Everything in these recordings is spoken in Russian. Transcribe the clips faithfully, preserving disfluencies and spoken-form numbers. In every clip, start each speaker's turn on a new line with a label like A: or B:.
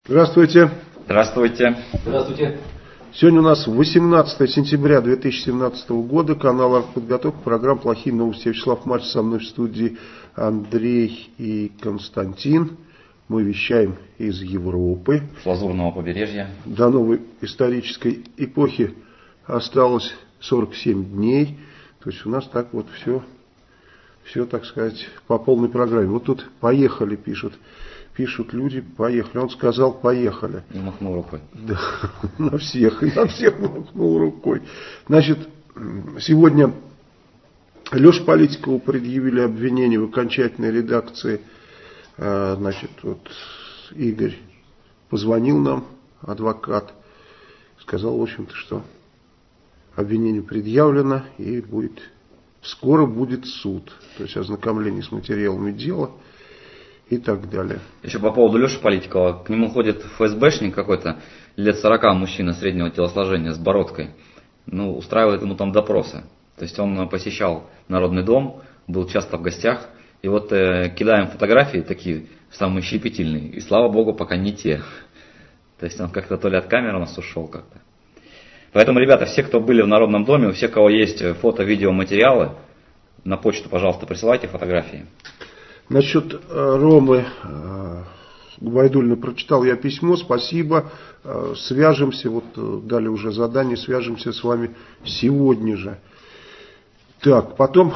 A: Здравствуйте.
B: Здравствуйте.
C: Здравствуйте.
A: Сегодня у нас восемнадцатое сентября две тысячи семнадцатого года, канал «Артподготовка», программа «Плохие новости». Вячеслав Марч, со мной в студии Андрей и Константин. Мы вещаем из Европы.
B: С Лазурного побережья.
A: До новой исторической эпохи осталось сорок семь дней. То есть у нас так вот все, все, так сказать, по полной программе. Вот тут «поехали» пишут. Пишут люди, поехали. Он сказал, поехали.
B: И махнул рукой.
A: Да, на всех, на всех махнул рукой. Значит, сегодня Леше Политикову предъявили обвинение в окончательной редакции. Значит, вот Игорь позвонил нам, адвокат, сказал, в общем-то, что обвинение предъявлено и будет, скоро будет суд. То есть ознакомление с материалами дела. И так далее.
B: Еще по поводу Леши Политикова. К нему ходит ФСБшник какой-то, лет сорока, мужчина среднего телосложения, с бородкой. Ну, устраивает ему там допросы. То есть он посещал Народный дом, был часто в гостях. И вот э, кидаем фотографии такие, самые щепетильные. И слава богу, пока не те. То есть он как-то то ли от камеры у нас ушел как-то. Поэтому, ребята, все, кто были в Народном доме, у всех, у кого есть фото, видео, материалы, на почту, пожалуйста, присылайте фотографии.
A: Насчет Ромы Губайдуллина прочитал я письмо, спасибо, свяжемся, вот дали уже задание, свяжемся с вами сегодня же. Так, потом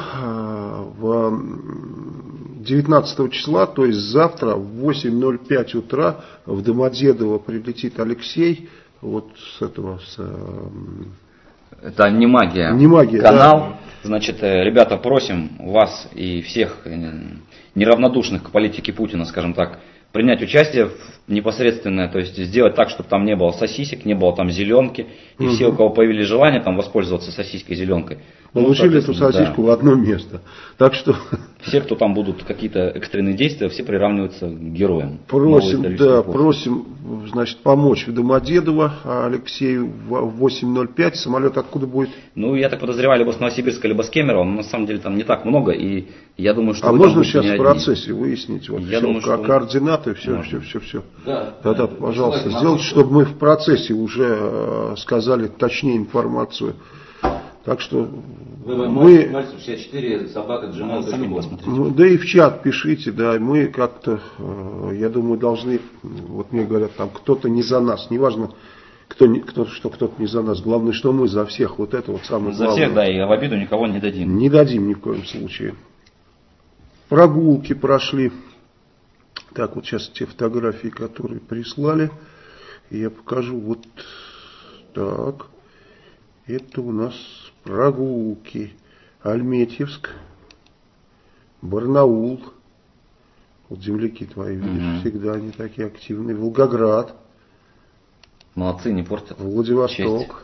A: девятнадцатого числа, то есть завтра в восемь ноль пять утра в Домодедово прилетит Алексей, вот с этого, с...
B: Это не магия,
A: не магия
B: канал.
A: Да.
B: Значит, ребята, просим вас и всех неравнодушных к политике Путина, скажем так, принять участие в непосредственное, то есть сделать так, чтобы там не было сосисек, не было там зеленки, и угу. все, у кого появились желания там воспользоваться сосиской, зеленкой,
A: получили ну, эту сосиску да. в одно место. Так что
B: все, кто там будут какие-то экстренные действия, все приравниваются к героям.
A: Просим, да, эпохи. просим, значит, помочь в Домодедово Алексею в восемь ноль пять. Самолет откуда будет?
B: Ну, я так подозреваю, либо с Новосибирска, либо с Кемерово, но на самом деле там не так много, и я думаю, что...
A: А можно сейчас в процессе выяснить, вот,
B: я
A: все,
B: думаю, что...
A: координаты, все, все, все, все.
C: Да,
A: да, да, пожалуйста, сделайте, чтобы мы в процессе уже э, сказали точнее информацию. Так что мы...
C: шестьдесят четыре собака джимон точка ком.
A: Ну, да и в чат пишите, да, мы как-то, э, я думаю, должны, вот мне говорят, там кто-то не за нас, неважно, кто, кто, что кто-то не за нас, главное, что мы за всех, вот это вот самое
B: за
A: главное.
B: За всех, да, и в обиду никого не дадим.
A: Не дадим ни в коем случае. Прогулки прошли. Так, вот сейчас те фотографии, которые прислали, я покажу, вот так, это у нас прогулки. Альметьевск, Барнаул, вот земляки твои, видишь, угу. всегда они такие активные, Волгоград.
B: Молодцы, не портят.
A: Владивосток,
B: честь.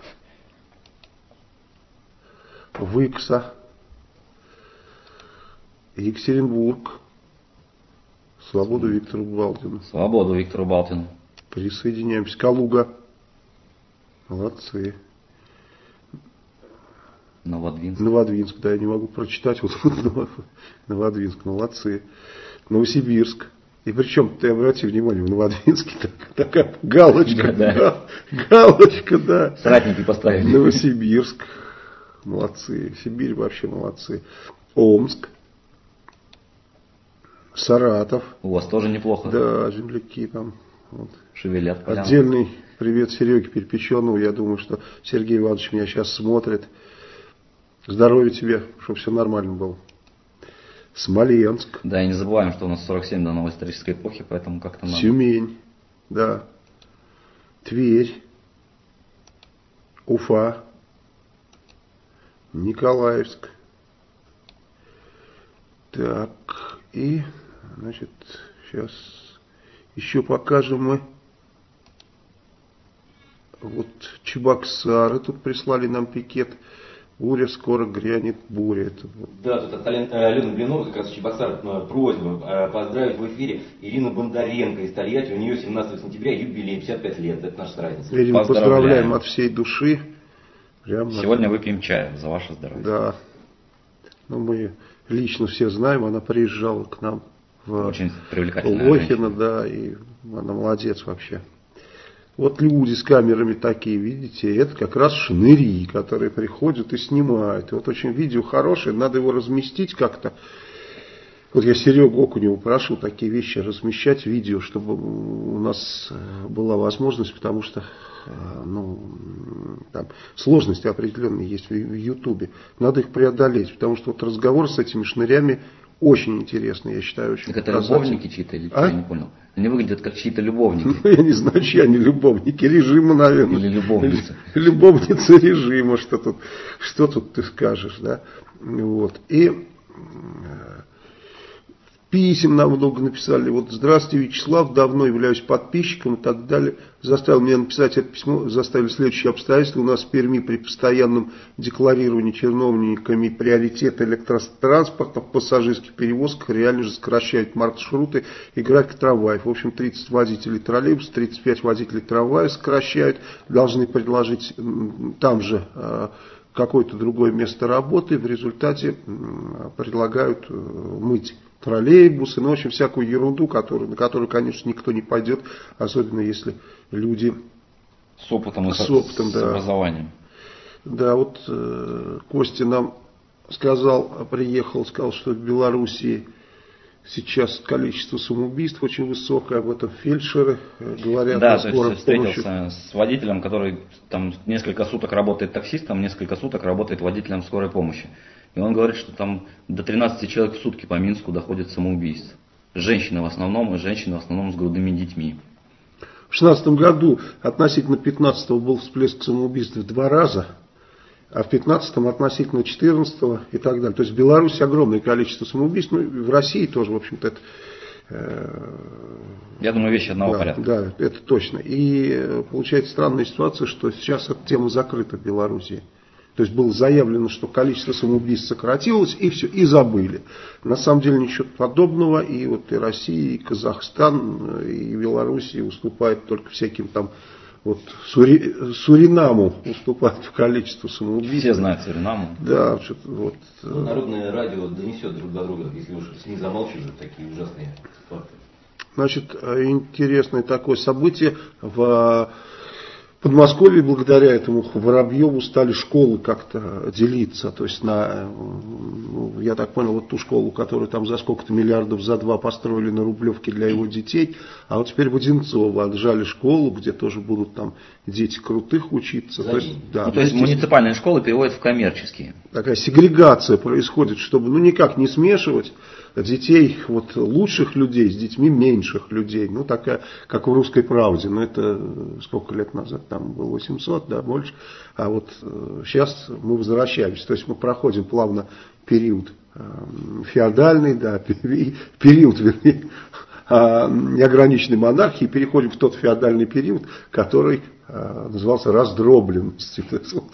A: Выкса, Екатеринбург. Свободу Виктору Балтину.
B: Свободу Виктору Балтину.
A: Присоединяемся. Калуга. Молодцы.
B: Новодвинск.
A: Новодвинск, да, я не могу прочитать. Вот, Новодвинск, молодцы. Новосибирск. И причем, ты обрати внимание, в Новодвинске так, такая галочка.
B: Да,
A: да. Галочка, да.
B: Соратники поставили.
A: Новосибирск. Молодцы. Сибирь вообще молодцы. Омск. Саратов.
B: У вас тоже неплохо.
A: Да, земляки там. Вот.
B: Шевелят. Поляну.
A: Отдельный привет Сереге Перепеченову. Я думаю, что Сергей Иванович меня сейчас смотрит. Здоровья тебе, чтобы все нормально было. Смоленск.
B: Да, и не забываем, что у нас сорок семь до новой исторической эпохи, поэтому как-то надо.
A: Тюмень. Да. Тверь. Уфа. Николаевск. Так, и, значит, сейчас еще покажем мы. Вот Чебоксары, тут прислали нам пикет. Буря, скоро грянет буря. Это вот.
C: Да, тут от Алены Блинова, как раз в Чебоксарах, просьба поздравить в эфире Ирину Бондаренко из Тольятти. У нее семнадцатого сентября юбилей, пятьдесят пять лет. Это наша разница.
A: Ирину поздравляем. поздравляем от всей души. Прямо
B: Сегодня выпьем чаю за ваше здоровье.
A: Да. Ну, мы лично все знаем, она приезжала к нам в
B: Очень привлекательная
A: Лохино,
B: женщина.
A: да, и она молодец вообще. Вот люди с камерами такие, видите, это как раз шныри, которые приходят и снимают. И вот очень видео хорошее, надо его разместить как-то. Вот я Серегу Окунева прошу такие вещи размещать, видео, чтобы у нас была возможность, потому что ну, там сложности определенные есть в Ютубе. Надо их преодолеть, потому что вот разговор с этими шнырями очень интересный, я считаю, очень.
B: Так это любовники чьи-то или а? Я не понял. Они выглядят как чьи-то любовники.
A: Ну, я не знаю, чьи они любовники. Режима, наверное.
B: Или любовницы.
A: Любовница режима, что тут, что тут ты скажешь, да? Вот. И писем нам много написали. Вот, здравствуйте, Вячеслав, давно являюсь подписчиком и так далее. Заставил меня написать это письмо, заставили следующие обстоятельства. У нас в Перми при постоянном декларировании чиновниками приоритета электротранспорта в пассажирских перевозках реально же сокращают маршруты и график трамваев. В общем, тридцать водителей троллейбуса, тридцать пять водителей трамвая сокращают. Должны предложить там же какое-то другое место работы. В результате предлагают мыть троллейбусы, ну, в общем, всякую ерунду, которую, на которую, конечно, никто не пойдет, особенно если люди
B: с опытом и
A: с, опытом,
B: с
A: да.
B: образованием.
A: Да, вот э, Костя нам сказал, приехал, сказал, что в Белоруссии сейчас количество самоубийств очень высокое, об этом фельдшеры говорят.
B: Да, то есть встретился с водителем, который там несколько суток работает таксистом, несколько суток работает водителем скорой помощи. И он говорит, что там до тринадцати человек в сутки по Минску доходит самоубийств. Женщины в основном, и женщины в основном с грудными детьми.
A: В шестнадцатом году относительно пятнадцатого был всплеск самоубийств в два раза, а в пятнадцатом относительно четырнадцатого и так далее. То есть в Беларуси огромное количество самоубийств, ну и в России тоже, в общем-то, это... Э,
B: Я думаю, вещи одного
A: да,
B: порядка.
A: Да, это точно. И получается странная ситуация, что сейчас эта тема закрыта в Беларуси. То есть было заявлено, что количество самоубийств сократилось, и все, и забыли. На самом деле ничего подобного, и вот и Россия, и Казахстан, и Белоруссия уступают только всяким там, вот Сури, Суринаму уступают в количестве самоубийств.
B: Все знают Суринаму.
A: Да, что-то вот.
C: Ну, народное радио донесет друг до друга, если уж с них замалчивают такие ужасные факты.
A: Значит, интересное такое событие в В Подмосковье благодаря этому Воробьеву стали школы как-то делиться. То есть, на, ну, я так понял, вот ту школу, которую там за сколько-то миллиардов за два построили на Рублевке для его детей, а вот теперь в Одинцово отжали школу, где тоже будут там дети крутых учиться. То есть, да,
B: ну, то есть муниципальные школы переводят в коммерческие.
A: Такая сегрегация происходит, чтобы ну никак не смешивать детей вот, лучших людей с детьми меньших людей. Ну, такая, как в «Русской правде». Но это сколько лет назад? Там было восемьсот, да, больше. А вот э, сейчас мы возвращаемся. То есть мы проходим плавно период э, феодальный, да, период, вернее, э, неограниченной монархии. Переходим в тот феодальный период, который э, назывался раздробленностью.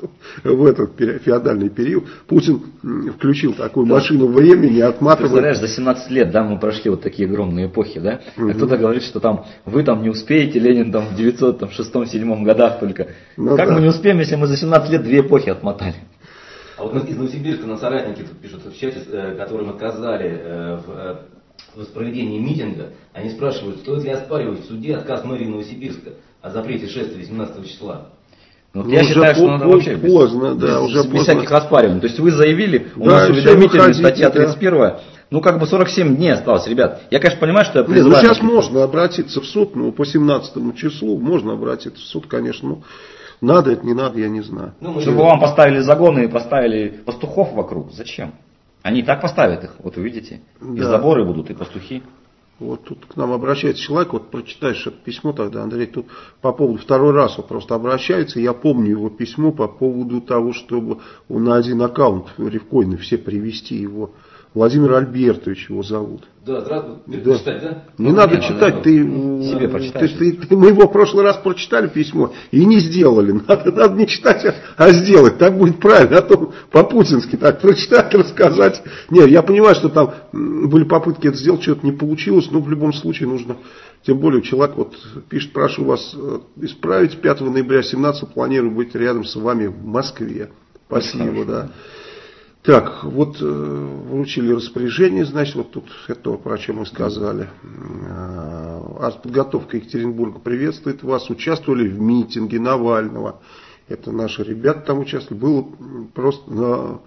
A: В этот феодальный период Путин включил такую да. машину времени, отматывает.
B: Представляешь, за семнадцать лет, да, мы прошли вот такие огромные эпохи, да? Угу. А кто-то говорит, что там вы там не успеете, Ленин там в девятьсот шестом-седьмом годах только. Ну, как да. мы не успеем, если мы за семнадцать лет две эпохи отмотали?
C: А вот из Новосибирска на соратники тут пишут в чате, которым отказали в в проведении митинга, они спрашивают, стоит ли оспаривать в суде отказ мэрии Новосибирска о запрете шествия семнадцатого числа.
B: Вот ну, я считаю, что надо вообще
A: поздно, без, да,
B: без,
A: уже
B: без
A: поздно.
B: всяких оспариваний. То есть вы заявили, у
A: да,
B: нас уведомительная статья
A: да.
B: тридцать первая, ну как бы сорок семь дней осталось, ребят. Я, конечно, понимаю, что я
A: призываю. Ну сейчас можно обратиться в суд, ну по семнадцатому числу можно обратиться в суд, конечно, ну надо это, не надо, я не знаю.
B: Ну, чтобы вам поставили загоны и поставили пастухов вокруг, зачем? Они и так поставят их, вот увидите. И да. заборы будут, и пастухи.
A: Вот тут к нам обращается человек, вот прочитаешь это письмо тогда, Андрей, тут по поводу, второй раз вот просто обращается, я помню его письмо по поводу того, чтобы на один аккаунт рифкоины все привести его. Владимир Альбертович его зовут.
C: Да, здравствуйте.
A: Да.
C: Читать, да?
A: Не ну, надо нет, читать, надо, ты,
B: себе прочитаешь.
A: Ты, ты, ты, мы его в прошлый раз прочитали письмо и не сделали. Надо, надо не читать, а, а сделать. Так будет правильно. А то по-путински так прочитать, рассказать. Нет, я понимаю, что там были попытки это сделать, что-то не получилось, но в любом случае нужно. Тем более человек вот пишет, прошу вас исправить, пятого ноября семнадцатого планирую быть рядом с вами в Москве. Спасибо, да. Так, вот э, вручили распоряжение, значит, вот тут это, про что мы сказали. Артподготовка Екатеринбурга приветствует вас. Участвовали в митинге Навального. Это наши ребята там участвовали. Было просто... на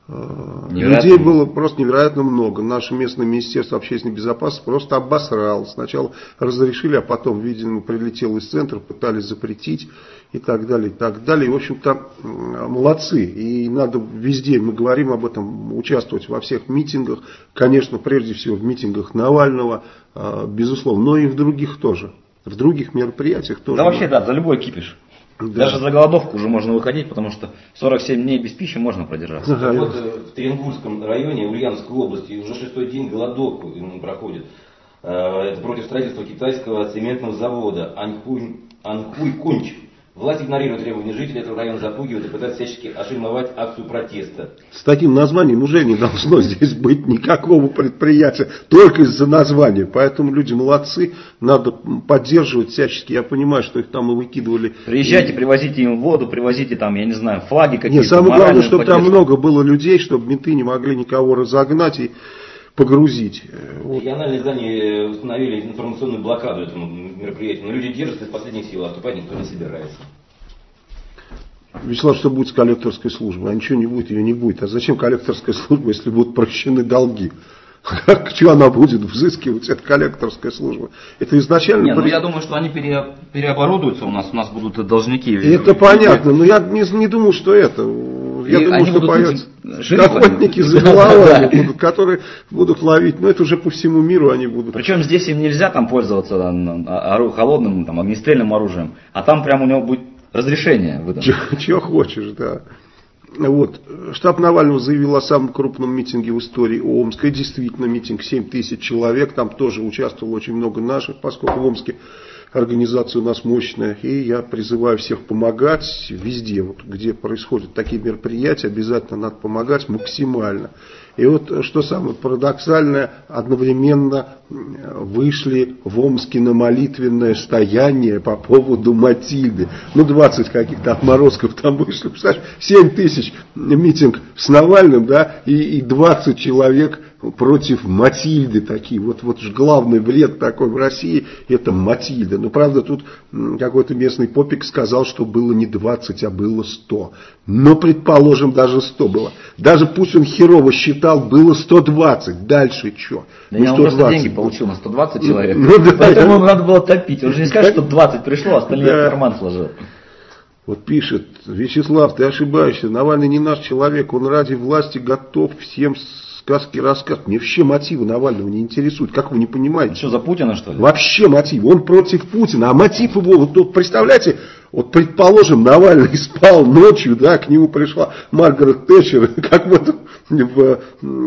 A: людей было просто невероятно много. Наше местное министерство общественной безопасности просто обосрало. Сначала разрешили, а потом, видимо, прилетел из центра, пытались запретить и так далее, и так далее. И, в общем-то, молодцы. И надо везде, мы говорим об этом, участвовать во всех митингах. Конечно, прежде всего в митингах Навального, безусловно, но и в других тоже. В других мероприятиях тоже.
B: Да вообще, да, за любой кипиш. Да. Даже за голодовку уже можно выходить, потому что сорок семь дней без пищи можно продержаться.
C: Ага. Вот в Теренбургском районе Ульяновской области уже шестой день голодовку проходит. Это против строительства китайского цементного завода Анхуй-Кунч. Власти игнорируют требования жителей этого района, запугивают и пытаются всячески ошельмовать акцию протеста.
A: С таким названием уже не должно здесь быть никакого предприятия, только из-за названия. Поэтому люди молодцы, надо поддерживать всячески. Я понимаю, что их там и выкидывали.
B: Приезжайте, привозите им воду, привозите там, я не знаю, флаги какие-то.
A: Нет, самое главное, чтобы поддержку. Там много было людей, чтобы менты не могли никого разогнать и погрузить.
C: Вот. Региональные издания установили информационную блокаду этому мероприятию. Но люди держатся из последних сил, а отступать никто не собирается.
A: Вячеслав, что будет с коллекторской службой? А ничего не будет, ее не будет. А зачем коллекторская служба, если будут прощены долги? Что она будет взыскивать, эта коллекторская служба? Это изначально...
B: Нет, ну я думаю, что они пере, переоборудуются у нас, у нас будут должники.
A: Это понятно, но я не, не думаю, что это... Я и думаю, что появятся охотники за головами, будут, которые будут ловить. Но это уже по всему миру они будут.
B: Причем здесь им нельзя там пользоваться там, холодным там, огнестрельным оружием. А там прямо у него будет разрешение выдано.
A: Чего хочешь, да. Вот. Штаб Навального заявил о самом крупном митинге в истории Омска. Действительно, митинг семь тысяч человек. Там тоже участвовало очень много наших, поскольку в Омске организация у нас мощная. И я призываю всех помогать везде, вот, где происходят такие мероприятия. Обязательно надо помогать максимально. И вот что самое парадоксальное, одновременно вышли в Омске на молитвенное стояние по поводу Матильды. Ну, двадцать каких-то отморозков там вышли. Представляешь, семь тысяч митинг с Навальным, да, и, и двадцать человек против Матильды такие. Вот, вот же главный вред такой в России, это Матильда. Но, правда, тут какой-то местный попик сказал, что было не двадцать, а было сто. Но, предположим, даже сто было. Даже пусть он херово считал, было сто двадцать. Дальше что?
B: Да ну, я он просто деньги получил на сто двадцать человек. Ну, да, поэтому ему надо было топить. Он же не скажет, что двадцать пришло, а остальные да. в карман сложил.
A: Вот пишет: Вячеслав, ты ошибаешься. Навальный не наш человек. Он ради власти готов всем сказки рассказывать. Мне вообще мотивы Навального не интересуют. Как вы не понимаете?
B: Что, за Путина, что ли?
A: Вообще мотивы. Он против Путина. А мотив его, вот, вот представляете, вот предположим, Навальный спал ночью, да, к нему пришла Маргарет Тэтчер, как вот в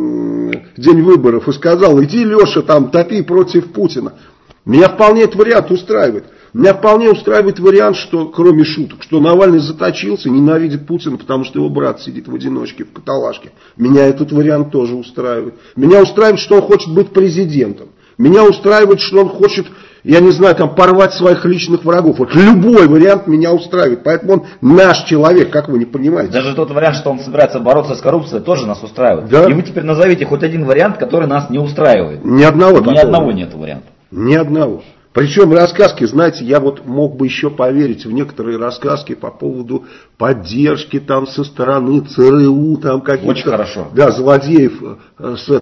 A: в день выборов, и сказал: иди, Леша, там топи против Путина. Меня вполне этот вариант устраивает. Меня вполне устраивает вариант, что, кроме шуток, что Навальный заточился, ненавидит Путина, потому что его брат сидит в одиночке, в каталажке. Меня этот вариант тоже устраивает. Меня устраивает, что он хочет быть президентом. Меня устраивает, что он хочет, я не знаю, там, порвать своих личных врагов. Вот любой вариант меня устраивает. Поэтому он наш человек, как вы не понимаете.
B: Даже тот вариант, что он собирается бороться с коррупцией, тоже нас устраивает.
A: Да?
B: И вы теперь назовите хоть один вариант, который нас не устраивает.
A: Ни одного
B: Ни такого. одного нет варианта.
A: Ни одного. Причем рассказки, знаете, я вот мог бы еще поверить в некоторые рассказки по поводу поддержки там со стороны ЦРУ, там каких-то...
B: Очень хорошо.
A: Да, злодеев с,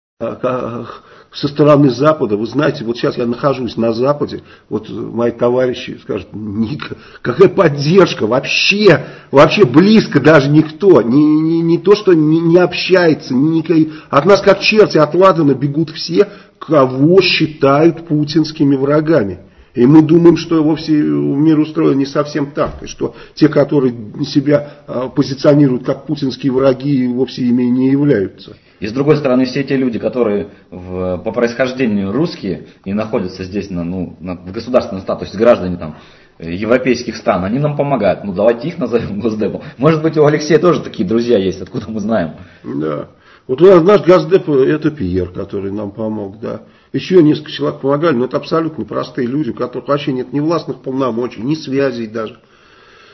A: со стороны Запада. Вы знаете, вот сейчас я нахожусь на Западе, вот мои товарищи скажут: Ника, какая поддержка, вообще, вообще близко даже никто, не, не, не то, что не, не общается, не, от нас как черти от ладана бегут все, кого считают путинскими врагами. И мы думаем, что вовсе мир устроен не совсем так, и что те, которые себя позиционируют как путинские враги, вовсе ими не являются.
B: И с другой стороны, все те люди, которые в, по происхождению русские и находятся здесь на, ну, на, в государственном статусе, граждане там, европейских стран, они нам помогают. Ну давайте их назовем Госдепом. Может быть, у Алексея тоже такие друзья есть, откуда мы знаем.
A: Да. Вот у нас наш Госдеп, это Пьер, который нам помог, да. Еще несколько человек помогали, но это абсолютно простые люди, у которых вообще нет ни властных полномочий, ни связей даже.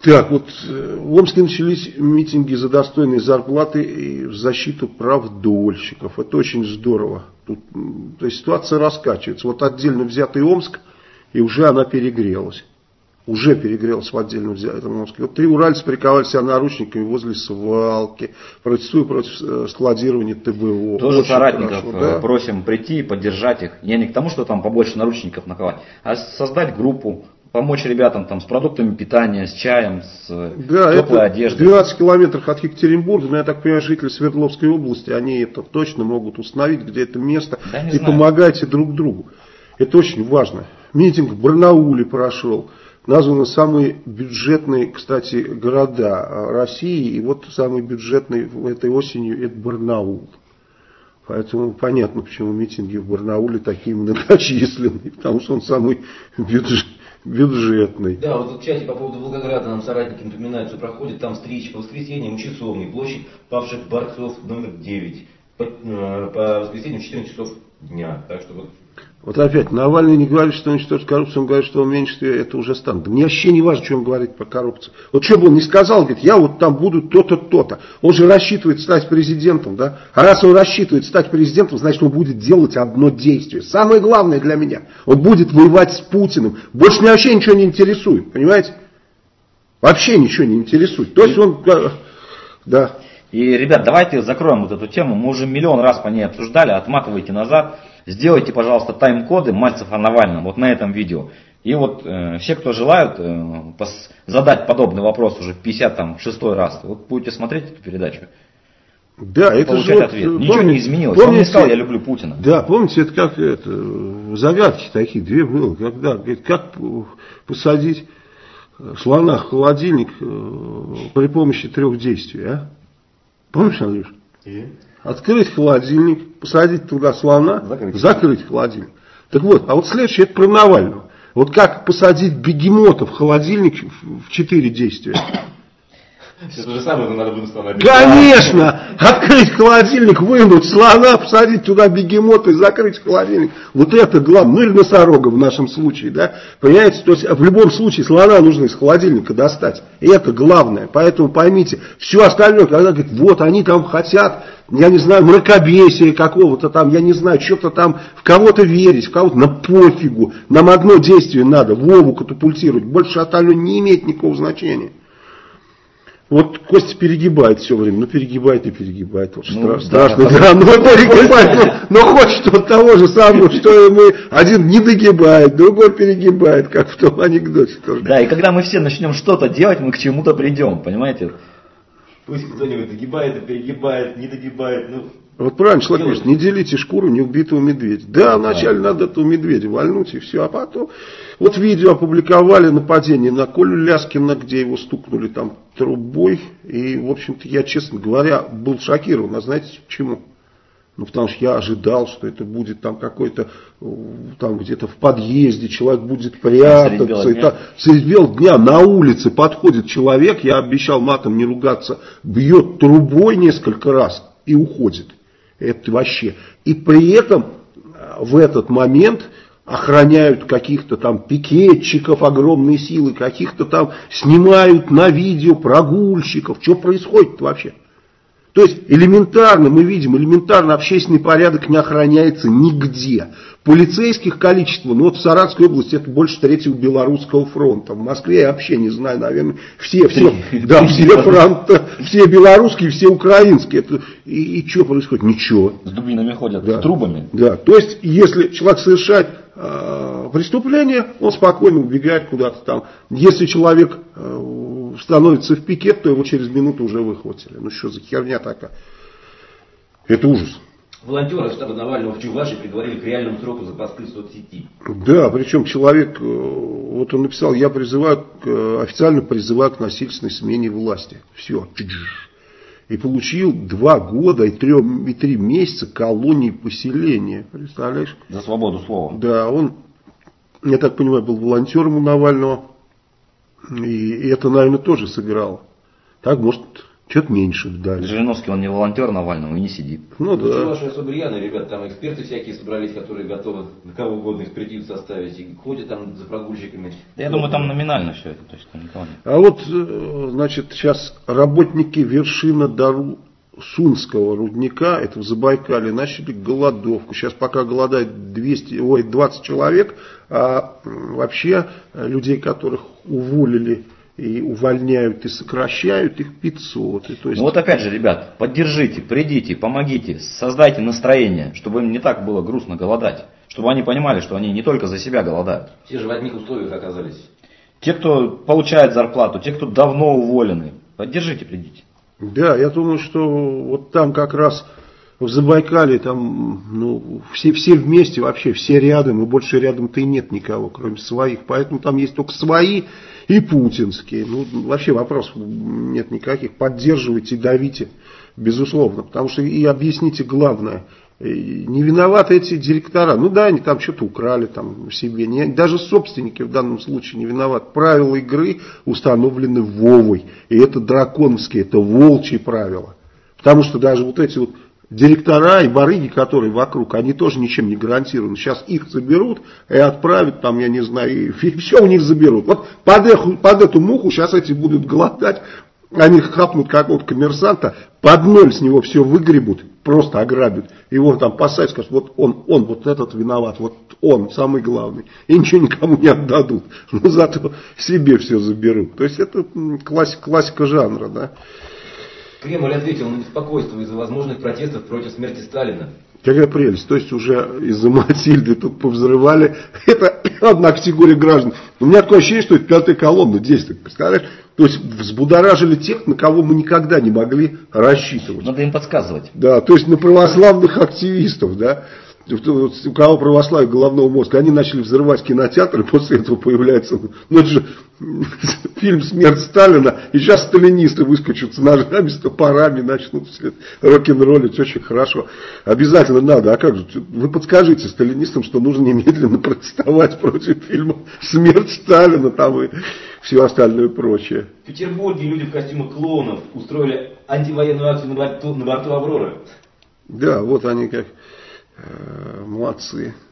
A: Так, вот в Омске начались митинги за достойные зарплаты и в защиту прав дольщиков. Это очень здорово. Тут, то есть ситуация раскачивается. Вот отдельно взятый Омск, и уже она перегрелась. Уже перегрелась в отдельно взятом Омске. Вот три уральца приковали себя наручниками возле свалки. Протестуя против складирования тэ бэ о.
B: Тоже
A: очень
B: соратников
A: хорошо, да?
B: Просим прийти и поддержать их. Я не к тому, что там побольше наручников наковать, а создать группу. Помочь ребятам там с продуктами питания, с чаем, с
A: да,
B: теплой
A: это
B: одеждой.
A: В двенадцати километрах от Екатеринбурга, но я так понимаю, жители Свердловской области, они это точно могут установить, где это место,
B: да,
A: и
B: знаю.
A: помогайте друг другу. Это очень важно. Митинг в Барнауле прошел. Названы самые бюджетные, кстати, города России. И вот самый бюджетный этой осенью это Барнаул. Поэтому понятно, почему митинги в Барнауле такие многочисленные. Потому что он самый бюджетный. Бюджетный.
C: Да, вот в чате по поводу Волгограда нам соратники напоминают, что проходит там встреча по воскресеньям у часовни, площадь павших борцов номер девять. По, э, по воскресеньям в четырнадцать часов дня. Так что вот.
A: Вот опять, Навальный не говорит, что он уничтожит коррупцию, он говорит, что уменьшит ее, это уже станет. Мне вообще не важно, что он говорит про коррупцию. Вот что бы он ни сказал, говорит, я вот там буду то-то, то-то. Он же рассчитывает стать президентом, да? А раз он рассчитывает стать президентом, значит, он будет делать одно действие. Самое главное для меня, он будет воевать с Путиным. Больше меня вообще ничего не интересует, понимаете? Вообще ничего не интересует. То есть он, да.
B: И, ребят, давайте закроем вот эту тему. Мы уже миллион раз по ней обсуждали, отматывайте назад. Сделайте, пожалуйста, тайм-коды Мальцев о Навальном вот на этом видео. И вот э, все, кто желают э, пос- задать подобный вопрос уже пятьдесят шестой раз, вот будете смотреть эту передачу.
A: Да, это же
B: вот, ответ. Ничего помните, не изменилось. Помните, он не сказал, я люблю Путина.
A: Да, помните, это как это, загадки такие две было. Когда, говорит, как посадить слона в холодильник при помощи трех действий, а? Помнишь, Андрюш? Открыть холодильник, посадить туда слона, закрыть, закрыть холодильник. Так вот, а вот следующее, это про Навального. Вот как посадить бегемота в холодильник в четыре действия.
C: Это же самое, но надо было слона.
A: Конечно! Открыть холодильник, вынуть слона, посадить туда бегемота и закрыть холодильник. Вот это главное. Ну или носорога в нашем случае, да. Понимаете, то есть в любом случае слона нужно из холодильника достать. И это главное. Поэтому поймите, все остальное, когда говорит, вот они там хотят, я не знаю, мракобесия какого-то там, я не знаю, что-то там, в кого-то верить, в кого-то, на пофигу. Нам одно действие надо, Вову катапультировать. Больше остальное не имеет никакого значения. Вот Костя перегибает все время, ну перегибает и перегибает. Вот ну, страшно, да, да, но перегибает, но, но хочет вот того же самого, что и мы. Один не догибает, другой перегибает, как в том анекдоте. Тоже.
B: Да, и когда мы все начнем что-то делать, мы к чему-то придем, понимаете?
C: Пусть кто-нибудь догибает и перегибает, не догибает, ну...
A: Вот правильно человек говорит, не делите шкуру неубитого медведя. Да, вначале надо этого медведя вальнуть и все, а потом... Вот видео опубликовали нападение на Колю Ляскина, где его стукнули там трубой. И, в общем-то, я, честно говоря, был шокирован. А знаете почему? Ну, потому что я ожидал, что это будет там какой-то, там где-то в подъезде, человек будет прятаться. И так, средь белого дня на улице подходит человек, я обещал матом не ругаться, бьет трубой несколько раз и уходит. Это вообще. И при этом в этот момент охраняют каких-то там пикетчиков, огромные силы, каких-то там снимают на видео прогульщиков. Что происходит вообще? То есть элементарно, мы видим, элементарно общественный порядок не охраняется нигде. Полицейских количество, ну вот в Саратовской области это больше третьего Белорусского фронта. В Москве я вообще не знаю, наверное, все, все, да, все фронта, все белорусские, все украинские. Это, и, и что происходит? Ничего.
B: С дубинами ходят,
A: да,
B: с трубами.
A: Да, то есть если человек совершает э, преступление, он спокойно убегает куда-то там. Если человек э, становится в пикет, то его через минуту уже выхватили. Ну что за херня такая? Это ужас.
C: Волонтеры штаба Навального в Чувашии приговорили к реальному сроку за посты в соцсети.
A: Да, причем человек, вот он написал, я призываю, официально призываю к насильственной смене власти. Все. И получил два года и три, и три месяца колонии поселения. Представляешь?
B: За свободу слова.
A: Да, он, я так понимаю, был волонтером у Навального. И это, наверное, тоже сыграло. Так, может, Что-то меньше дали.
B: Жириновский, он не волонтер Навального и не сидит.
A: Ну да.
C: Ваши особо рьяные ребята, там эксперты всякие собрались, которые готовы на кого угодно экспертизу составить, и ходят там за прогульщиками.
B: Да я думаю, там номинально все это. То есть, там никого нет.
A: А вот, значит, сейчас работники Вершина-Дару-Сунского рудника, это в Забайкале, начали голодовку. Сейчас пока голодает двести, ой, двадцать человек, а вообще людей, которых уволили и увольняют, и сокращают, их пятьсот. И то есть...
B: Ну вот опять же, ребят, поддержите, придите, помогите, создайте настроение, чтобы им не так было грустно голодать. Чтобы они понимали, что они не только за себя голодают.
C: Все же в одних условиях оказались.
B: Те, кто получает зарплату, те, кто давно уволены, поддержите, придите.
A: Да, я думаю, что вот там как раз в Забайкале, там, ну, все, все вместе вообще, все рядом, и больше рядом-то и нет никого, кроме своих. Поэтому там есть только свои и путинские. Ну, вообще вопросов нет никаких. Поддерживайте, давите, безусловно. Потому что и объясните главное. Не виноваты эти директора. Ну да, они там что-то украли там себе. Не, даже собственники в данном случае не виноваты. Правила игры установлены Вовой. И это драконовские, это волчьи правила. Потому что даже вот эти вот директора и барыги, которые вокруг, они тоже ничем не гарантированы. Сейчас их заберут и отправят, там, я не знаю, и все у них заберут. Вот под, эху, под эту муху сейчас эти будут глотать, они хапнут какого-то коммерсанта, под ноль с него все выгребут, просто ограбят. Его там посадят, скажут, вот он, он, вот этот виноват, вот он самый главный. И ничего никому не отдадут, но зато себе все заберут. То есть это классика, классика жанра, да.
C: Кремль ответил на беспокойство из-за возможных протестов против смерти Сталина.
A: Какая прелесть. То есть уже из-за Матильды тут повзрывали. Это одна категория граждан. У меня такое ощущение, что это пятая колонна действует. Представляешь? То есть взбудоражили тех, на кого мы никогда не могли рассчитывать.
B: Надо им подсказывать.
A: Да, то есть на православных активистов, да. У кого православие головного мозга, они начали взрывать кинотеатры, после этого появляется, ну это же фильм «Смерть Сталина», и сейчас сталинисты выскочат с ножами, с топорами, начнут рок-н-роллить, очень хорошо. Обязательно надо, а как же, вы подскажите сталинистам, что нужно немедленно протестовать против фильма «Смерть Сталина», там и все остальное прочее.
C: В Петербурге люди в костюмах клоунов устроили антивоенную акцию на борту, на борту «Авроры».
A: Да, вот они как... Молодцы.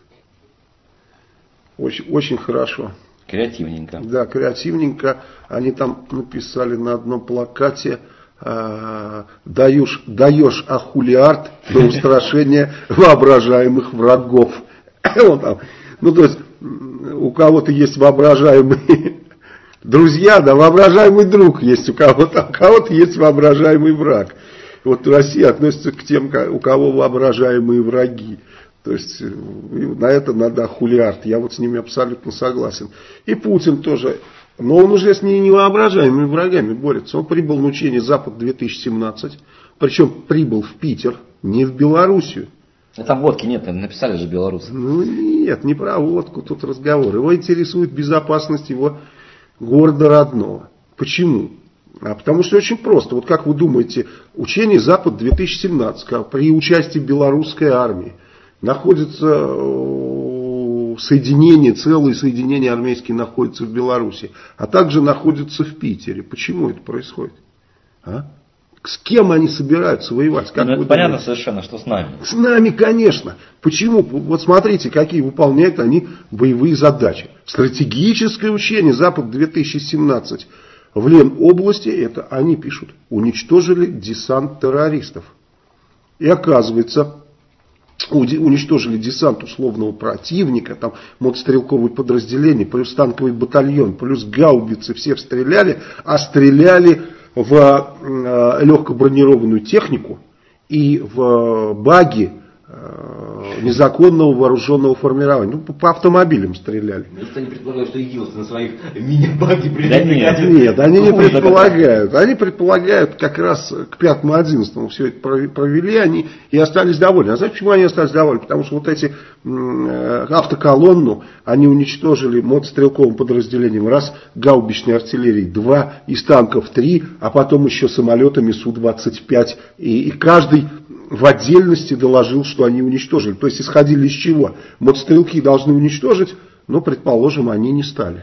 A: Очень, очень хорошо.
B: Креативненько.
A: Да, креативненько. Они там написали на одном плакате: э, даешь, даешь ахулиард до устрашения воображаемых врагов. Вот там. Ну, то есть, у кого-то есть воображаемые друзья, да, воображаемый друг есть у кого-то, у кого-то есть воображаемый враг. Вот Россия относится к тем, у кого воображаемые враги. То есть на это надо ахулиард. Я вот с ними абсолютно согласен. И Путин тоже. Но он уже с невоображаемыми врагами борется. Он прибыл на учение Запад-две тысячи семнадцать. Причем прибыл в Питер, не в Белоруссию.
B: А там водки нет, написали же белорусы.
A: Ну нет, не про водку тут разговор. Его интересует безопасность его города родного. Почему? А потому что очень просто. Вот как вы думаете, учение Запад-две тысячи семнадцать при участии белорусской армии находится соединение, целые соединения армейские находятся в Беларуси, а также находятся в Питере. Почему это происходит? А? С кем они собираются воевать? Как
B: ну, это понятно совершенно, что с нами.
A: С нами, конечно. Почему? Вот смотрите, какие выполняют они боевые задачи. Стратегическое учение Запад-две тысячи семнадцать в Ленобласти, это они пишут, уничтожили десант террористов. И оказывается, уничтожили десант условного противника, там мотострелковые подразделения, плюс танковый батальон, плюс гаубицы, все стреляли, а стреляли в э, легкобронированную технику и в баги э, незаконного вооруженного формирования. Ну, по, по автомобилям стреляли.
C: Если они предполагают, что игиловцы на своих мини-баги
B: да нет,
A: нет, они не предполагают. Они предполагают как раз к пятому-одиннадцатому все это провели они и остались довольны. А знаете, почему они остались довольны? Потому что вот эти э, автоколонну они уничтожили мотострелковым подразделением раз, гаубичной артиллерии два, из танков три, а потом еще самолетами Су двадцать пять. И, и каждый в отдельности доложил, что они уничтожили. То есть исходили из чего? Мотострелки должны уничтожить, но, предположим, они не стали.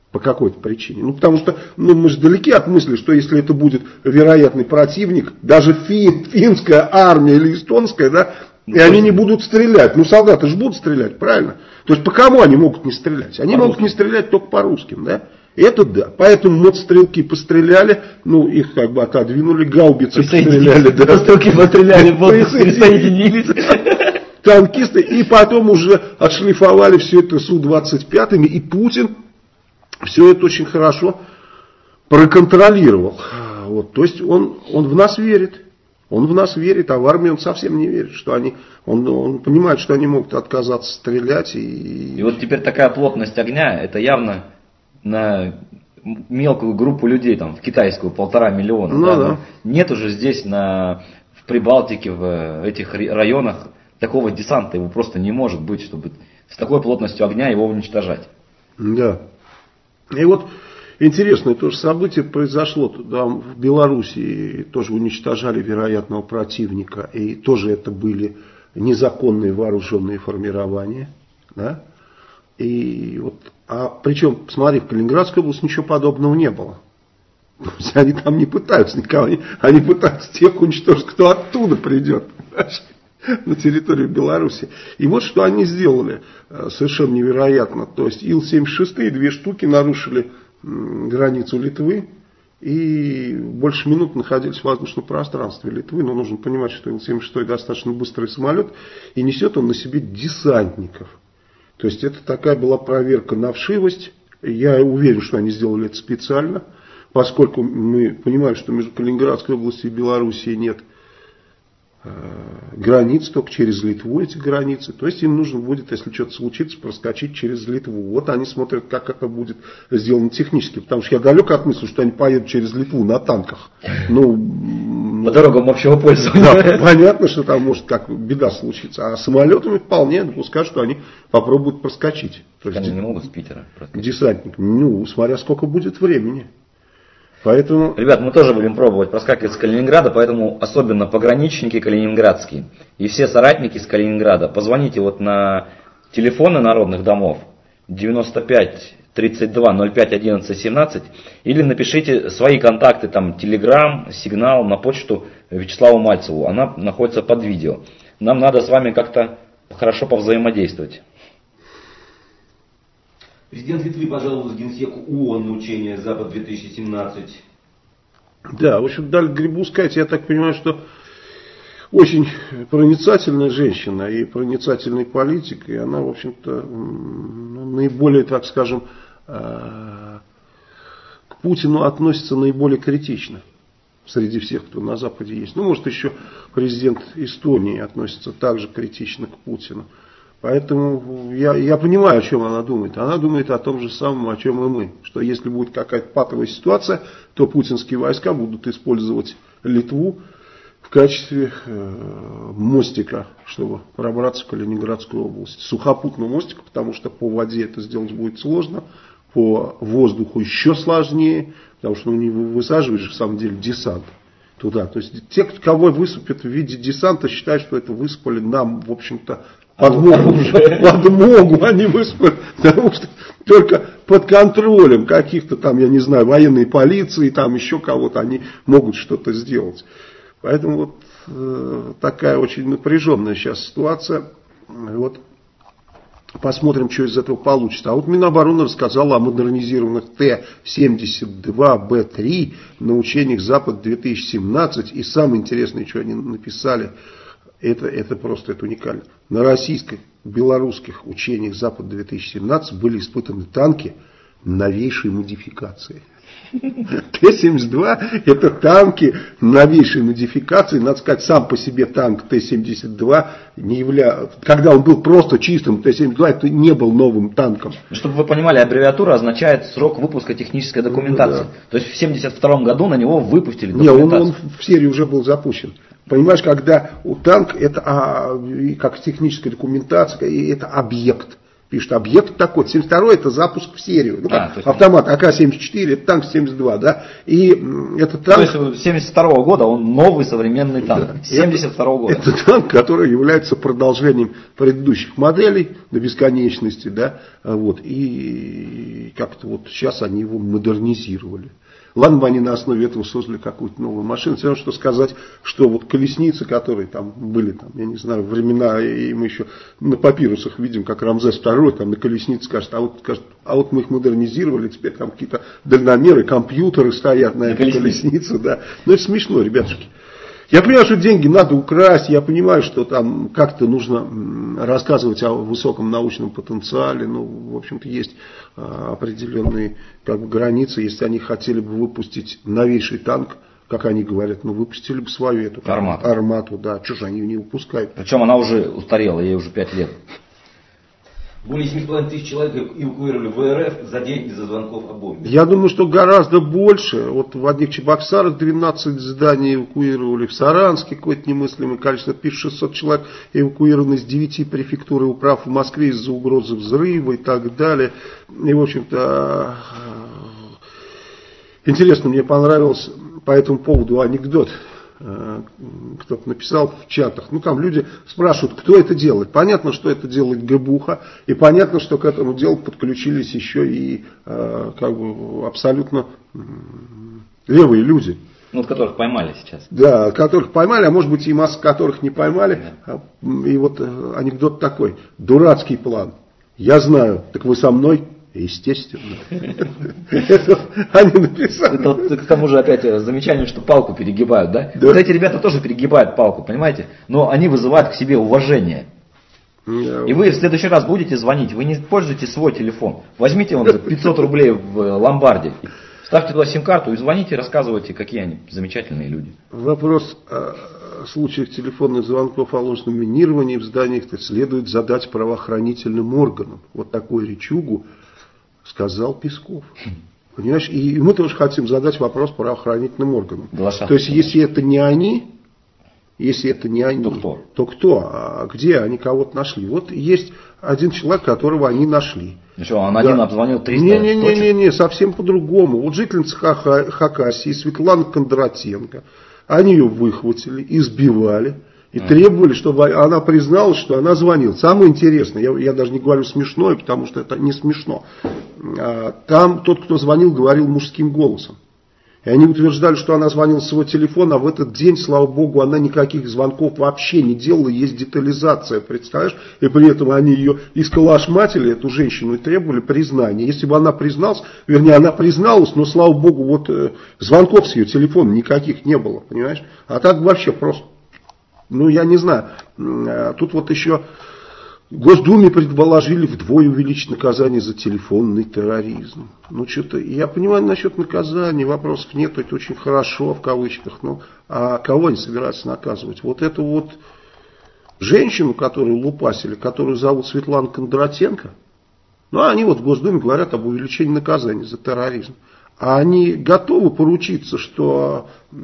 A: По какой-то причине. Ну, потому что ну, мы же далеки от мысли, что если это будет вероятный противник, даже фин, финская армия или эстонская, да, и они не будут стрелять. Ну, солдаты же будут стрелять, правильно? То есть, по кому они могут не стрелять? Они могут не стрелять только по русским, да? Это да. Поэтому мотострелки постреляли, ну, их как бы отодвинули, гаубицы постреляли. Да.
B: Мотострелки постреляли, присоединились.
A: Танкисты. И потом уже отшлифовали все это Су двадцать пять, и Путин все это очень хорошо проконтролировал. Вот. То есть, он, он в нас верит. Он в нас верит, а в армии он совсем не верит, что они, он, он понимает, что они могут отказаться стрелять. И...
B: и вот теперь такая плотность огня, это явно на мелкую группу людей, там, в китайскую, полтора миллиона.
A: Ну,
B: да,
A: да.
B: Нет уже здесь на, в Прибалтике, в этих районах такого десанта, его просто не может быть, чтобы с такой плотностью огня его уничтожать.
A: Да. И вот интересное тоже событие произошло да, в Белоруссии, тоже уничтожали вероятного противника, и тоже это были незаконные вооруженные формирования. Да? И вот, а причем, посмотри, в Калининградской области ничего подобного не было. То есть они там не пытаются никого, они, они пытаются тех уничтожить, кто оттуда придет на территорию Беларуси. И вот что они сделали, совершенно невероятно. То есть Ил семьдесят шесть, две штуки нарушили границу Литвы и больше минут находились в воздушном пространстве Литвы. Но нужно понимать, что Ил семьдесят шесть достаточно быстрый самолет, и несет он на себе десантников. То есть это такая была проверка на вшивость. Я уверен, что они сделали это специально, поскольку мы понимаем, что между Калининградской областью и Белоруссией нет границ, только через Литву эти границы. То есть им нужно будет, если что-то случится, проскочить через Литву. Вот они смотрят, как это будет сделано технически. Потому что я далек от мысли, что они поедут через Литву на танках. Ну,
B: по дорогам общего пользования.
A: Да, понятно, что там может как беда случиться. А самолетами вполне допускаю, что они попробуют проскочить.
B: То есть, они не могут с Питера проскочить.
A: Десантник. Ну, смотря сколько будет времени. Поэтому...
B: Ребят, мы тоже будем пробовать проскакивать с Калининграда, поэтому особенно пограничники калининградские и все соратники с Калининграда, позвоните вот на телефоны народных домов девяносто пять тридцать два ноль пять одиннадцать семнадцать или напишите свои контакты, там, телеграм, сигнал на почту Вячеславу Мальцеву, она находится под видео. Нам надо с вами как-то хорошо повзаимодействовать.
C: Президент Литвы пожаловал Генсеку ООН на учение Запад-две тысячи семнадцать.
A: Да, в общем, дали грибу сказать, я так понимаю, что очень проницательная женщина и проницательный политик, и она, в общем-то, наиболее, так скажем, к Путину относится наиболее критично среди всех, кто на Западе есть. Ну, может, еще президент Эстонии относится также критично к Путину. Поэтому я, я понимаю, о чем она думает. Она думает о том же самом, о чем и мы. Что если будет какая-то патовая ситуация, то путинские войска будут использовать Литву в качестве э, мостика, чтобы пробраться в Калининградскую область. Сухопутного мостика, потому что по воде это сделать будет сложно, по воздуху еще сложнее, потому что ну, не высаживаешь в самом деле десант туда. То есть те, кого высыпят в виде десанта, считают, что это высыпали нам, в общем-то, подмогу, подмогу они выспали, потому что только под контролем каких-то там, я не знаю, военной полиции, там еще кого-то, они могут что-то сделать. Поэтому вот э, такая очень напряженная сейчас ситуация. Вот посмотрим, что из этого получится. А вот Минобороны рассказала о модернизированных Т семьдесят два Б три на учениях Запад-две тысячи семнадцать. И самое интересное, что они написали, Это, это просто это уникально. На российско-белорусских учениях Запад-две тысячи семнадцать были испытаны танки новейшей модификации. Т семьдесят два это танки новейшей модификации. Надо сказать, сам по себе танк Т семьдесят два, не явля... когда он был просто чистым Т семьдесят два, это не был новым танком.
B: Чтобы вы понимали, аббревиатура означает срок выпуска технической документации. Ну, да. То есть в семьдесят втором году на него выпустили документацию.
A: Не, он, он в серии уже был запущен. Понимаешь, когда у танк это а, как техническая документация, это объект. Пишет, объект такой, семьдесят второй это запуск в серию. Ну, как а, автомат А К семьдесят четыре, это танк семьдесят два, да. И этот танк...
B: То есть семьдесят второго года он новый современный танк. Да. семьдесят второго года.
A: Это танк, который является продолжением предыдущих моделей до бесконечности, да. Вот. И как-то вот сейчас они его модернизировали. Ладно бы они на основе этого создали какую-то новую машину. Все равно, что сказать, что вот колесницы, которые там были, там, я не знаю, времена, и мы еще на папирусах видим, как Рамзес второй там на колеснице скажет, а вот, скажет, а вот мы их модернизировали, теперь там какие-то дальномеры, компьютеры стоят на, на этой колеснице. Да. Ну это смешно, ребятушки. Я понимаю, что деньги надо украсть, я понимаю, что там как-то нужно рассказывать о высоком научном потенциале, ну, в общем-то, есть а, определенные как бы, границы, если они хотели бы выпустить новейший танк, как они говорят, ну, выпустили бы свою эту
B: армату,
A: армату да, что же они ее не выпускают.
B: Причем она уже устарела, ей уже пять лет.
C: Более семь с половиной тысяч человек эвакуировали в Р Ф за день из-за звонков о бомбе.
A: Я думаю, что гораздо больше. Вот в одних Чебоксарах двенадцать зданий эвакуировали, в Саранске какое-то немыслимое количество, пишет шестьсот человек эвакуированы из девяти префектур и управ в Москве из-за угрозы взрыва и так далее. И, в общем-то, интересно, мне понравился по этому поводу анекдот. Кто-то написал в чатах, ну там люди спрашивают, кто это делает. Понятно, что это делает ГБУХа, и понятно, что к этому делу подключились еще и э, как бы абсолютно э, левые люди.
B: Ну, которых поймали сейчас.
A: Да, которых поймали, а может быть и масса которых не поймали. Да. И вот э, анекдот такой, дурацкий план. Я знаю, так вы со мной? Естественно. Это они написали.
B: Это вот, к тому же опять замечание, что палку перегибают, да? Вот эти ребята тоже перегибают палку, понимаете? Но они вызывают к себе уважение. И вы в следующий раз будете звонить, вы не пользуете свой телефон. Возьмите он за пятьсот рублей в ломбарде, ставьте туда сим-карту и звоните, рассказывайте, какие они замечательные люди.
A: Вопрос о случаях телефонных звонков о ложном минировании в зданиях следует задать правоохранительным органам. Вот такую речугу сказал Песков. Понимаешь? И мы тоже хотим задать вопрос правоохранительным органам.
B: Глаша.
A: То есть, если это не они, если это не они,
B: то кто?
A: то кто? А где они кого-то нашли? Вот есть один человек, которого они нашли.
B: Ну что, он один да. обзвонил триста
A: Не-не-не, не, не, совсем по-другому. Вот жительница Хакасии Светлана Кондратенко, они ее выхватили, избивали. И mm. требовали, чтобы она призналась, что она звонила. Самое интересное, я, я даже не говорю смешное, потому что это не смешно. А, там тот, кто звонил, говорил мужским голосом. И они утверждали, что она звонила с своего телефона, а в этот день, слава богу, она никаких звонков вообще не делала, есть детализация, представляешь? И при этом они ее исколошматили, эту женщину, и требовали признания. Если бы она призналась, вернее, она призналась, но, слава богу, вот э, звонков с ее телефона никаких не было, понимаешь? А так вообще просто. Ну, я не знаю, тут вот еще в Госдуме предположили вдвое увеличить наказание за телефонный терроризм. Ну, что-то, я понимаю насчет наказания, вопросов нет, это очень хорошо, в кавычках, ну, а кого они собираются наказывать? Вот эту вот женщину, которую лупасили, которую зовут Светлана Кондратенко, ну, они вот в Госдуме говорят об увеличении наказания за терроризм. А они готовы поручиться, что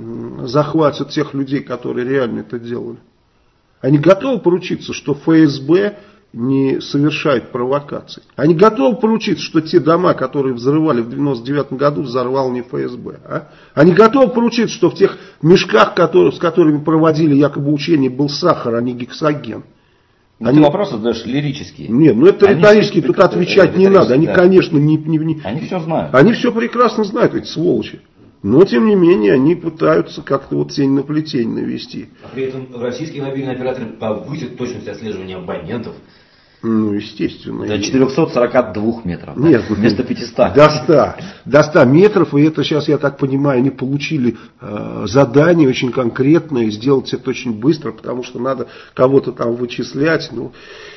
A: захватят тех людей, которые реально это делали? Они готовы поручиться, что Эф Эс Бэ не совершает провокаций? Они готовы поручиться, что те дома, которые взрывали в девяносто девятом году, взорвал не Эф Эс Бэ? А? Они готовы поручиться, что в тех мешках, которые, с которыми проводили якобы учения, был сахар, а не гексоген?
B: Ну, они... Ты вопросы задаешь лирические.
A: Нет, ну это они риторически, тут отвечать не надо. Они, да. конечно, не, не, не...
B: Они все знают.
A: Они все прекрасно знают, эти сволочи. Но, тем не менее, они пытаются как-то вот тень на плетень навести.
C: А при этом российские мобильные операторы повысят точность отслеживания абонентов.
A: Ну, естественно.
B: До четырехсот сорока двух метров.
A: Нет,
B: да? Вместо пятисот.
A: До ста. До ста метров. И это сейчас, я так понимаю, они получили э, задание очень конкретное. И сделать это очень быстро, потому что надо кого-то там вычислять. Ну,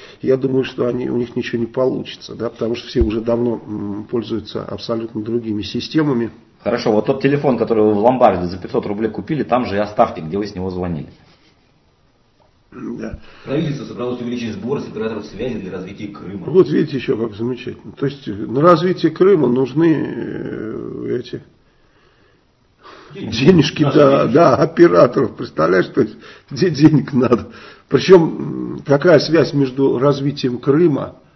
A: я думаю, что они, у них ничего не получится. Да, потому что все уже давно м, пользуются абсолютно другими системами.
B: Хорошо, вот тот телефон, который вы в ломбарде за пятьсот рублей купили, там же и оставьте, где вы с него звонили.
A: Да.
C: Правительство собралось увеличить сборы с операторов связи для развития Крыма.
A: Вот видите еще как замечательно. То есть на развитие Крыма нужны эти денежки, денежки да, да, операторов. Представляешь, то есть, где денег надо. Причем какая связь между развитием Крыма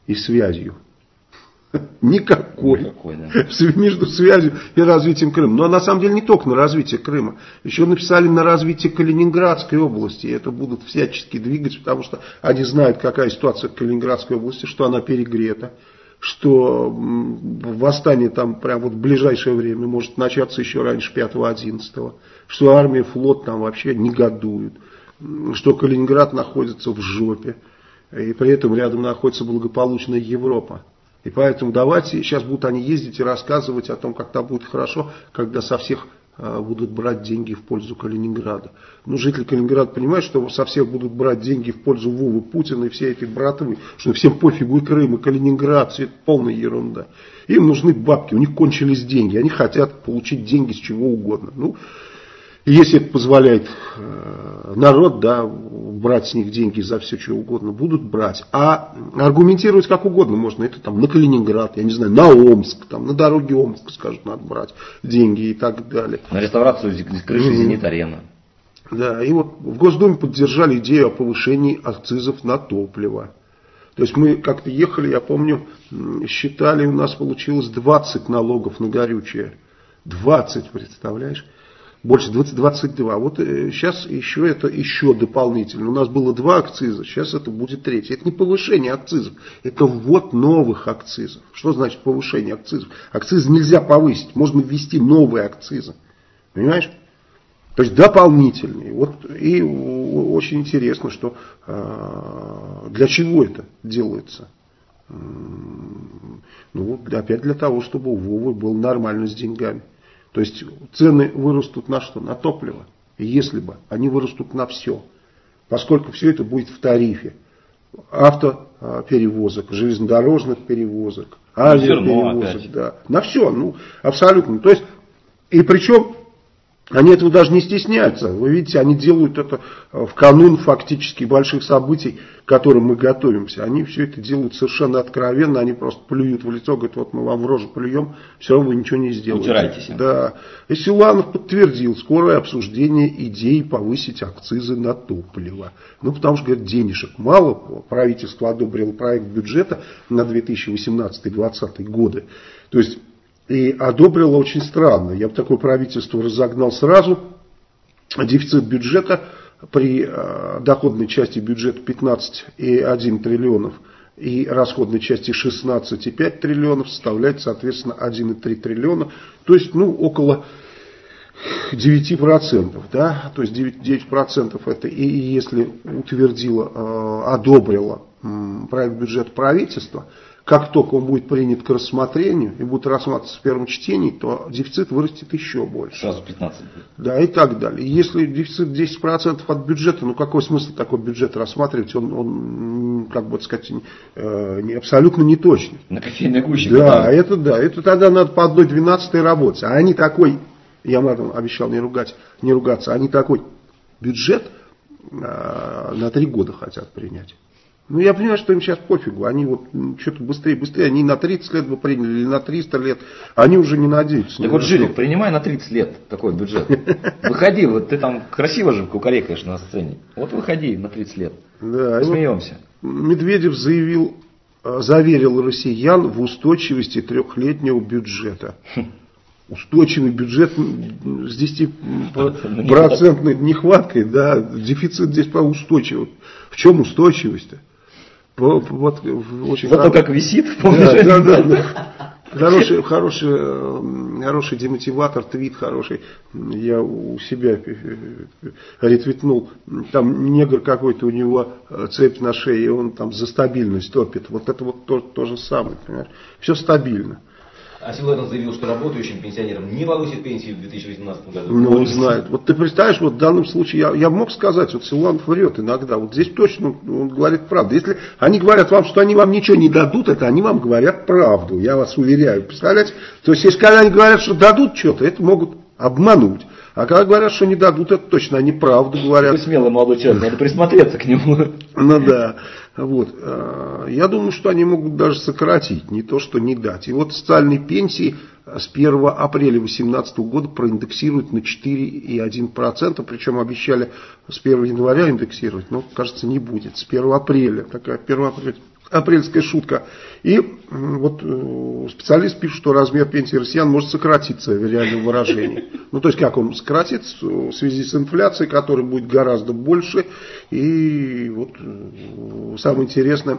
A: и связью? Никакой.
B: Никакой, да.
A: Между связью и развитием Крыма. Но на самом деле не только на развитие Крыма. Еще написали на развитие Калининградской области. И это будут всячески двигать, потому что они знают, какая ситуация в Калининградской области, что она перегрета, что восстание там прямо вот в ближайшее время может начаться еще раньше пятого-одиннадцатого, что армия, флот там вообще негодуют, что Калининград находится в жопе, и при этом рядом находится благополучная Европа. И поэтому давайте, сейчас будут они ездить и рассказывать о том, как там будет хорошо, когда со всех а, будут брать деньги в пользу Калининграда. Ну, жители Калининграда понимают, что со всех будут брать деньги в пользу Вовы Путина и всей этой братвы, что всем пофигу и Крым, и Калининград, все это полная ерунда. Им нужны бабки, у них кончились деньги, они хотят получить деньги с чего угодно. Ну, если это позволяет э, народ, да, брать с них деньги за все, что угодно, будут брать. А аргументировать как угодно можно. Это там на Калининград, я не знаю, на Омск, там на дороге Омска, скажут, надо брать деньги и так далее.
B: На реставрацию крыши mm-hmm. «Зенит-арены».
A: Да, и вот в Госдуме поддержали идею о повышении акцизов на топливо. То есть мы как-то ехали, я помню, считали, у нас получилось двадцать налогов на горючее. двадцать, представляешь? Больше двадцать, двадцать два. Вот сейчас еще это еще дополнительно. У нас было два акциза, сейчас это будет третий. Это не повышение акцизов, это ввод новых акцизов. Что значит повышение акцизов? Акцизы нельзя повысить, можно ввести новые акцизы. Понимаешь? То есть дополнительные. Вот, и очень интересно, что э, для чего это делается. Ну, опять для того, чтобы у Вовы было нормально с деньгами. То есть цены вырастут на что? На топливо. И если бы они вырастут на все, поскольку все это будет в тарифе автоперевозок, железнодорожных перевозок, авиаперевозок, да, на все, ну, абсолютно. То есть, и причем они этого даже не стесняются. Вы видите, они делают это в канун фактически больших событий, к которым мы готовимся. Они все это делают совершенно откровенно, они просто плюют в лицо, говорят, вот мы вам в рожу плюем, все равно вы ничего не сделаете.
B: Утирайтесь.
A: Да. И Силуанов подтвердил скорое обсуждение идеи повысить акцизы на топливо. Ну, потому что, говорят, денежек мало, правительство одобрило проект бюджета на две тысячи восемнадцатый — две тысячи двадцатый годы. То есть, и одобрило очень странно. Я бы такое правительство разогнал сразу. Дефицит бюджета при э, доходной части бюджета пятнадцать целых один десятых триллионов и расходной части шестнадцать целых пять десятых триллионов составляет, соответственно, один целых три десятых триллиона. То есть, ну, около девять процентов. Да? То есть девять процентов это и если утвердило, э, одобрило э, проект бюджета правительства, как только он будет принят к рассмотрению и будет рассматриваться в первом чтении, то дефицит вырастет еще больше.
B: Сразу пятнадцать будет.
A: Да, и так далее. И если дефицит десять процентов от бюджета, ну какой смысл такой бюджет рассматривать? Он, он как бы сказать, не, абсолютно неточный.
B: На кофейной гуще.
A: Да, да, это да. Это тогда надо по одной двенадцатой работать. А они такой, я матом обещал не, ругать, не ругаться, они такой бюджет а, на три года хотят принять. Ну, я понимаю, что им сейчас пофигу. Они вот что-то быстрее, быстрее. Они на тридцать лет бы приняли или на триста лет. Они уже не надеются.
B: Так вот, Жилик, принимай на тридцать лет такой бюджет. Выходи, вот ты там красиво же кукарекаешь на сцене. Вот выходи на тридцать лет.
A: Да,
B: смеемся.
A: Вот Медведев заявил, заверил россиян в устойчивости трехлетнего бюджета. Устойчивый бюджет с десятипроцентной нехваткой, да, дефицит здесь по устойчивый. В чем устойчивость-то? Вот, очень
B: Зато хороший, как висит, помнишь?
A: Да, да, да. Хороший, хороший, хороший демотиватор, твит хороший. Я у себя ретвитнул. Там негр какой-то, у него цепь на шее, и он там за стабильность топит. Вот это вот то, то же самое, понимаешь? Все стабильно.
C: А Силуанов заявил, что работающим пенсионерам не повысит пенсии в две тысячи восемнадцатом году.
A: Ну, он знает. Вот ты представляешь, вот в данном случае, я, я мог сказать, вот Силуанов врет иногда. Вот здесь точно он говорит правду. Если они говорят вам, что они вам ничего не дадут, это они вам говорят правду. Я вас уверяю. Представляете? То есть, если когда они говорят, что дадут что-то, это могут обмануть. А когда говорят, что не дадут, это точно они правду говорят.
B: Вы смелый молодой человек, надо присмотреться к нему.
A: Ну да. Вот. Я думаю, что они могут даже сократить, не то что не дать. И вот социальные пенсии с первого апреля две тысячи восемнадцатого года проиндексируют на четыре целых одна десятая процента. Причем обещали с первого января индексировать, но, кажется, не будет. С первого апреля. Такая первого апреля апрельская шутка. И вот специалист пишет, что размер пенсии россиян может сократиться в реальном выражении. Ну, то есть, как он сократится в связи с инфляцией, которая будет гораздо больше. И вот самое интересное,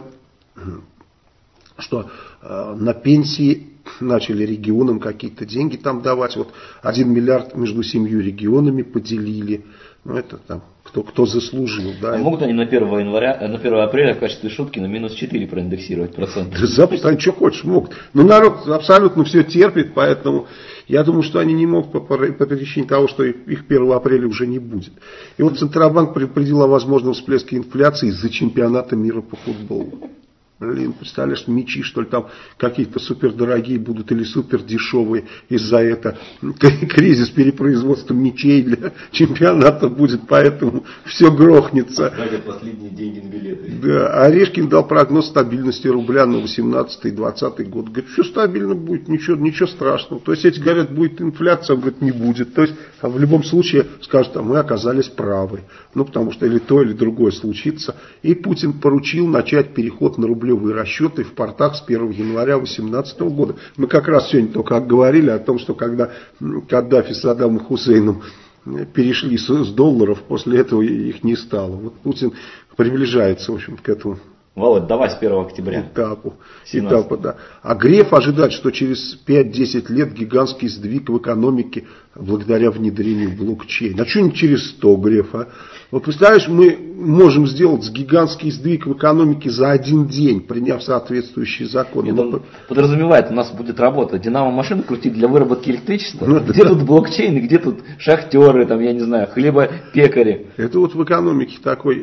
A: что на пенсии начали регионам какие-то деньги там давать. Вот один миллиард между семью регионами поделили. Ну, это там кто, кто заслужил. Да.
B: А могут они на первое января, на первое апреля в качестве шутки на минус четыре проиндексировать проценты?
A: Да запросто, они что хочешь могут. Но народ абсолютно все терпит, поэтому я думаю, что они не могут по, по, по причине того, что их первого апреля уже не будет. И вот Центробанк предупредил о возможном всплеске инфляции из-за чемпионата мира по футболу. Блин, представляешь, мячи, что ли, там какие-то супердорогие будут или супердешевые. Из-за этого кризис перепроизводства мячей для чемпионата будет, поэтому все грохнется.
C: Дали последние деньги на билеты.
A: Да, Орешкин дал прогноз стабильности рубля на восемнадцатый и двадцатый год. Говорит, все стабильно будет, ничего, ничего страшного. То есть, эти говорят, будет инфляция, он говорит, не будет. То есть, а в любом случае скажут, а мы оказались правы. Ну, потому что или то, или другое случится. И Путин поручил начать переход на рубль расчеты в портах с первого января две тысячи восемнадцатого года. Мы как раз сегодня только говорили о том, что когда Каддафи с Саддамом Хусейном перешли с, с долларов, после этого их не стало. Вот Путин приближается, в общем, к этому.
B: Володь, давай с первого октября.
A: Этапу. Этапу, да. А Греф ожидает, что через пять-десять лет гигантский сдвиг в экономике благодаря внедрению блокчейна. А что не через сто, Греф, а? Вот представляешь, мы можем сделать гигантский сдвиг в экономике за один день, приняв соответствующие законы.
B: Это подразумевает, у нас будет работа динамо-машин крутить для выработки электричества. Ну, где да. Тут блокчейн, где тут шахтеры, там, я не знаю, хлебопекари.
A: Это вот в экономике такой,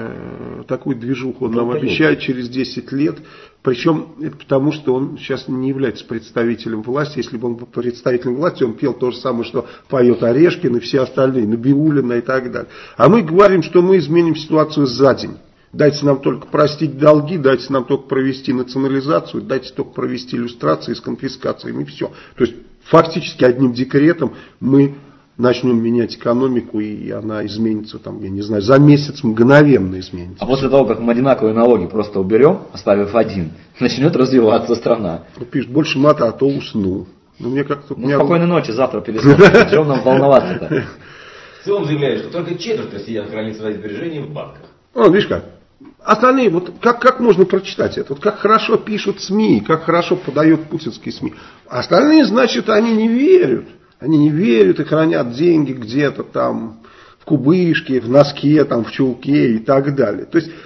A: э, такой движуху он нам обещает через десять лет. Причем это потому, что он сейчас не является представителем власти. Если бы он был представителем власти, он пел то же самое, что поет Орешкин и все остальные, Набиуллина и так далее. А мы говорим, что мы изменим ситуацию за день. Дайте нам только простить долги, дайте нам только провести национализацию, дайте только провести иллюстрации с конфискацией, и все. То есть фактически одним декретом мы начнем менять экономику, и она изменится, там, я не знаю, за месяц мгновенно изменится.
B: А после того, как мы одинаковые налоги просто уберем, оставив один, начнет развиваться страна.
A: Пишет, больше мата, а то уснул.
B: Ну, мне как-то... Ну, меня... спокойной ночи, завтра пересмотрим. Чем нам волноваться-то?
C: В целом заявляет, что только четверть россиян хранит свои сбережения в банках.
A: О, видишь как. Остальные, вот как, как можно прочитать это? Вот как хорошо пишут СМИ, как хорошо подают путинские СМИ. Остальные, значит, они не верят. Они не верят и хранят деньги где-то там в кубышке, в носке, там, в чулке и так далее. То есть,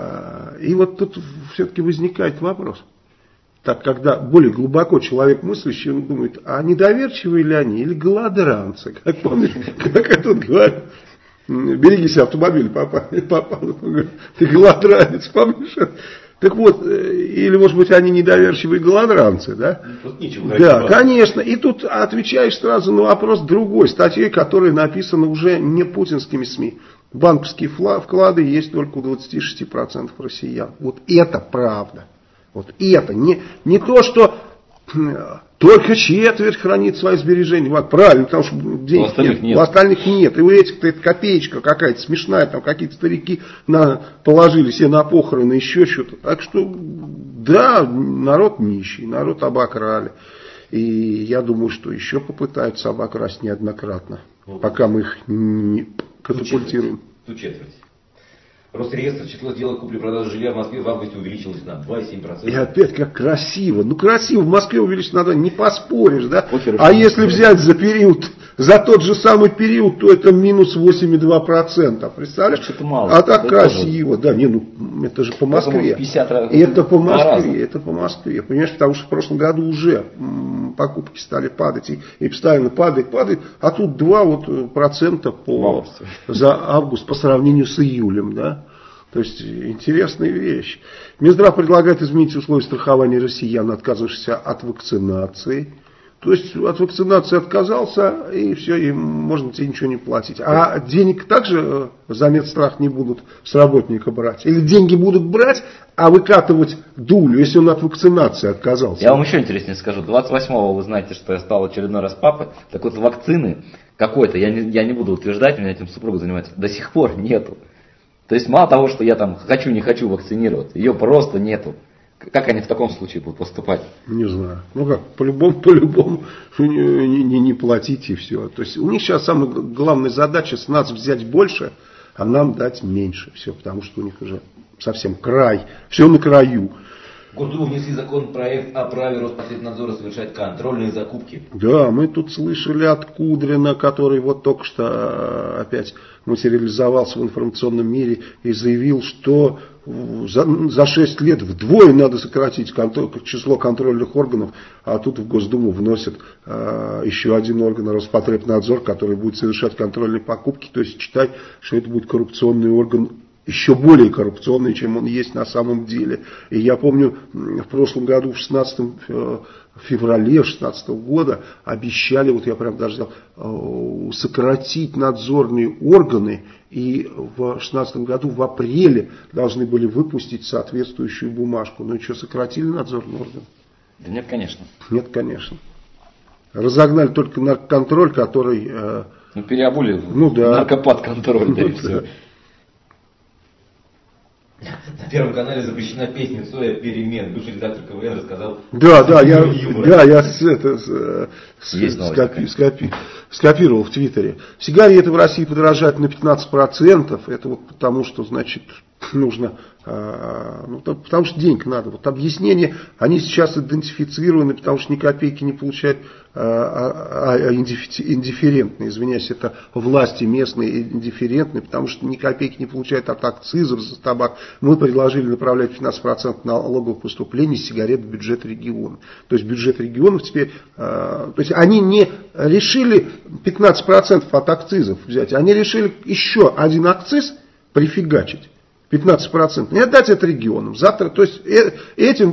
A: э, и вот тут все-таки возникает вопрос. Так, когда более глубоко человек мыслящий, он думает, а недоверчивые ли они или голодранцы? Как помнишь, как это говорят? Береги себя, автомобиль попал. Ты голодранец, помнишь? Так вот, или, может быть, они недоверчивые голодранцы, да? Да, конечно. И тут отвечаешь сразу на вопрос другой статьей, которая написана уже не путинскими СМИ. Банковские вклады есть только у двадцати шести процентов россиян. Вот это правда. Вот это. Не, не то, что только четверть хранит свои сбережения. Вот, правильно, потому что денег нет. нет. У остальных нет. И у этих-то это копеечка какая-то смешная. Там какие-то старики на, положили себе на похороны, еще что-то. Так что, да, народ нищий, народ обокрали. И я думаю, что еще попытаются обокрасть неоднократно. Вот. Пока мы их не катапультируем.
C: Ту четверть. Росреестр число сделок купли-продажи жилья в Москве в августе увеличилось на два и семь десятых процента.
A: И опять как красиво. Ну красиво, в Москве увеличилось на два, не поспоришь, да? А если взять за период, за тот же самый период, то это минус восемь и два десятых процента. Представляешь?
B: Это мало.
A: А так это красиво. Тоже... Да, не, ну это же по Москве.
B: пятьдесят
A: это по Москве, это по Москве. Понимаешь, потому что в прошлом году уже покупки стали падать. И, и постоянно падает, падает. А тут два вот процента по, за август по сравнению с июлем, да? То есть интересная вещь. Минздрав предлагает изменить условия страхования россиян, отказывавшихся от вакцинации. То есть от вакцинации отказался, и все, и можно тебе ничего не платить. А денег также за медстрах не будут с работника брать. Или деньги будут брать, а выкатывать дулю, если он от вакцинации отказался.
B: Я вам еще интереснее скажу. двадцать восьмого вы знаете, что я стал очередной раз папой. Так вот вакцины какой-то, я не, я не буду утверждать, у меня этим супруга занимается, до сих пор нету. То есть мало того, что я там хочу, не хочу вакцинироваться, ее просто нету. Как они в таком случае будут поступать?
A: Не знаю. Ну как, по-любому, по-любому не, не, не платить и все. То есть у них сейчас самая главная задача с нас взять больше, а нам дать меньше. Все, потому что у них уже совсем край. Все на краю.
C: В Госдуму внесли законопроект о праве Роспотребнадзора совершать контрольные закупки.
A: Да, мы тут слышали от Кудрина, который вот только что опять материализовался в информационном мире и заявил, что за, за шесть лет вдвое надо сократить контроль, число контрольных органов, а тут в Госдуму вносят э, еще один орган, Роспотребнадзор, который будет совершать контрольные покупки, то есть считать, что это будет коррупционный орган, еще более коррупционный, чем он есть на самом деле. И я помню, в прошлом году, в шестнадцатом феврале шестнадцатого года, обещали, вот я прям даже взял, сократить надзорные органы, и в шестнадцатом году в апреле должны были выпустить соответствующую бумажку. Ну и что, сократили надзорный орган?
B: Да нет, конечно.
A: Нет, конечно. Разогнали только наркоконтроль, который...
B: Ну, переобули
A: ну, да.
B: наркоподконтроль, да и все.
C: На Первом канале запрещена песня Цоя «Перемен». Бывший редактор КВН рассказал...
A: Да, да, я, да, я с, это, с, скопи, скопи, скопировал в Твиттере. Сигареты в России подорожают на пятнадцать процентов. Это вот потому, что, значит, нужно... Ну, потому что денег надо. Вот объяснения, они сейчас идентифицированы, потому что ни копейки не получают а, а, индифферентные. Извиняюсь, это власти местные индифферентные, потому что ни копейки не получают от акцизов за табак. Мы предложили направлять пятнадцать процентов налоговых поступлений с сигарет в бюджет региона. То есть бюджет регионов теперь... То есть они не решили пятнадцать процентов от акцизов взять, они решили еще один акциз прифигачить. пятнадцать процентов. Не отдать это регионам. Завтра, то есть э, этим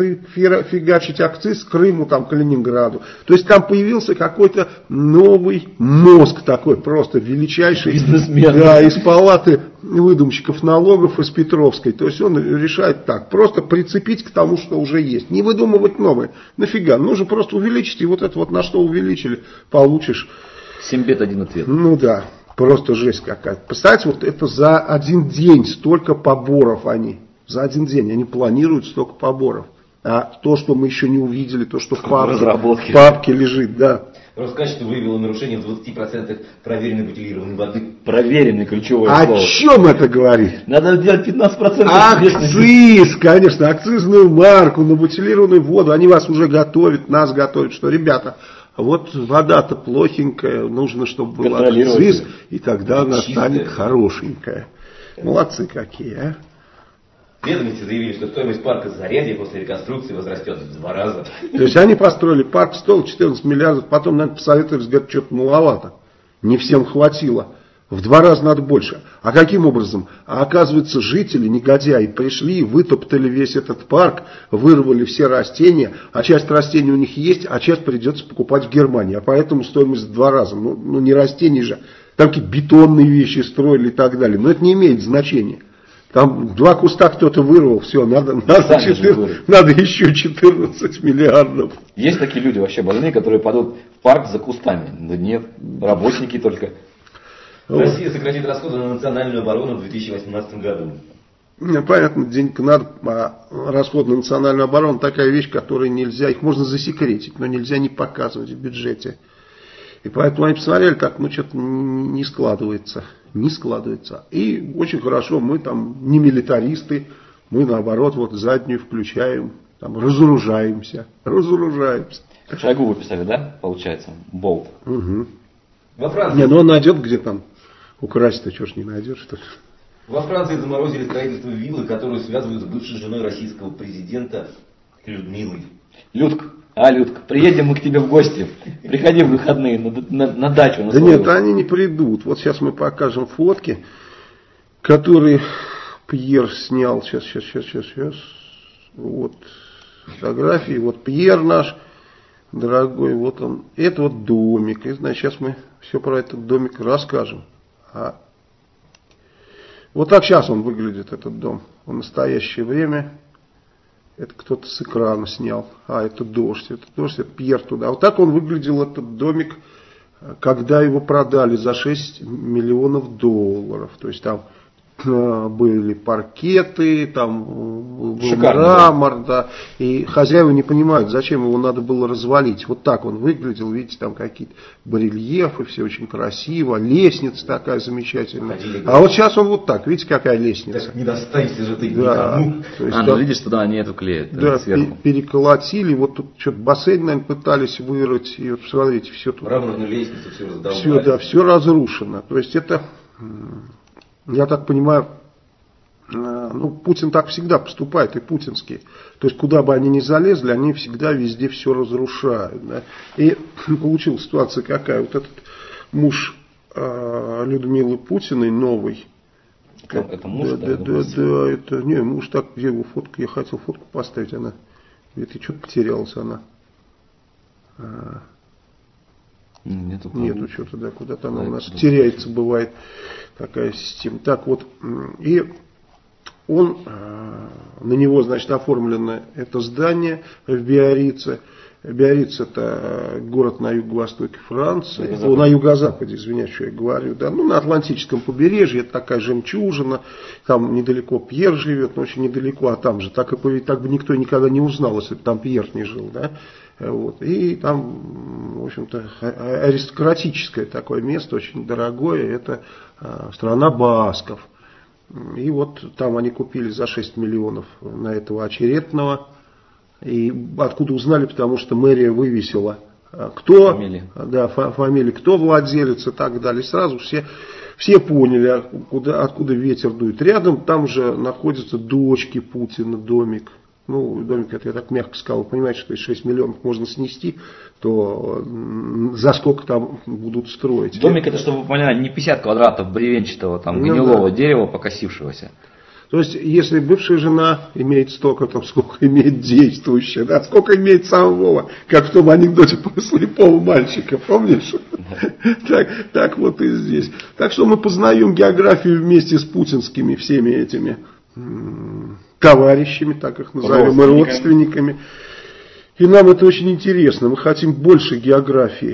A: прифигачить акциз Крыму, там, Калининграду. То есть там появился какой-то новый мозг такой, просто величайший.
B: Бизнесмен.
A: Да, из палаты выдумщиков налогов из Петровской. То есть он решает так, просто прицепить к тому, что уже есть. Не выдумывать новое. Нафига? Нужно просто увеличить. И вот это вот на что увеличили, получишь.
B: Семь бед, один ответ.
A: Ну да. Просто жесть какая-то. Представьте, вот это за один день столько поборов они. За один день они планируют столько поборов. А то, что мы еще не увидели, то, что в папке, папке лежит, да.
C: Роскачество выявило нарушение в двадцати процентах проверенной бутилированной воды.
B: Проверенный, ключевое
A: О
B: слово.
A: О чем это говорит?
B: Надо сделать пятнадцать процентов.
A: Акциз, конечно, акцизную марку на бутилированную воду. Они вас уже готовят, нас готовят, что, ребята... Вот вода-то плохенькая, нужно, чтобы был акциз, и тогда она станет хорошенькая. Молодцы какие, а?
C: Ведомости заявили, что стоимость парка Зарядье после реконструкции возрастет в два раза.
A: То есть они построили парк, стоил четырнадцать миллиардов, потом, наверное, посоветовались, говорят, что-то маловато. Не всем хватило. В два раза надо больше. А каким образом? А оказывается, жители, негодяи, пришли, вытоптали весь этот парк, вырвали все растения, а часть растений у них есть, а часть придется покупать в Германии. А поэтому стоимость в два раза. Ну, ну не растения же. Там какие-то бетонные вещи строили и так далее. Но это не имеет значения. Там два куста кто-то вырвал, все, надо, надо, четырнадцать, надо еще четырнадцать миллиардов.
B: Есть такие люди вообще больные, которые пойдут в парк за кустами? Да нет, работники только.
C: Россия сократит расходы на национальную оборону в две тысячи восемнадцатом году.
A: Понятно, денег надо, а расход на национальную оборону такая вещь, которую нельзя, их можно засекретить, но нельзя не показывать в бюджете. И поэтому они посмотрели, так, ну что-то не складывается, не складывается. И очень хорошо, мы там не милитаристы, мы наоборот вот заднюю включаем, там разоружаемся, разоружаемся.
B: Шойгу выписали, да, получается, болт.
A: Угу.
C: Во Франции...
A: Не, ну он найдет, где там украсть-то, что ж не найдет, что ли.
C: Во Франции заморозили строительство виллы, которую связывают с бывшей женой российского президента Людмилой.
B: Людка, а, Людка, приедем мы к тебе в гости. Приходи в выходные на, на, на дачу. На
A: да нет, они не придут. Вот сейчас мы покажем фотки, которые Пьер снял. Сейчас, сейчас, сейчас, сейчас, сейчас. Вот фотографии. Вот Пьер наш, дорогой, вот он. Это вот домик. И, значит, сейчас мы все про этот домик расскажем. А вот так сейчас он выглядит, этот дом. В настоящее время это кто-то с экрана снял. А, это дождь, это дождь, это Пьер туда. Вот так он выглядел, этот домик, когда его продали за шесть миллионов долларов. То есть там были паркеты, там был
B: Шикарно,
A: мрамор, да. И хозяева не понимают, зачем его надо было развалить. Вот так он выглядел, видите, там какие-то барельефы, все очень красиво, лестница такая замечательная. Ходили, а вот сейчас он вот так, видите, какая лестница.
C: Так не достанешься же ты
A: да.
C: никому.
A: То есть,
B: а,
A: да,
B: ну видишь, туда они эту клеят
A: да,
B: сверху.
A: Переколотили, вот тут что-то бассейн, наверное, пытались вырыть, и вот посмотрите, все тут.
C: Мраморную лестницу все раздолбали.
A: Все, да, все разрушено. То есть это, я так понимаю, ну, Путин так всегда поступает, и путинские. То есть, куда бы они ни залезли, они всегда везде все разрушают. Да? И получилась ситуация какая. Вот этот муж э, Людмилы Путиной, новый.
B: Это, это муж?
A: Да,
B: да,
A: да, да, да, это, не, муж так, где его фотку, я хотел фотку поставить, она, где-то что-то потерялась она. А,
B: Нету,
A: Нету что-то, да, куда-то она
B: да,
A: у нас
B: да,
A: теряется, бывает такая система. Так вот, и он, на него, значит, оформлено это здание в Биаррице. Биарриц — это город на юго-востоке Франции, на, О, на юго-западе, извиняюсь, что я говорю, да, ну, на Атлантическом побережье, это такая жемчужина, там недалеко Пьер живет, но очень недалеко, а там же, так, и, так бы никто никогда не узнал, если бы там Пьер не жил, да, вот, и там, в общем-то, аристократическое такое место, очень дорогое, это страна басков, и вот там они купили за шесть миллионов на этого очередного. И откуда узнали, потому что мэрия вывесила, кто,
B: фамилия.
A: Да, фамилия, кто владелец и так далее. И сразу все, все поняли, куда, откуда ветер дует. Рядом там же находятся дочки Путина, домик. Ну, домик, это я так мягко сказал, понимаете, что если шесть миллионов можно снести, то за сколько там будут строить.
B: Домик, это, чтобы вы поняли, не пятьдесят квадратов бревенчатого, там, ну, гнилого да. дерева, покосившегося.
A: То есть, если бывшая жена имеет столько, то сколько имеет действующая, да, сколько имеет самого, как в том анекдоте про слепого мальчика, помнишь? Так, так вот и здесь. Так что мы познаем географию вместе с путинскими всеми этими товарищами, так их назовем, и родственниками. И нам это очень интересно, мы хотим больше географии.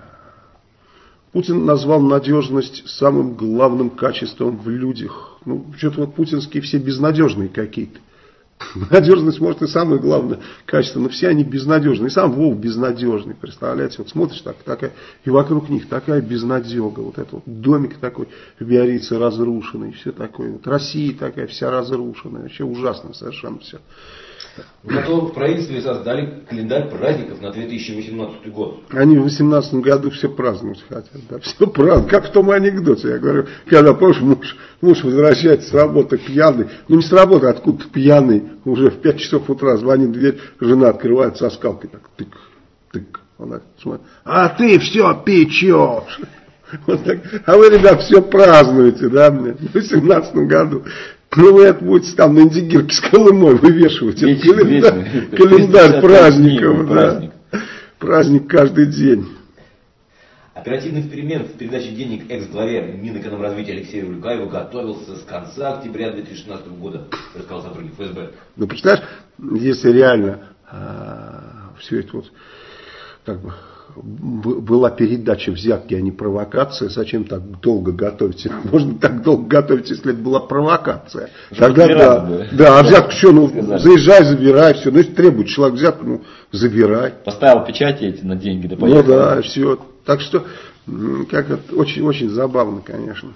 A: Путин назвал надежность самым главным качеством в людях. Ну, что-то вот путинские все безнадежные какие-то. Надежность, может, и самое главное качество, но все они безнадежные. И сам Вов безнадежный, представляете, вот смотришь так, такая, и вокруг них такая безнадега, вот этот вот домик такой в Биаррице разрушенный, все такое, вот Россия такая вся разрушенная, вообще ужасно совершенно все.
C: Зато в правительстве создали календарь праздников на две тысячи восемнадцатый год.
A: Они в две тысячи восемнадцатом году все праздновать хотят. Да, все празднуют. Как в том анекдоте. Я говорю, когда, помнишь, муж, муж возвращается с работы пьяный. Ну не с работы, а откуда-то пьяный. Уже в пять часов утра звонит в дверь, жена открывает со скалкой. Так, тык, тык. Он так смотрит. А ты все печешь. Вот так. А вы, ребят, все празднуете, да, мне, в две тысячи восемнадцатом году. Ну, вы это будете там на индигирке с Колымой вывешивать.
B: Вечный,
A: календарь
B: вечный.
A: календарь праздников. Да.
B: Праздник.
A: Праздник каждый день.
C: Оперативный эксперимент в передаче денег экс-главе Минэкономразвития Алексею Улюкаеву готовился с конца октября две тысячи шестнадцатого года, рассказал сотрудник эф эс бэ.
A: Ну, представляешь, если реально а, все это вот как бы была передача взятки, а не провокация, зачем так долго готовить? Можно так долго готовить, если это была провокация. Тогда да, да, да, а взятку что, ну, сказали. Заезжай, забирай, все. Ну, если требует человек взятку, ну, забирай.
B: Поставил печати эти на деньги, да поехал.
A: Ну да, все. Так что, как это, очень, очень забавно, конечно.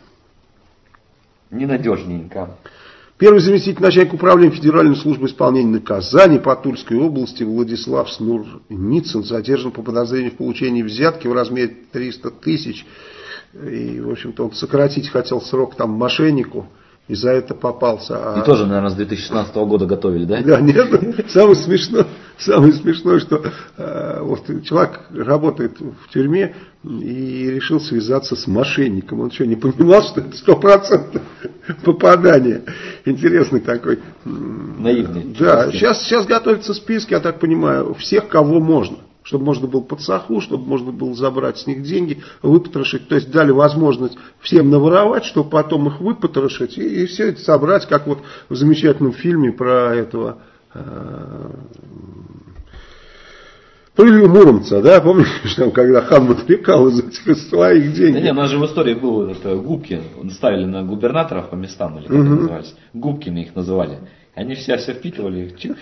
B: Ненадежненько.
A: Первый заместитель начальника управления Федеральной службы исполнения наказаний по Тульской области Владислав Снурницын задержан по подозрению в получении взятки в размере триста тысяч. И, в общем-то, он сократить хотел срок там мошеннику. И за это попался.
B: И а... тоже, наверное, с две тысячи шестнадцатого года готовили, да?
A: Да, нет. Самое смешное, самое смешное, что э, вот человек работает в тюрьме и решил связаться с мошенником. Он что, не понимал, что это стопроцентное попадание? Интересный такой.
B: Наивный.
A: Да, сейчас, сейчас готовятся списки, я так понимаю, всех, кого можно. Чтобы можно было подсохнуть, чтобы можно было забрать с них деньги, выпотрошить. То есть дали возможность всем наворовать, чтобы потом их выпотрошить и, и все это собрать, как вот в замечательном фильме про этого, э, Или Муромца, да, помнишь, там, когда хан вытрекал из этих из своих денег.
B: Да нет, у нас же в истории был этот, губки, ставили на губернаторов по местам, или как это называется, Губкины их называли. Они все все впитывали их, чик.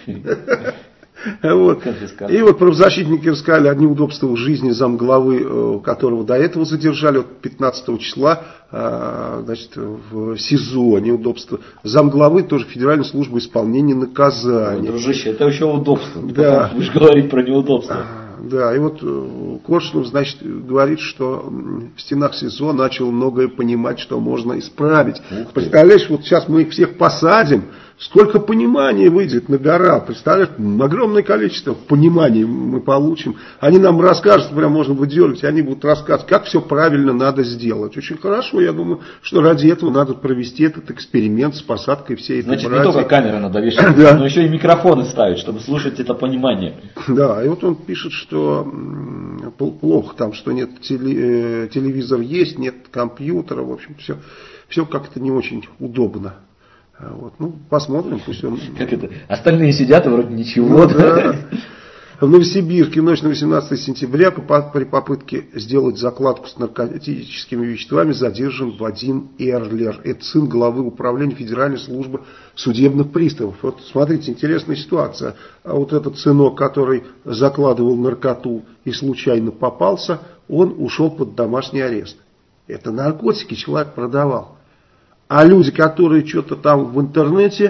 A: Вот. И вот правозащитники рассказали о неудобствах в жизни замглавы, которого до этого задержали, вот пятнадцатого числа, значит, в СИЗО, неудобства. Замглавы тоже Федеральная служба исполнения наказаний.
B: Ой, дружище, это еще удобство.
A: Да.
B: Будешь говорить про неудобства.
A: Да, и вот Коршунов, значит, говорит, что в стенах СИЗО начал многое понимать, что можно исправить. Представляешь, вот сейчас мы их всех посадим, сколько понимания выйдет на гора. Представляешь, огромное количество пониманий мы получим. Они нам расскажут, прям можно выдергивать, они будут рассказывать, как все правильно надо сделать. Очень хорошо, я думаю, что ради этого надо провести этот эксперимент с посадкой всей этой
B: Значит,
A: братьи.
B: не только камеры надо вешать, да, но еще и микрофоны ставить, чтобы слушать это понимание.
A: Да, и вот он пишет, что плохо там, что нет теле, телевизор есть, нет компьютера, в общем, все, все как-то не очень удобно. Вот, ну, посмотрим, пусть он...
B: Как это? Остальные сидят, и вроде ничего.
A: Ну, да. В Новосибирске ночь на восемнадцатое сентября при попытке сделать закладку с наркотическими веществами задержан Вадим Эрлер. Это сын главы управления Федеральной службы судебных приставов. Вот смотрите, интересная ситуация. А вот этот сынок, который закладывал наркоту и случайно попался, он ушел под домашний арест. Это наркотики человек продавал. А люди, которые что-то там в интернете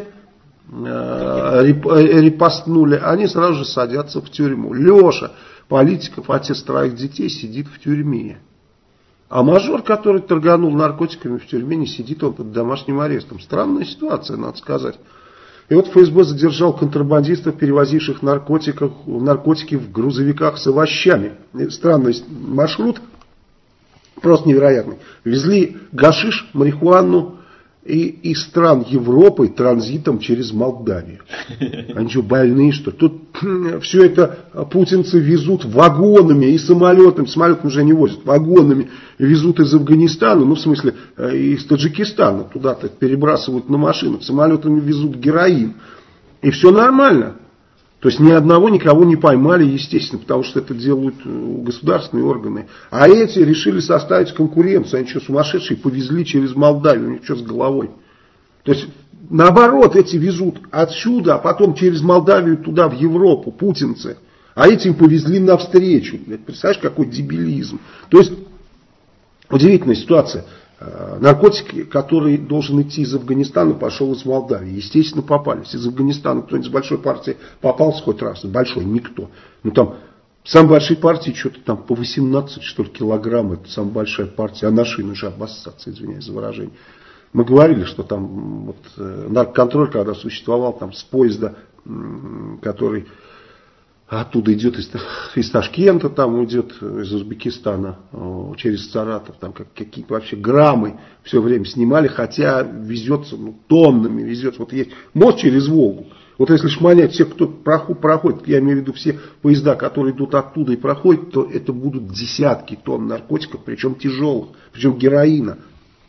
A: э, репостнули, они сразу же садятся в тюрьму. Леша, Политиков, отец троих детей, сидит в тюрьме. А мажор, который торганул наркотиками в тюрьме, не сидит, он под домашним арестом. Странная ситуация, надо сказать. И вот ФСБ задержал контрабандистов, перевозивших наркотиков, наркотики в грузовиках с овощами. Странный маршрут, просто невероятный. Везли гашиш, марихуану, и из стран Европы транзитом через Молдавию. Они что, больные, что ли? Тут все это путинцы везут вагонами и самолетами. Самолетами уже не возят, вагонами везут из Афганистана, ну в смысле из Таджикистана. Туда-то перебрасывают на машинах. Самолетами везут героин. И все нормально. То есть ни одного никого не поймали, естественно, потому что это делают государственные органы. А эти решили составить конкуренцию. Они что, сумасшедшие, повезли через Молдавию, у них что с головой. То есть наоборот, эти везут отсюда, а потом через Молдавию туда, в Европу, путинцы. А этим повезли навстречу. Представляешь, какой дебилизм. То есть удивительная ситуация. Наркотики, который должен идти из Афганистана, пошел из Молдавии. Естественно, попались. Из Афганистана кто-нибудь с большой партии попался хоть раз? Большой, никто. Ну там, самые большие партии, что-то там по восемнадцать, что ли, килограмм. Это самая большая партия. А наши уже обоссаться, извиняюсь за выражение. Мы говорили, что там вот, наркоконтроль, когда существовал, там с поезда, который... Оттуда идет из, из Ташкента, там идет из Узбекистана через Саратов, там как, какие-то вообще граммы все время снимали, хотя везется ну, тоннами, везется. Вот есть мост через Волгу. Вот если шмонять всех, кто проходит, я имею в виду все поезда, которые идут оттуда и проходят, то это будут десятки тонн наркотиков, причем тяжелых, причем героина.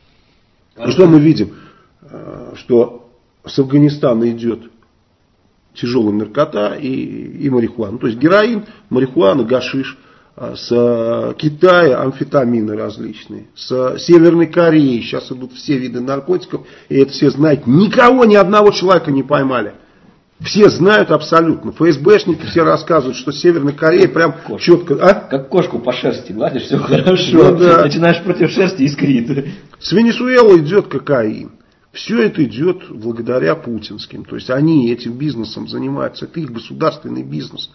A: И что мы видим? Что с Афганистана идет тяжелая наркота и, и марихуана. То есть героин, марихуана, гашиш. С Китая амфетамины различные. С Северной Кореи сейчас идут все виды наркотиков. И это все знают. Никого, ни одного человека не поймали. Все знают абсолютно. ФСБшники все рассказывают, что Северная Корея прям кошку. Четко... А?
B: Как кошку по шерсти гладишь, все хорошо. Ну, да. Начинаешь против шерсти, искрит.
A: С Венесуэлы идет кокаин. Все это идет благодаря путинским. То есть они этим бизнесом занимаются. Это их государственный бизнес.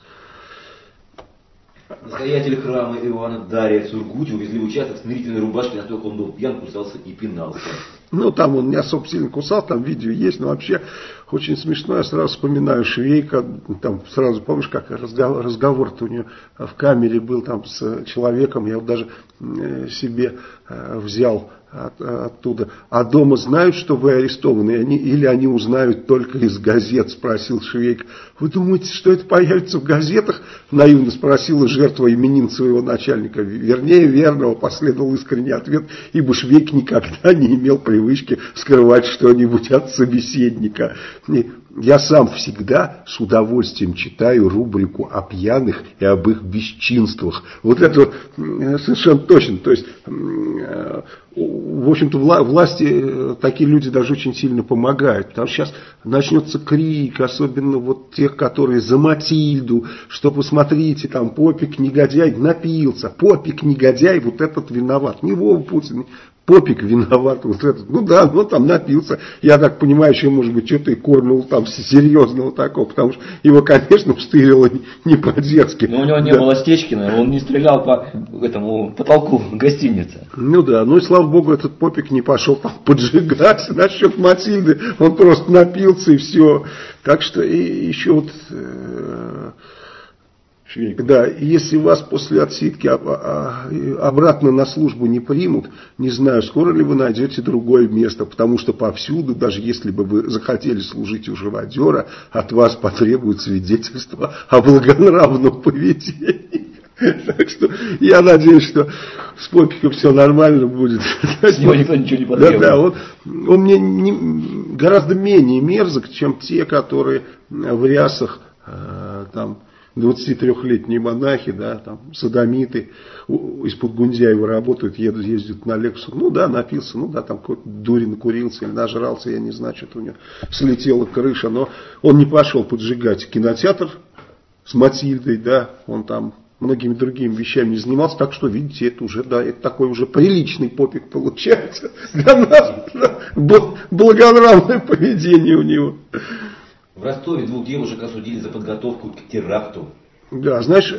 C: Настоятель храма Иоанна Дария Цургути увезли в участок с смирительной рубашкой, настолько он был пьян, кусался и пинался. Ну, там он не особо сильно кусал, там видео есть, но вообще очень смешно. Я сразу вспоминаю Швейка, там сразу, помнишь, как разговор, разговор-то у него в камере был там с человеком, я вот даже себе взял от, оттуда. А дома знают, что вы арестованы, они, или они узнают только из газет, спросил Швейк. Вы думаете, что это появится в газетах? Наивно спросила жертва именин своего начальника. Вернее, верного, последовал искренний ответ, ибо Швейк никогда не имел привычки
A: привычки скрывать что-нибудь от собеседника. Я сам всегда с удовольствием читаю рубрику о пьяных и об их бесчинствах. Вот это совершенно точно. То есть, в общем-то, вла- власти такие люди даже очень сильно помогают. Потому что сейчас начнется крик, особенно вот тех, которые за Матильду, что посмотрите, там Попик негодяй напился, Попик негодяй, вот этот виноват. Не Вова Путин, Попик виноват, вот этот. Ну да, ну там напился. Я так понимаю, еще, может быть, что-то и кормил там серьезного такого, потому что его, конечно, встырило не по-детски.
B: Но у него не да. было Стечкина, он не стрелял по этому потолку гостиницы.
A: Ну да, ну и слава богу, этот Попик не пошел там поджигать насчет Матильды, он просто напился и все. Так что и еще вот... Э- Да, если вас после отсидки обратно на службу не примут, не знаю, скоро ли вы найдете другое место, потому что повсюду, даже если бы вы захотели служить у живодера, от вас потребуют свидетельство о благонравном поведении. Так что я надеюсь, что с Попиком все нормально будет.
B: С него никто ничего не потребует.
A: Да, да, он, он мне не, гораздо менее мерзок, чем те, которые в рясах э, там... двадцатитрёхлетние монахи, да, там, содомиты, из-под Гундяева работают, едут, ездят на Лексусах. Ну да, напился, ну да, там какой-то дури накурился или нажрался, я не знаю, что-то у него слетела крыша, но он не пошел поджигать кинотеатр с Матильдой, да, он там многими другими вещами не занимался, так что, видите, это уже, да, это такой уже приличный Попик получается для нас, да, благонравное поведение у него.
C: В Ростове двух девушек осудили за подготовку к теракту.
A: Да, знаешь,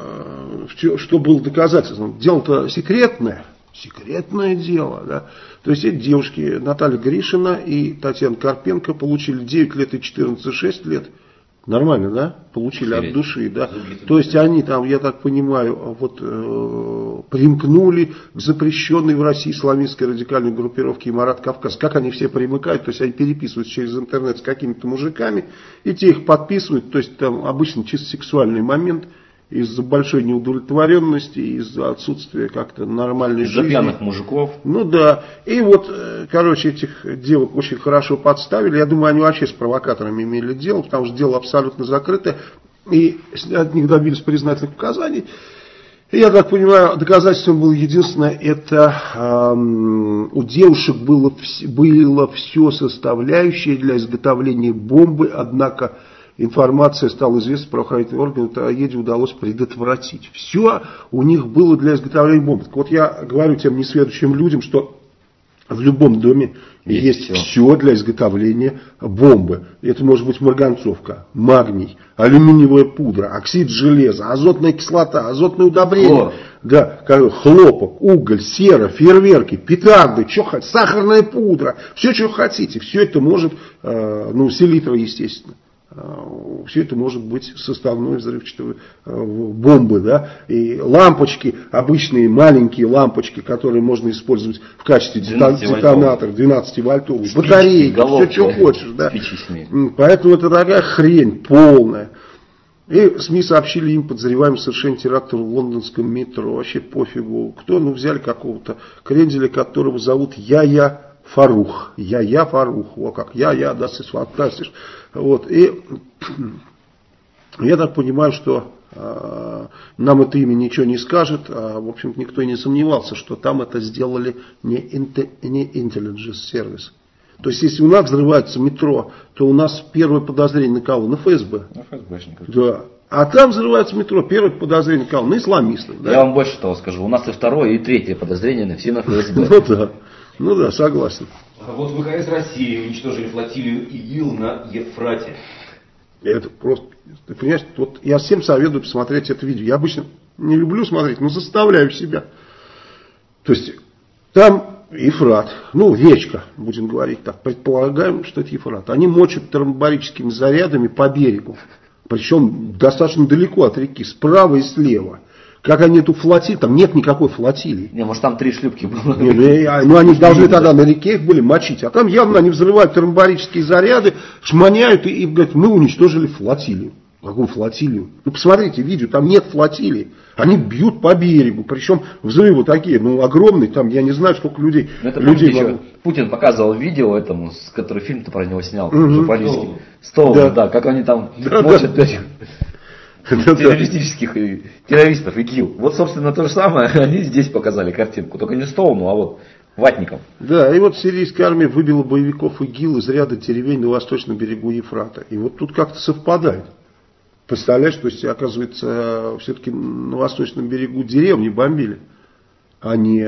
A: что было доказательством? Дело-то секретное, секретное дело, да. То есть эти девушки, Наталья Гришина и Татьяна Карпенко, получили девять лет и четырнадцать и шесть лет. Нормально, да? Получили от души, да. То есть они там, я так понимаю, вот э, примкнули к запрещенной в России исламистской радикальной группировке Имарат Кавказ. Как они все примыкают? То есть они переписываются через интернет с какими-то мужиками, и те их подписывают. То есть там обычно чисто сексуальный момент. Из-за большой неудовлетворенности, из-за отсутствия как-то нормальной
B: из-за
A: жизни.
B: Из-за пьяных мужиков.
A: Ну да. И вот, короче, этих девок очень хорошо подставили. Я думаю, они вообще с провокаторами имели дело, потому что дело абсолютно закрытое. И от них добились признательных показаний. И я так понимаю, доказательством было единственное, это эм, у девушек было, было все составляющее для изготовления бомбы, однако информация стала известна правоохранительным органам, трагедию удалось предотвратить. Все у них было для изготовления бомб. Так вот я говорю тем несведущим людям, что в любом доме есть, есть все. все для изготовления бомбы. Это может быть марганцовка, магний, алюминиевая пудра, оксид железа, азотная кислота, азотное удобрение, да, хлопок, уголь, сера, фейерверки, петарды, что хотите, сахарная пудра, все, что хотите. Все это может, ну, селитра, естественно. Все это может быть составной взрывчатой бомбы, да, и лампочки, обычные маленькие лампочки, которые можно использовать в качестве детонатора, двенадцативольтовые, батарейки, все, что хочешь, да. Поэтому это такая хрень полная. И СМИ сообщили им, подозреваемым в совершении теракта в лондонском метро, вообще пофигу, кто, ну взяли какого-то кренделя, которого зовут Я-Я Фарух, Я-Я Фарух, о как, Я-Я, да, ты фантастишь. Вот, и я так понимаю, что э, нам это имя ничего не скажет, а, в общем-то, никто и не сомневался, что там это сделали не, инте, не intelligence service. То есть, если у нас взрывается метро, то у нас первое подозрение на кого? На ФСБ.
B: На ФСБшников.
A: Да. А там взрывается метро, первое подозрение на кого? На исламистов. Да?
B: Я вам больше того скажу, у нас и второе, и третье подозрение на все на ФСБ.
A: Ну да, ну да, согласен.
C: А вот ВКС России уничтожили флотилию ИГИЛ на Евфрате.
A: Это просто, ты понимаешь, вот я всем советую посмотреть это видео. Я обычно не люблю смотреть, но заставляю себя. То есть, там Евфрат, ну речка, будем говорить так, предполагаем, что это Евфрат. Они мочат термобарическими зарядами по берегу. Причем достаточно далеко от реки, справа и слева. Как они эту флотилию, там нет никакой флотилии.
B: Не, может там три шлюпки было.
A: Не, ну, ну они должны тогда на реке их были мочить. А там явно они взрывают термобарические заряды, шманяют и, и говорят, мы уничтожили флотилию. Какую флотилию? Ну, посмотрите видео, там нет флотилии. Они бьют по берегу, причем взрывы такие, ну, огромные, там, я не знаю, сколько людей.
B: Это,
A: людей
B: помните, еще Путин показывал видео этому, с который фильм-то про него снял,
A: угу.
B: журналистский. Стоун, да. да, как они там да, мочат да. этих террористических террористов, ИГИЛ. Вот, собственно, то же самое они здесь показали картинку, только не Стоуну, а вот ватникам.
A: Да, и вот сирийская армия выбила боевиков ИГИЛ из ряда деревень на восточном берегу Ефрата. И вот тут как-то совпадает. Представляешь, то есть, оказывается, все-таки на восточном берегу деревни бомбили, а не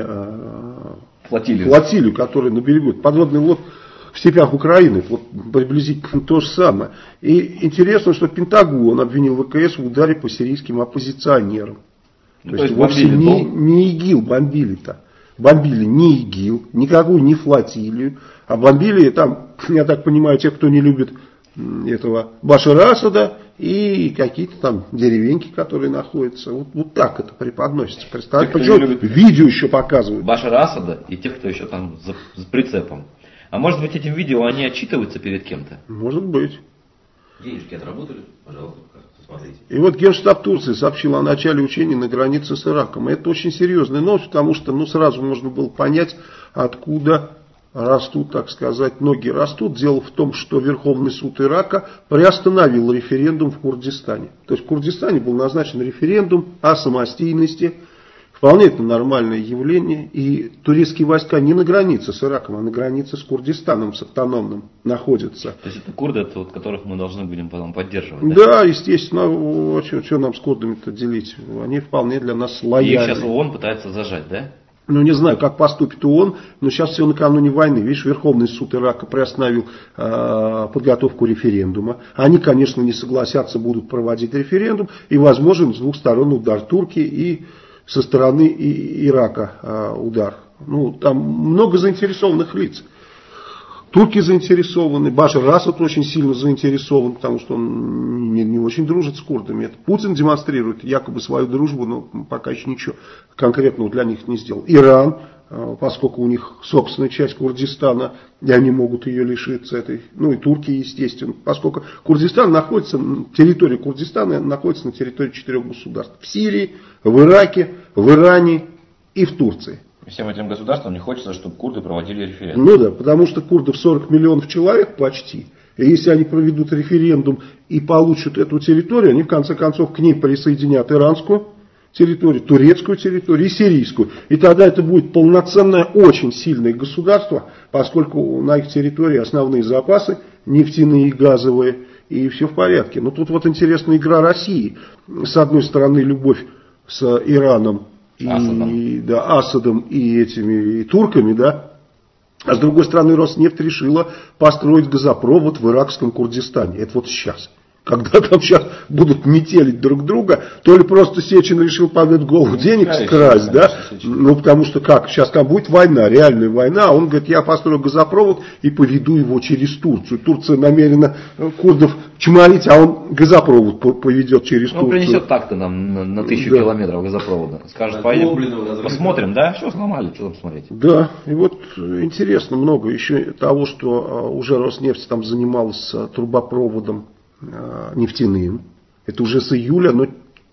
A: э,
B: флотилию.
A: флотилию, которая на берегу. Подводный лод в степях Украины. Вот приблизительно то же самое. И интересно, что Пентагон обвинил ВКС в ударе по сирийским оппозиционерам.
B: Ну,
A: то,
B: то
A: есть,
B: есть
A: вовсе не, не ИГИЛ бомбили-то. Бомбили не ИГИЛ, никакую не флотилию, а бомбили там, я так понимаю, те, кто не любит этого Башара Асада и какие-то там деревеньки, которые находятся. Вот, вот так это преподносится. Представляете, причем любит... видео еще показывают.
B: Башара Асада и тех, кто еще там за, за прицепом. А может быть, этим видео они отчитываются перед кем-то?
A: Может быть.
C: Денежки отработали, пожалуйста, смотрите.
A: И вот Генштаб Турции сообщил о начале учений на границе с Ираком. И это очень серьезная новость, потому что ну, сразу можно было понять, откуда растут, так сказать, ноги растут. Дело в том, что Верховный суд Ирака приостановил референдум в Курдистане. То есть в Курдистане был назначен референдум о самостоятельности. Вполне это нормальное явление. И турецкие войска не на границе с Ираком, а на границе с Курдистаном, с автономным находятся.
B: То есть это курды, это вот, которых мы должны будем потом поддерживать? Да,
A: да естественно. Что, что нам с курдами-то делить? Они вполне для нас лояльны.
B: И их сейчас ООН пытается зажать, да?
A: Ну, не знаю, как поступит ООН, но сейчас все накануне войны. Видишь, Верховный суд Ирака приостановил э, подготовку референдума. Они, конечно, не согласятся, будут проводить референдум. И возможен с двух сторон удар Турки и со стороны и, Ирака э, удар. Ну, там много заинтересованных лиц. Турки заинтересованы, Башар Асад очень сильно заинтересован, потому что он не, не очень дружит с курдами. Это Путин демонстрирует якобы свою дружбу, но пока еще ничего конкретного для них не сделал. Иран, поскольку у них собственная часть Курдистана, и они могут ее лишиться этой, ну и турки, естественно, поскольку Курдистан находится, территория Курдистана находится на территории четырех государств. В Сирии, в Ираке, в Иране и в Турции.
B: Всем этим государствам не хочется, чтобы курды проводили референдум.
A: Ну да, потому что курдов сорок миллионов человек почти. И если они проведут референдум и получат эту территорию, они в конце концов к ней присоединят иранскую территорию, турецкую территорию и сирийскую. И тогда это будет полноценное, очень сильное государство, поскольку на их территории основные запасы нефтяные и газовые, и все в порядке. Но тут вот интересная игра России. С одной стороны, любовь с Ираном, И,
B: Асадом.
A: Да, Асадом и этими и турками, да. А с другой стороны, Роснефть решила построить газопровод в иракском Курдистане. Это вот сейчас. Когда там сейчас будут метелить друг друга, то ли просто Сечин решил под эту голову денег
B: да,
A: скрасть, да?
B: Сечин.
A: Ну, потому что как? Сейчас там будет война, реальная война, а он говорит, я построю газопровод и поведу его через Турцию. Турция намерена курдов чморить, а он газопровод поведет через
B: ну,
A: Турцию.
B: Он принесет так-то нам на, на тысячу да. километров газопровода. Скажет, пойдем, посмотрим, да? Что сломали, что там смотреть?
A: Да, и вот интересно много еще того, что уже Роснефть там занималась трубопроводом нефтяным. Это уже с июля, но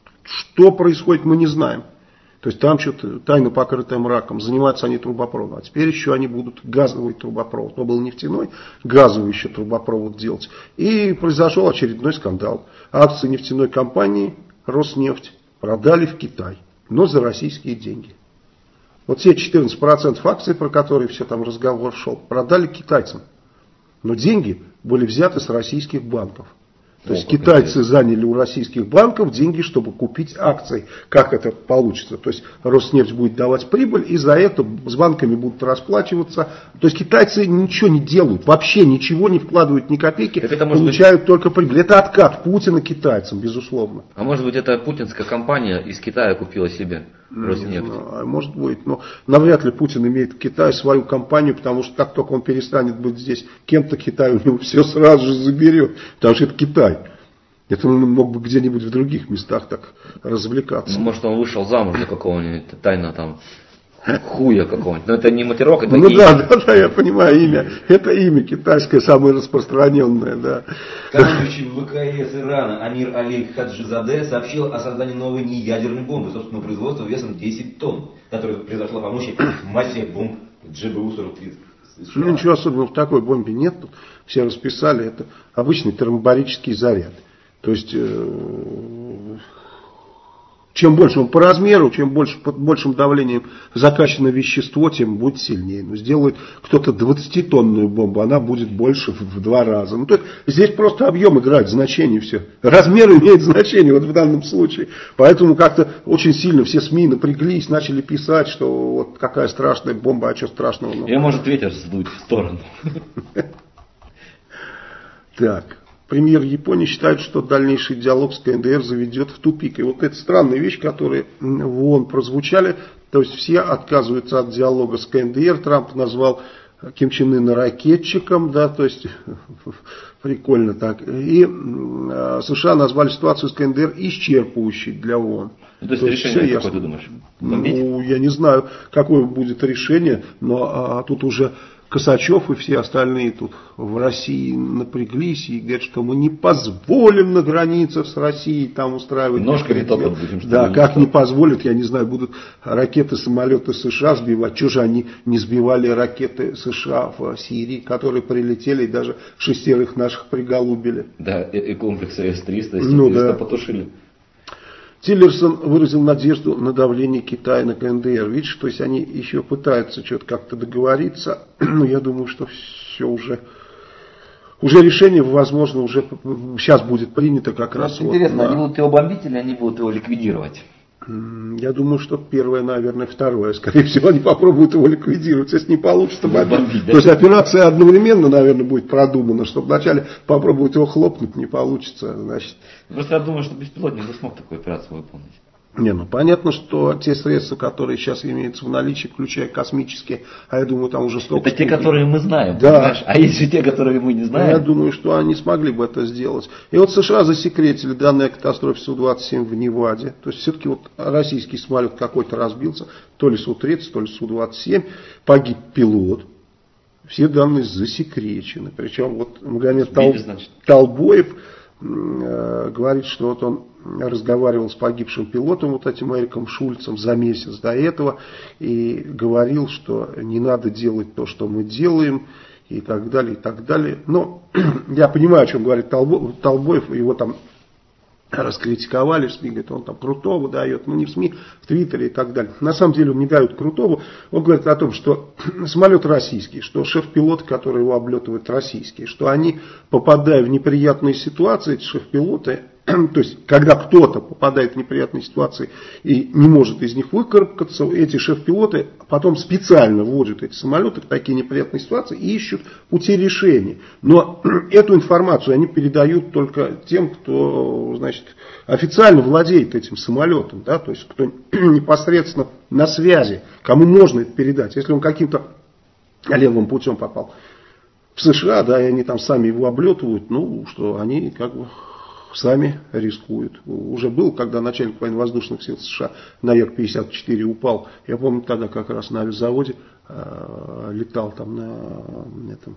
A: что происходит, мы не знаем. То есть там что-то тайно покрытое мраком. Занимаются они трубопроводом. А теперь еще они будут газовый трубопровод. Но был нефтяной, газовый еще трубопровод делать. И произошел очередной скандал. Акции нефтяной компании Роснефть продали в Китай, но за российские деньги. Вот те четырнадцать процентов акций, про которые все там разговор шел, продали китайцам. Но деньги были взяты с российских банков. То есть китайцы заняли у российских банков деньги, чтобы купить акции. Как это получится? То есть Роснефть будет давать прибыль, и за это с банками будут расплачиваться. То есть китайцы ничего не делают, вообще ничего не вкладывают, ни копейки, это получают быть... только прибыль. Это откат Путина китайцам, безусловно.
B: А может быть, это путинская компания из Китая купила себе Роснефть?
A: Ну, может быть, но навряд ли Путин имеет в Китае свою компанию, потому что как только он перестанет быть здесь кем-то, Китай у него все сразу же заберет, потому что это Китай. Это он мог бы где-нибудь в других местах так развлекаться.
B: Ну, может, он вышел замуж за какого-нибудь тайно там хуя какого-нибудь. Но это не матерок, это
A: ну
B: имя.
A: да, да, да, я понимаю имя. Это имя китайское, самое распространенное, да.
C: Командующий ВКС Ирана Амир Али Хаджизаде сообщил о создании новой неядерной бомбы собственного производства весом десять тонн, которая произошла по мощи массе бомб джи бэ у сорок три.
A: Ну, ничего особенного в такой бомбе нет. Все расписали. Это обычный термобарический заряд. То есть, э, чем больше он по размеру, чем больше, под большим давлением закачано вещество, тем будет сильнее. Но сделает кто-то двадцатитонную бомбу, она будет больше в, в два раза. Ну, то есть, здесь просто объем играет, значение все. Размер имеет значение вот в данном случае. Поэтому как-то очень сильно все СМИ напряглись, начали писать, что вот какая страшная бомба, а что страшного. Ну,
B: или может ветер сдуть в сторону.
A: Так. Премьер Японии считает, что дальнейший диалог с ка эн дэ эр заведет в тупик. И вот это странные вещи, которые в ООН прозвучали. То есть все отказываются от диалога с ка эн дэ эр. Трамп назвал Ким Чен Ына ракетчиком, да, то есть прикольно так. И э, США назвали ситуацию с ка эн дэ эр исчерпывающей для ООН.
B: Ну, то есть, то есть решение какое, ты думаешь? Бомбить?
A: Ну, я не знаю, какое будет решение, но а, тут уже Косачев и все остальные тут в России напряглись и говорят, что мы не позволим на границах с Россией там устраивать.
B: Ножками топать будем.
A: Да, как не позволят, я не знаю, будут ракеты, самолеты США сбивать. Чего же они не сбивали ракеты США в Сирии, которые прилетели и даже шестерых наших приголубили.
B: Да, и, и комплексы эс триста, эс
A: ну,
B: триста
A: да.
B: потушили.
A: Тиллерсон выразил надежду на давление Китая на ка эн дэ эр. Видишь, то есть они еще пытаются что-то как-то договориться. Но я думаю, что все уже, уже решение, возможно, уже сейчас будет принято как раз.
B: Интересно,
A: вот на...
B: они будут его бомбить или они будут его ликвидировать?
A: Я думаю, что первое, наверное, второе. Скорее всего, они попробуют его ликвидировать. Если не получится, бомбить. бомбить да? То есть операция одновременно, наверное, будет продумана, чтобы вначале попробовать его хлопнуть, не получится. Значит.
B: Просто я думаю, что беспилотник не смог такую операцию выполнить.
A: Не, ну понятно, что те средства, которые сейчас имеются в наличии, включая космические, а я думаю, там уже столько...
B: Это те, которые мы знаем,
A: да.
B: Понимаешь? А есть же те, которые мы не знаем.
A: Я думаю, что они смогли бы это сделать. И вот США засекретили данные о катастрофе Су двадцать семь в Неваде. То есть все-таки вот российский самолет какой-то разбился, то ли Су тридцать, то ли Су двадцать семь, погиб пилот. Все данные засекречены. Причем вот Магомед Тал... Толбоев э, говорит, что вот он разговаривал с погибшим пилотом, вот этим Эриком Шульцем, за месяц до этого, и говорил, что не надо делать то, что мы делаем, и так далее, и так далее. Но я понимаю, о чем говорит Толбоев, его там раскритиковали в СМИ, говорит, он там крутого дает, ну не в СМИ, в Твиттере и так далее. На самом деле он не дает крутого, он говорит о том, что самолет российский, что шеф-пилоты, которые его облетывают, российские, что они, попадая в неприятные ситуации, эти шеф-пилоты, то есть, когда кто-то попадает в неприятные ситуации и не может из них выкарабкаться, эти шеф-пилоты потом специально вводят эти самолеты в такие неприятные ситуации и ищут пути решения. Но эту информацию они передают только тем, кто, значит, официально владеет этим самолетом, да, то есть, кто непосредственно на связи, кому можно это передать. Если он каким-то левым путем попал в США, да, и они там сами его облетывают, ну, что они как бы... сами рискуют. Уже был, когда начальник военно-воздушных сил США на Як пятьдесят четыре упал. Я помню, тогда как раз на авиазаводе э, летал там на, этом,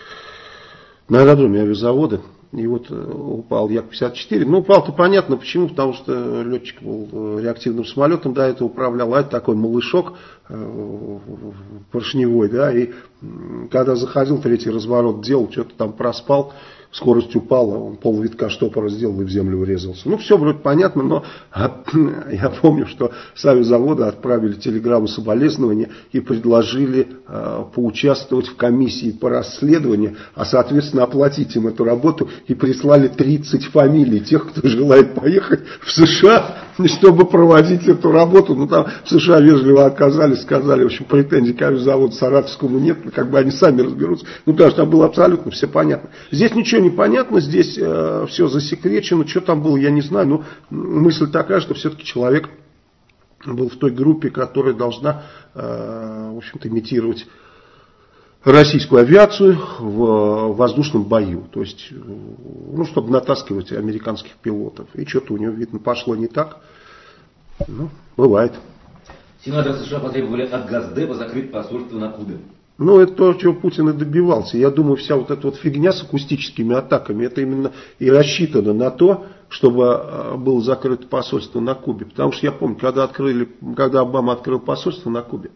A: на аэродроме авиазавода. И вот упал Як пятьдесят четыре. Ну, упал-то понятно, почему. Потому что летчик был реактивным самолетом, до этого управлял. А это такой малышок э, поршневой, да. И когда заходил, третий разворот делал, что-то там проспал. Скорость упала, он полвитка штопора сделал и в землю врезался. Ну, все вроде понятно, но я помню, что с авиазавода отправили телеграмму соболезнования и предложили э, поучаствовать в комиссии по расследованию, а, соответственно, оплатить им эту работу, и прислали тридцать фамилий тех, кто желает поехать в США, чтобы проводить эту работу. Ну, там в США вежливо отказались, сказали, в общем, претензий к авиазаводу Саратовскому нет, как бы они сами разберутся. Ну, даже там было абсолютно все понятно. Здесь ничего не понятно, здесь э, все засекречено, что там было, я не знаю, но мысль такая, что все-таки человек был в той группе, которая должна, э, в общем-то, имитировать российскую авиацию в воздушном бою, то есть, ну, чтобы натаскивать американских пилотов. И что-то у него, видно, пошло не так. Ну, бывает.
C: Сенаторы США потребовали от Госдепа закрыть посольство на Кубе.
A: Ну, это то, чего Путин и добивался. Я думаю, вся вот эта вот фигня с акустическими атаками, это именно и рассчитано на то, чтобы было закрыто посольство на Кубе. Потому что я помню, когда, открыли, когда Обама открыл посольство на Кубе,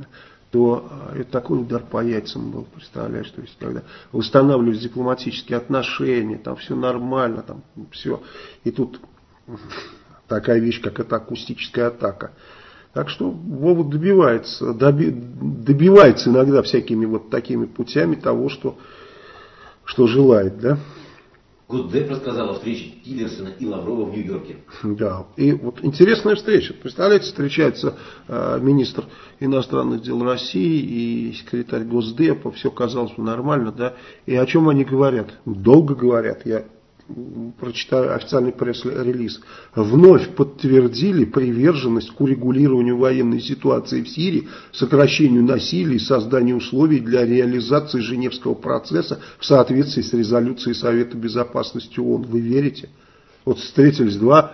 A: то это такой удар по яйцам был, представляешь, то есть когда устанавливались дипломатические отношения, там все нормально, там все. И тут такая вещь, как эта акустическая атака. Так что Вова добивается, доби, добивается иногда всякими вот такими путями того, что, что желает, да.
C: Госдеп рассказал о встрече Тиллерсона и Лаврова в Нью-Йорке.
A: Да, и вот интересная встреча. Представляете, встречается э, министр иностранных дел России и секретарь Госдепа, все казалось бы нормально, да. И о чем они говорят? Долго говорят, я прочитаю официальный пресс-релиз. Вновь подтвердили приверженность к урегулированию военной ситуации в Сирии, сокращению насилия и созданию условий для реализации Женевского процесса в соответствии с резолюцией Совета Безопасности ООН. Вы верите? Вот встретились два,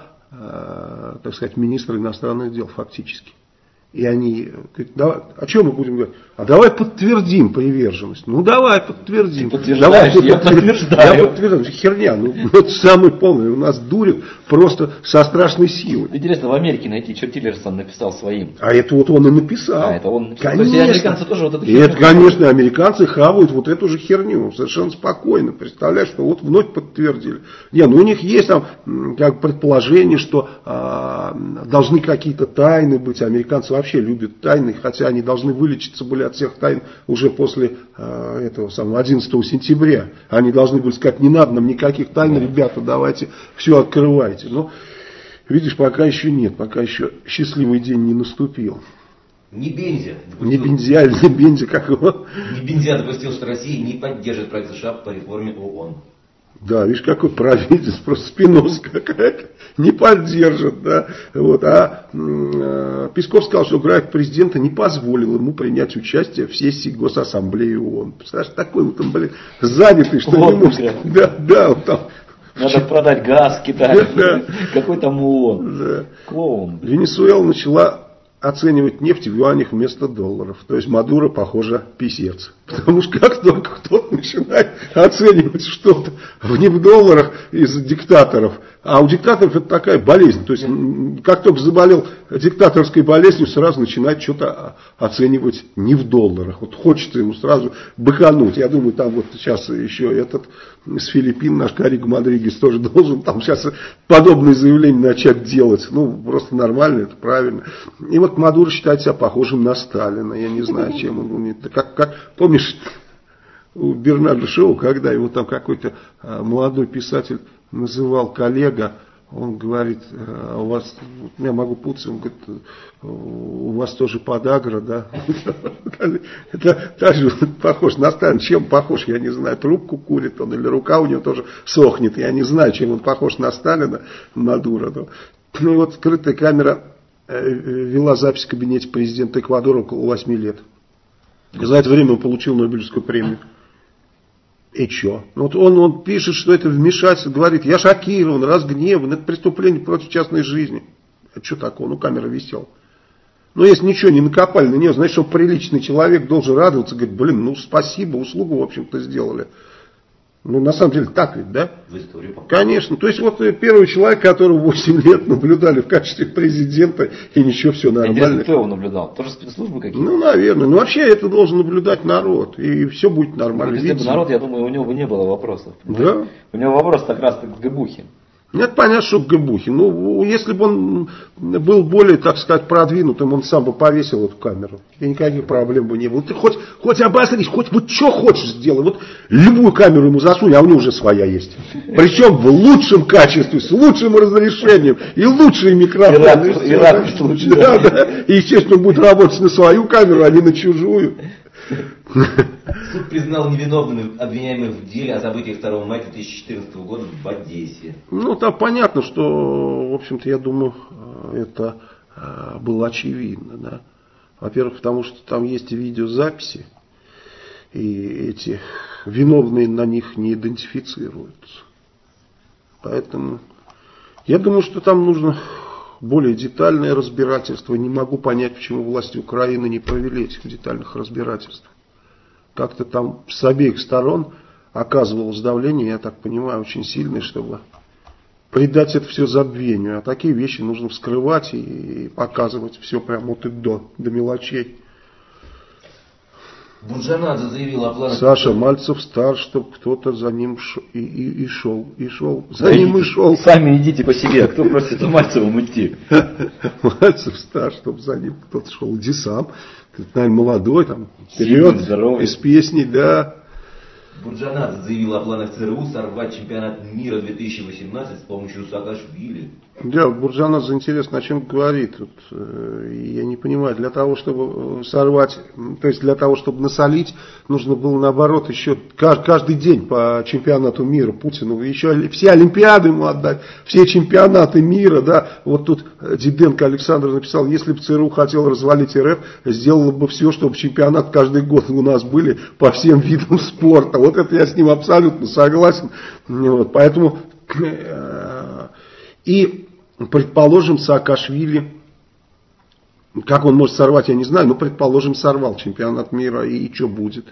A: э, так сказать, министра иностранных дел фактически. И они говорят, давай, о чем мы будем говорить? А давай подтвердим приверженность. Ну давай подтвердим.
B: Ты подтверждаешь,
A: давай,
B: я подтверждаю.
A: Я подтверждаю. Херня, ну это самый полный. У нас дурят просто со страшной силой.
B: Интересно в Америке найти, что Тиллерсон написал своим.
A: А это вот он и написал.
B: А, это он написал.
A: Конечно.
B: То есть американцы тоже вот эту
A: И
B: херню
A: это, конечно, американцы хавают вот эту же херню. Совершенно спокойно. Представляешь, что вот вновь подтвердили. Не, ну у них есть там как предположение, что а, должны какие-то тайны быть. Американцы вообще любят тайны, хотя они должны вылечиться были от всех тайн уже после а, этого самого одиннадцатого сентября. Они должны были сказать, не надо нам никаких тайн, ребята, давайте все открывайте. Но, видишь, пока еще нет, пока еще счастливый день не наступил.
C: Не Бензя.
A: Не Бензя, не Бензя, как его.
C: Не Бензя допустил, что Россия не поддержит проект США по реформе ООН.
A: Да, видишь, какой правитель, просто спинос какая-то, не поддержит, да, вот, а э, Песков сказал, что график президента не позволил ему принять участие в сессии Госассамблеи ООН. Представляешь, такой вот он, блин, занятый, что
B: вот,
A: не может, да, да, он там.
B: Надо продать газ Китаю, да. Какой там ООН,
A: да.
B: Клоун.
A: Венесуэла начала оценивать нефть в юанях вместо долларов. То есть Мадуро, похоже, писец. Потому что как только кто-то начинает оценивать что-то не в долларах из диктаторов, а у диктаторов это такая болезнь. То есть как только заболел диктаторской болезнью, сразу начинает что-то оценивать не в долларах. Вот хочется ему сразу быкануть. Я думаю, там вот сейчас еще этот с Филиппин, наш Карик Мадригес тоже должен там сейчас подобные заявления начать делать. Ну, просто нормально, это правильно. И вот Мадуро считает себя похожим на Сталина. Я не знаю, чем он. Как, как, помнишь, у Бернарда Шоу, когда его там какой-то молодой писатель называл коллега, он говорит, у вас, я могу путаться, он говорит, у вас тоже подагра, да? Это также похож на Сталина. Чем похож, я не знаю, трубку курит он или рука у него тоже сохнет. Я не знаю, чем он похож на Сталина, Мадуро. Ну и вот скрытая камера вела запись в кабинете президента Эквадора около восьми лет. За это время он получил Нобелевскую премию. И что? Вот он, он пишет, что это вмешательство, говорит, я шокирован, разгневан, это преступление против частной жизни. Это что такое? Ну, камера висела. Ну, если ничего не накопали на нее, значит, что приличный человек должен радоваться, говорит, блин, ну, спасибо, услугу, в общем-то, сделали. Ну, на самом деле, так ведь, да?
C: В историю.
A: Конечно. То есть, вот первый человек, которого восемь лет наблюдали в качестве президента, и ничего, все нормально.
B: Интересно, кто его наблюдал? Тоже спецслужбы какие-то?
A: Ну, наверное. Ну, вообще, это должен наблюдать народ, и все будет нормально.
B: Ну, если бы народ, я думаю, у него бы не было вопросов.
A: Да.
B: У него вопрос как раз к Гебухе.
A: Нет, понятно, что к Гебухе. Ну, если бы он был более, так сказать, продвинутым, он сам бы повесил эту камеру. И никаких проблем бы не было. Ты хоть, хоть обосрись, хоть вот что хочешь сделай. Вот любую камеру ему засунь, а у него уже своя есть. Причем в лучшем качестве, с лучшим разрешением и лучшие микрофоны.
B: И ракурс лучше.
A: Да, да. И, естественно, он будет работать на свою камеру, а не на чужую.
C: Суд признал невиновным обвиняемых в деле о событиях второго мая две тысячи четырнадцатого года в Одессе. Ну, там понятно, что, в общем-то, я думаю, это было очевидно. Да? Во-первых, потому что там есть видеозаписи, и эти виновные на них не идентифицируются. Поэтому я думаю, что там нужно
A: более детальное разбирательство. Не могу понять, почему власти Украины не провели этих детальных разбирательств. Как-то там с обеих сторон оказывалось давление, я так понимаю, очень сильное, чтобы придать это все забвению. А такие вещи нужно вскрывать и показывать все прямо вот и до, до мелочей.
C: Бурджанадзе заявил о планах...
A: Саша Мальцев стар, чтобы кто-то за ним ш... и, и, и шел. И шел. За да ним и шел.
B: Сами идите по себе. Кто просит за Мальцевым идти?
A: Мальцев стар, чтобы за ним кто-то шел. Иди сам. Ты, наверное, молодой, там, вперед, из песни, да.
C: Бурджанадзе заявил о планах ЦРУ сорвать чемпионат мира две тысячи восемнадцать с помощью Саакашвили.
A: Да, Бурджанадзе, интересно, о чем говорит. Вот, э, я не понимаю, для того, чтобы сорвать, то есть для того, чтобы насолить, нужно было наоборот еще каждый день по чемпионату мира Путину, еще все олимпиады ему отдать, все чемпионаты мира, да. Вот тут Диденко Александр написал, если бы ЦРУ хотел развалить РФ, сделало бы все, чтобы чемпионат каждый год у нас были по всем видам спорта. Вот это я с ним абсолютно согласен. Вот, поэтому э, и предположим, Саакашвили, как он может сорвать, я не знаю, но предположим, сорвал чемпионат мира, и, и что будет?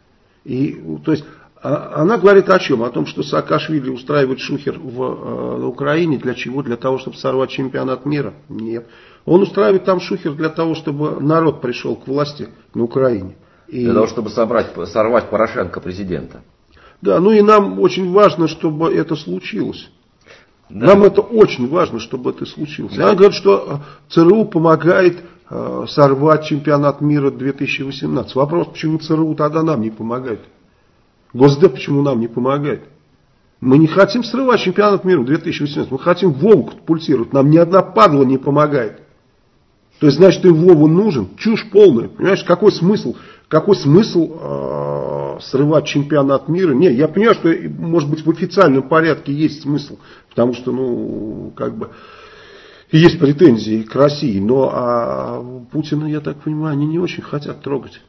A: И, то есть, а, она говорит о чем? О том, что Саакашвили устраивает шухер в, э, на Украине, для чего? Для того, чтобы сорвать чемпионат мира? Нет. Он устраивает там шухер для того, чтобы народ пришел к власти на Украине.
B: И... Для того, чтобы собрать, сорвать Порошенко президента.
A: Да, ну и нам очень важно, чтобы это случилось. Да. Нам это очень важно, чтобы это случилось. Да. Она говорит, что ЦРУ помогает э, сорвать чемпионат мира две тысячи восемнадцать. Вопрос, почему ЦРУ тогда нам не помогает? Госдеп почему нам не помогает? Мы не хотим срывать чемпионат мира две тысячи восемнадцать. Мы хотим Вову катапультировать. Нам ни одна падла не помогает. То есть, значит, им Вова нужен. Чушь полная. Понимаешь, какой смысл? Какой смысл э, срывать чемпионат мира? Не, я понимаю, что, может быть, в официальном порядке есть смысл. Потому что, ну, как бы, есть претензии к России. Но а Путина, я так понимаю, они не очень хотят трогать.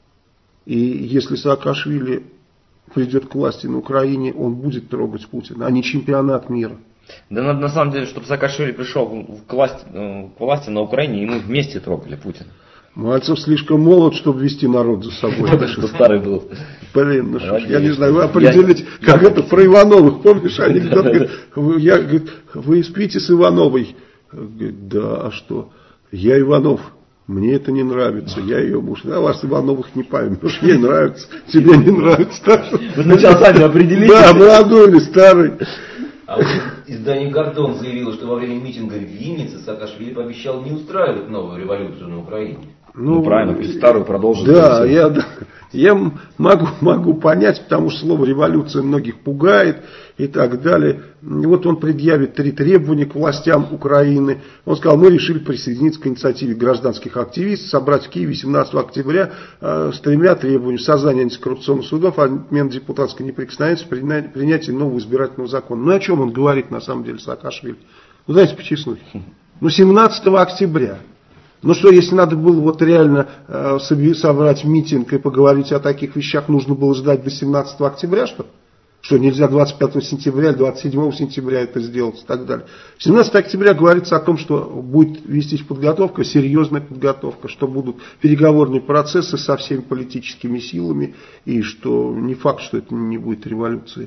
A: И если Саакашвили придет к власти на Украине, он будет трогать Путина, а не чемпионат мира.
B: Да на, на самом деле, чтобы Саакашвили пришел к власти, к власти на Украине, и мы вместе трогали Путина.
A: Мальцев слишком молод, чтобы вести народ за собой.
B: Это что старый был.
A: Блин, ну что ж, я не знаю, вы определите, как это про Ивановых, помнишь, анекдот, говорит, я, говорит, вы спите с Ивановой? Говорит, да, а что? Я Иванов, мне это не нравится, я ее муж. А вас Ивановых не поймешь, ей нравится, тебе не нравится.
B: Вы сначала сами определите.
A: Да, молодой или старый.
C: А вот издание «Гордон» заявило, что во время митинга в Виннице Саакашвили пообещал не устраивать новую революцию на Украине.
B: Ну, ну правильно, пусть старую продолжит.
A: Да, я, я могу, могу понять, потому что слово революция многих пугает и так далее. И вот он предъявит три требования к властям Украины. Он сказал, мы решили присоединиться к инициативе гражданских активистов, собрать в Киеве семнадцатого октября э, с тремя требованиями: создание антикоррупционных судов, отмена депутатской неприкосновенности, принятие нового избирательного закона. Ну, о чем он говорит на самом деле, Саакашвили? Ну, знаете, почесну. Ну, семнадцатого октября. Ну что, если надо было вот реально э, собрать митинг и поговорить о таких вещах, нужно было ждать до семнадцатого октября, что? Что нельзя двадцать пятого сентября, двадцать седьмого сентября это сделать и так далее. семнадцатого октября говорится о том, что будет вестись подготовка, серьезная подготовка, что будут переговорные процессы со всеми политическими силами, и что не факт, что это не будет революцией.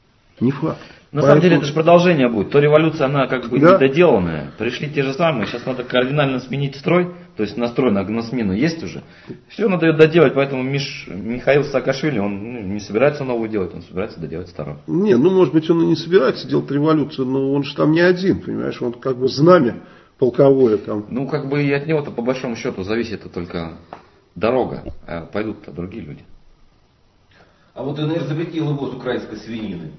A: Не факт.
B: На Поэтому... самом деле это же продолжение будет. То революция, она как бы да. недоделанная. Пришли те же самые, сейчас надо кардинально сменить строй, то есть настрой на, на смену есть уже. Все надо ее доделать, поэтому Миш, Михаил Саакашвили, он ну, не собирается новую делать, он собирается доделать старую.
A: Не, ну может быть он и не собирается делать революцию, но он же там не один, понимаешь, он как бы знамя полковое там.
B: Ну как бы и от него-то по большому счету зависит только дорога, а пойдут-то другие люди.
C: А вот ДНР запретила ввоз украинской свинины.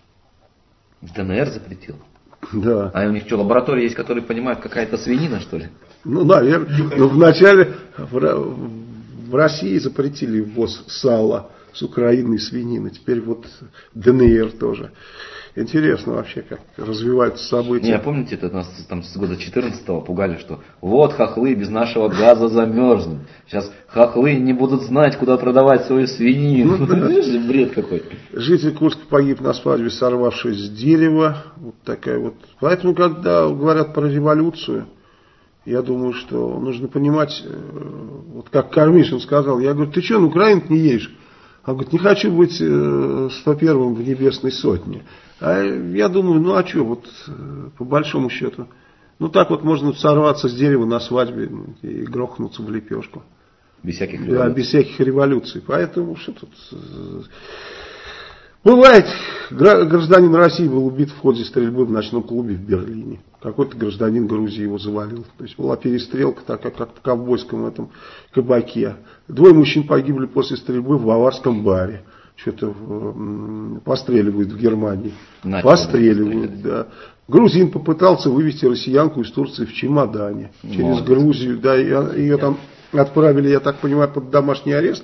B: В ДНР запретил?
A: Да.
B: А у них что, лаборатории есть, которые понимают, какая это свинина, что ли?
A: Ну, наверное. Но вначале в, в России запретили ввоз сала с Украиной свинина. Теперь вот ДНР тоже. Интересно вообще, как развиваются события.
B: Не, помните, это нас там с года четырнадцатого пугали, что вот хохлы без нашего газа замерзнут. Сейчас хохлы не будут знать, куда продавать свою свинину. Ну, да. Бред какой.
A: Житель Курска погиб на свадьбе, сорвавшись с дерева. Вот такая вот. Поэтому, когда говорят про революцию, я думаю, что нужно понимать, вот как Кормишин сказал, я говорю, ты что, на Украину не едешь? Он говорит, не хочу быть сто первым в небесной сотне. А я думаю, ну а что, вот по большому счету, ну так вот можно сорваться с дерева на свадьбе и грохнуться в лепешку.
B: Без всяких
A: революций. Да, без всяких революций. Поэтому что тут... Бывает, гражданин России был убит в ходе стрельбы в ночном клубе в Берлине. Какой-то гражданин Грузии его завалил. То есть была перестрелка, такая, как в ковбойском этом кабаке. Двое мужчин погибли после стрельбы в баварском баре. Что-то постреливают в Германии. Начали постреливают, да. Грузин попытался вывести россиянку из Турции в чемодане. Через Молодец. Грузию. Да, ее там отправили, я так понимаю, под домашний арест.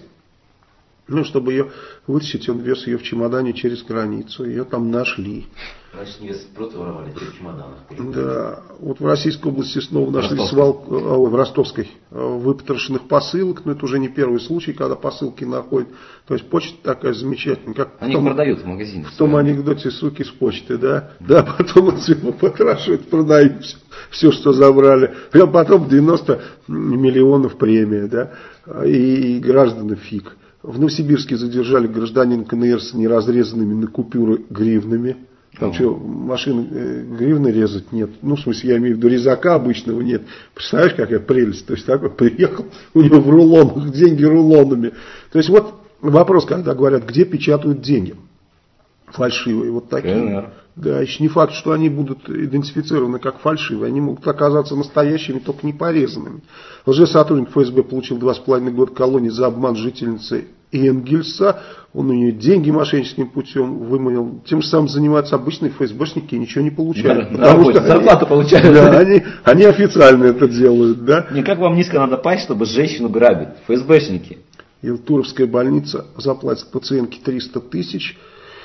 A: Ну, чтобы ее вытащить, он вез ее в чемодане через границу. Ее там нашли.
C: Значит, невесту просто воровали в чемоданах.
A: Да. Вот в Российской области снова нашли свал, в Ростовской выпотрошенных посылок. Но это уже не первый случай, когда посылки находят. То есть почта такая замечательная. Как
B: Они
A: том,
B: продают в магазине.
A: В том анекдоте суки с почты, да. Да, потом он все потрошит, продают все, все, что забрали. Прям потом девяносто миллионов премия, да. И, и гражданам фиг. В Новосибирске задержали гражданина КНР с неразрезанными на купюры гривнами. Там oh. что, машины э, гривны резать нет. Ну, в смысле, я имею в виду, резака обычного нет. Представляешь, какая прелесть. То есть, такой приехал, у него в рулонах, деньги рулонами. То есть, вот вопрос, когда говорят, где печатают деньги. Фальшивые, вот такие. КНР. Да, еще не факт, что они будут идентифицированы как фальшивые. Они могут оказаться настоящими, только не порезанными. Лжесотрудник ФСБ получил два с половиной года колонии за обман жительницы Энгельса. Он у нее деньги мошенническим путем выманил. Тем же самым занимаются обычные ФСБшники и ничего не получают.
B: Да, потому что зарплату получают.
A: Да, они, они официально это делают. Да?
B: Не как вам низко надо пасть, чтобы женщину грабить. ФСБшники.
A: Илтуровская больница заплатит пациентке триста тысяч.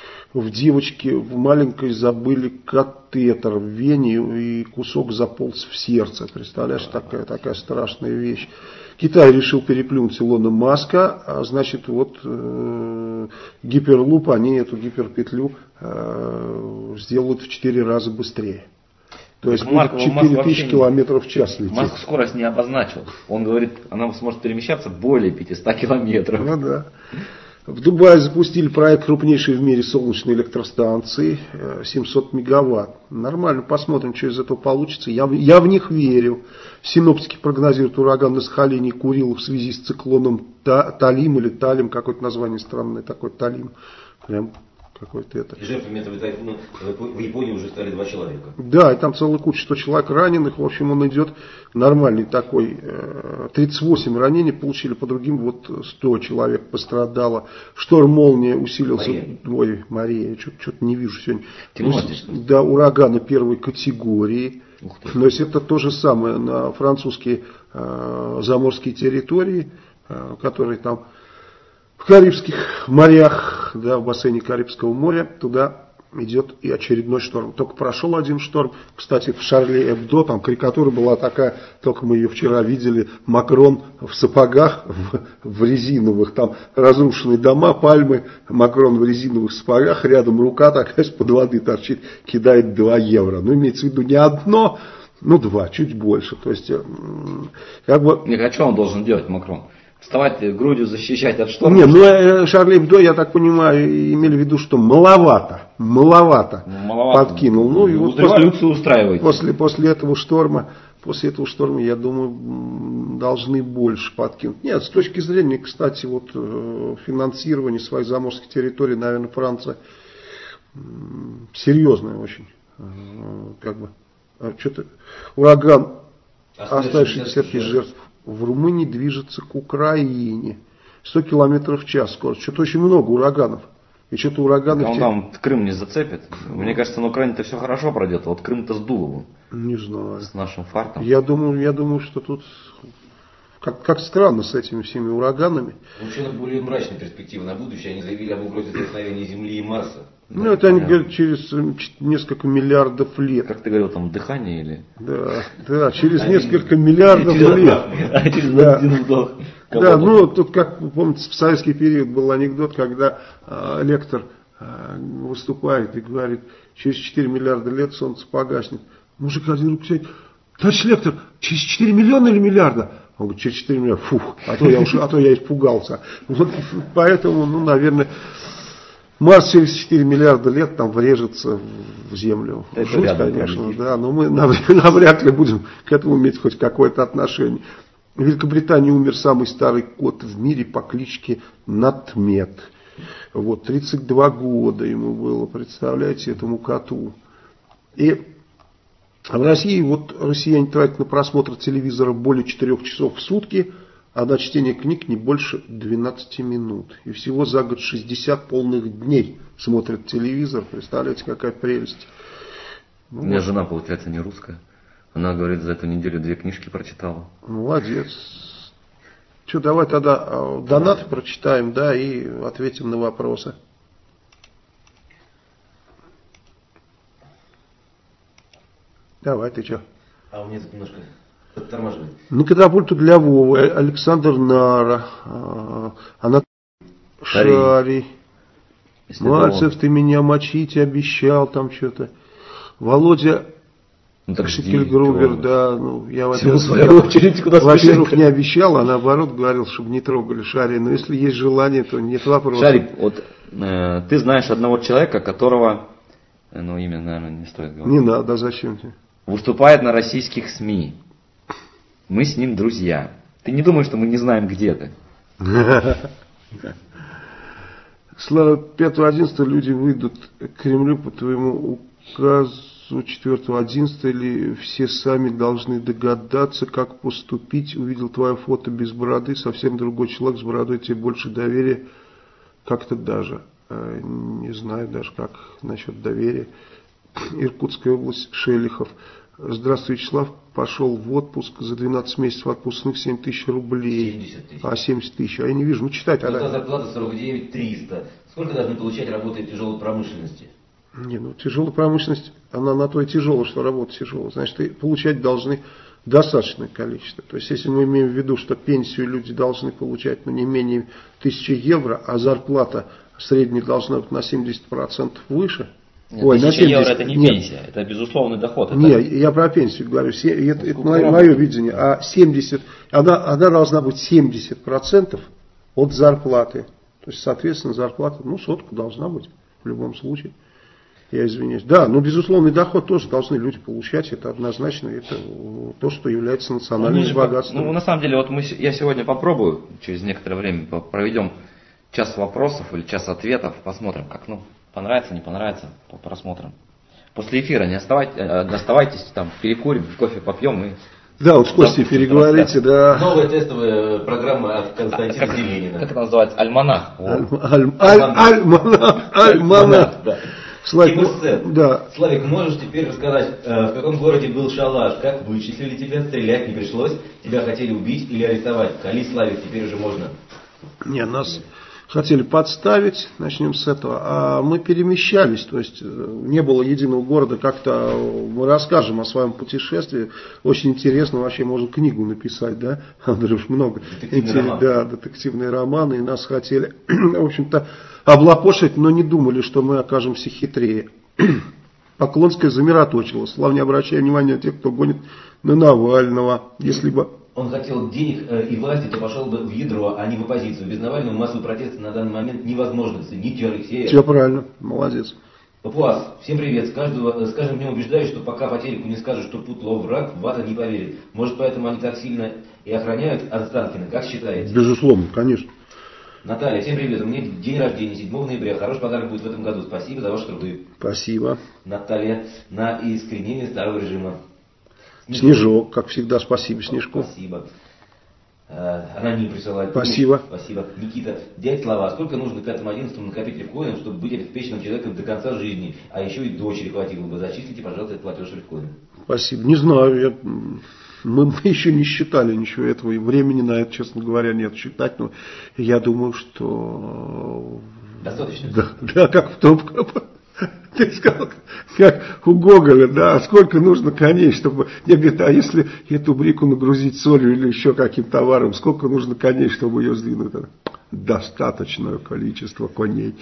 A: В девочке в маленькой забыли катетер в вене и кусок заполз в сердце. Представляешь, такая, такая страшная вещь. Китай решил переплюнуть Илона Маска, а значит вот э, гиперлуп, они эту гиперпетлю э, сделают в четыре раза быстрее. То есть
B: Марк,
A: будет четыре тысячи километров в час лететь.
B: Маск скорость не обозначил. Он говорит, она сможет перемещаться более пятисот километров.
A: Ну да. В Дубае запустили проект крупнейшей в мире солнечной электростанции, семьсот мегаватт. Нормально, посмотрим, что из этого получится. Я, я в них верю. Синоптики прогнозируют ураган на Сахалине и Курилах в связи с циклоном Талим или Талим, какое-то название странное такое, Талим. Прям какой-то это.
C: И жертвами этого тайфуна в Японии уже стали два человека.
A: Да, и там целая куча, сто человек раненых. В общем, он идет нормальный такой. тридцать восемь ранений получили, по другим вот сто человек пострадало. Шторм молния усилился. Мария. Ой, Мария, что-то не вижу сегодня.
B: Темно,
A: да, ураганы первой категории. То есть это то же самое на французские э, заморские территории, э, которые там в Карибских морях, да, в бассейне Карибского моря, туда идет и очередной шторм. Только прошел один шторм. Кстати, в Шарли Эбдо там карикатура была такая, только мы ее вчера видели, Макрон в сапогах, в, в резиновых, там разрушенные дома, пальмы, Макрон в резиновых сапогах, рядом рука такая из-под воды торчит, кидает два евро. Ну, имеется в виду не одно, ну, два, чуть больше. То есть, как бы...
B: Не, а что он должен делать, Макрон? Вставать грудью, защищать от шторма?
A: Не, ну Шарли Эбдо, я так понимаю, имели в виду, что маловато, маловато, маловато. подкинул. Ну, и вот
B: революцию устраиваете.
A: После, после этого шторма, после этого шторма, я думаю, должны больше подкинуть. Нет, с точки зрения, кстати, вот финансирования своих заморских территорий, наверное, Франция серьезная очень. Как бы, что-то ураган, оставив шестьдесят тысяч жертв. В Румынии движется к Украине. сто километров в час скорость. Что-то очень много ураганов. И что-то ураганы...
B: Он там Крым не зацепит. Мне кажется, на Украине-то все хорошо пройдет. А вот Крым-то сдуло.
A: Не знаю.
B: С нашим фартом.
A: Я думаю, я думаю, что тут Как, как странно с этими всеми ураганами.
C: У ученых более мрачные перспективы на будущее. Они заявили об угрозе столкновения Земли и Марса.
A: Ну,
C: да,
A: это они говорят через несколько миллиардов лет.
B: Как ты говорил, там дыхание или...
A: Да, да, через
C: Один,
A: несколько миллиардов
C: через
A: лет.
C: одна,
B: через
A: Да.
B: один вдох.
A: Да, ну тут, как вы помните, в советский период был анекдот, когда э, лектор э, выступает и говорит, через четыре миллиарда лет солнце погаснет. Мужик один руку сядет, товарищ лектор, через четыре миллиона или миллиарда? Он говорит, через четыре миллиарда, фух, а то я, уж, а то я испугался. Вот поэтому, ну, наверное, Марс через четыре миллиарда лет там врежется в Землю.
B: Это
A: Жуть,
B: рядом,
A: конечно,
B: рядом.
A: да, но мы навряд ли будем к этому иметь хоть какое-то отношение. В Великобритании умер самый старый кот в мире по кличке Натмет. Вот, тридцать два года ему было, представляете, этому коту. И в России вот россияне тратят на просмотр телевизора более четырех часов в сутки, а на чтение книг не больше двенадцати минут. И всего за год шестьдесят полных дней смотрят телевизор. Представляете, какая прелесть. Ну,
B: У меня жена, получается, не русская. Она, говорит, за эту неделю две книжки прочитала.
A: Молодец. Что, давай тогда донаты прочитаем, да, и ответим на вопросы. Давай, ты что?
C: А у меня тут немножко подтормаживает.
A: На катапульту для Вовы Александр Нара, Анатолий Шарий, Мальцев, ты меня мочить обещал, там что-то. Володя
B: Ну, так
A: Шекельгрубер, да, ну, я,
B: Всего
A: во-первых,
B: своя очередь, куда
A: во-первых,
B: спешить.
A: не обещал, а наоборот говорил, чтобы не трогали Шария. Но если есть желание, то нет вопросов.
B: Шарик, вот э, ты знаешь одного человека, которого, э, ну имя, наверное, не стоит говорить,
A: Не надо, зачем тебе?
B: выступает на российских СМИ. Мы с ним друзья. Ты не думаешь, что мы не знаем, где ты?
A: Слава, пятого одиннадцатого люди выйдут к Кремлю по твоему указу четвёртого одиннадцатого, или все сами должны догадаться, как поступить. Увидел твое фото без бороды, совсем другой человек с бородой, тебе больше доверия. Как-то даже, э, не знаю даже, как насчет доверия. Иркутская область, Шелихов. Здравствуй, Вячеслав. Пошел в отпуск за двенадцать месяцев отпускных семь тысяч рублей.
C: семьдесят тысяч.
A: А, семьдесят тысяч. А я не вижу. Ну, читай тогда.
C: Золотая зарплата сорок девять триста. Сколько должны получать работы в тяжелой промышленности?
A: Не, ну тяжелая промышленность, она на то и тяжелая, что работа тяжелая. Значит, и получать должны достаточное количество. То есть, если мы имеем в виду, что пенсию люди должны получать, ну, не менее тысячи евро, а зарплата средняя должна быть на семьдесят процентов выше.
B: Нет,
A: Ой, на
B: тысяча
A: семьдесят.
B: евро это не
A: Нет.
B: пенсия, это безусловный доход. Это...
A: Не, я про пенсию говорю. Се- Это, это мое, мое видение. А семьдесят, она, она должна быть семьдесят процентов от зарплаты. То есть, соответственно, зарплата, ну, сотка должна быть в любом случае. Я извиняюсь. Да, но безусловный доход тоже должны люди получать. Это однозначно, это то, что является национальным
B: Ну,
A: богатством.
B: Ну, на самом деле, вот мы, с- я сегодня попробую, через некоторое время по- проведем час вопросов или час ответов, посмотрим, как, ну, понравится, не понравится, по- просмотрим. После эфира не оставайтесь, оставайтесь, там, перекурим, кофе попьем и...
A: Да, вот с Костей переговорите, да.
C: Новая тестовая программа от Константина
B: Как,
C: Деленина.
B: как это называется? Альманах.
A: Аль-
B: Вот.
A: аль- аль- Альманах, альманах.
C: Да.
A: Славик,
C: Тимур
A: ну,
C: Сет.
A: да.
C: Славик, можешь теперь рассказать, э, в каком городе был шалаш, как вычислили тебя, стрелять не пришлось, тебя хотели убить или арестовать? Кали, Славик, теперь уже можно.
A: Не, нас хотели подставить, начнем с этого, а мы перемещались, то есть э, не было единого города, как-то мы расскажем о своем путешествии, очень интересно, вообще можно книгу написать, да, Андрюш, много,
C: Детективный
A: интерес-
C: роман.
A: да, детективные романы, и нас хотели, в общем-то, облапошить, но не думали, что мы окажемся хитрее. Поклонская замироточила, Слава, не обращая внимания на тех, кто гонит на Навального, если бы...
C: Он хотел денег э, и власти, то пошел бы в ядро, а не в оппозицию. Без Навального массовые протесты на данный момент невозможны. Цените Алексея.
A: Все правильно, молодец.
C: Папуас, всем привет. С, каждого, с каждым днем убеждаюсь, что пока по телеку не скажут, что Путло враг, Вата не поверит. Может, поэтому они так сильно и охраняют Останкина, как считаете?
A: Безусловно, конечно.
C: Наталья, всем привет. У меня день рождения, седьмого ноября. Хороший подарок будет в этом году. Спасибо за ваши труды.
A: Спасибо.
C: Наталья, на искоренение старого режима.
A: Снежок, как всегда, спасибо Снежку.
C: Спасибо. Э, Она не присылает.
A: Спасибо.
C: Спасибо. Никита, дядь Слава, а сколько нужно пятому одиннадцатому накопить рифкоинов, чтобы быть обеспеченным человеком до конца жизни? А еще и дочери хватило бы. Зачислите, пожалуйста, этот платеж рифкоина.
A: Спасибо. Не знаю, я м, Мы, мы еще не считали ничего этого, и времени на это, честно говоря, нет считать, но я думаю, что...
C: Достаточно.
A: Да, да, как в том, ты сказал, как у Гоголя, да, сколько нужно коней, чтобы... Я говорю, а если эту брику нагрузить солью или еще каким товаром, сколько нужно коней, чтобы ее сдвинуть? Достаточное количество коней.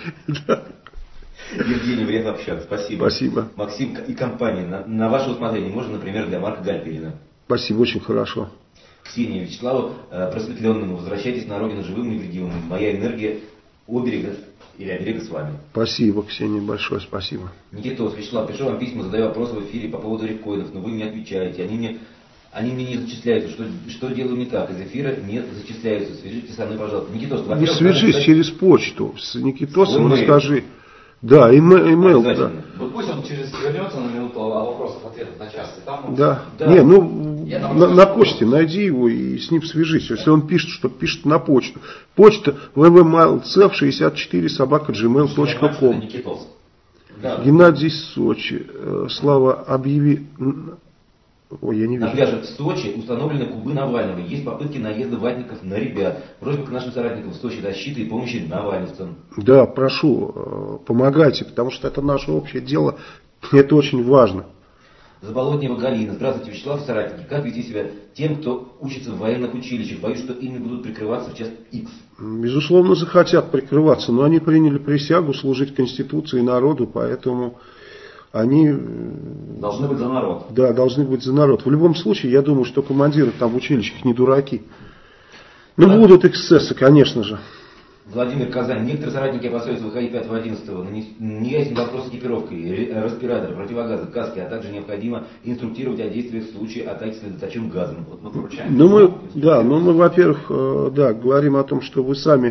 C: Евгений, приятно общаться. Спасибо.
A: Спасибо.
C: Максим и компания. На, на ваше усмотрение можно, например, для Марка Гальперина.
A: Спасибо, очень хорошо.
C: Ксения Вячеславу, э, просветленному, возвращайтесь на родину живым, невредимым. Моя энергия оберега или оберега с вами.
A: Спасибо, Ксения, большое спасибо.
C: Никитос, Вячеслав, пишу вам письма, задаю вопросы в эфире по поводу рифкоинов, но вы мне отвечаете. Они мне, они мне не зачисляются. Что, что делаю не так? Из эфира не зачисляются. Свяжитесь со мной, пожалуйста. Никитос,
A: Не свяжись сказать... через почту. С Никитосом расскажи.
B: Да,
A: имейл, да.
B: Вот пусть он через вернется на минуту вопросов, ответов на час. И там он...
A: Да.
B: да.
A: Не, ну на, на почте найди его и с ним свяжись. Если он пишет, что пишет на почту. Почта вэ вэ mail цэ эф шестьдесят четыре собака джи мейл точка ком.
C: Да.
A: Геннадий, Сочи. Слава, объяви... Ой, я не вижу.
C: На пляже в Сочи установлены кубы Навального. Есть попытки наезда ватников на ребят. Просьба к нашим соратникам в Сочи защиты и помощи навальновцам.
A: Да, прошу, помогайте, потому что это наше общее дело. Это очень важно.
C: Заболотнева Галина. Здравствуйте, Вячеслав и соратники. Как вести себя тем, кто учится в военных училищах? Боюсь, что ими будут прикрываться в час X.
A: Безусловно, захотят прикрываться, но они приняли присягу служить Конституции и народу, поэтому... Они
B: должны быть за народ.
A: Да, должны быть за народ. В любом случае, я думаю, что командиры там в училищах не дураки. Ну, да. Будут эксцессы, конечно же.
C: Владимир Казань. Некоторые соратники опасаются выходить пятого одиннадцатого. Но не, не ясен вопрос с экипировкой, респираторы, противогазы, каски, а также необходимо инструктировать о действиях в случае атаки слезоточивым газом. Вот мы поручаем.
A: Ну, мы, да, ну, мы, во-первых, да, говорим о том, что вы сами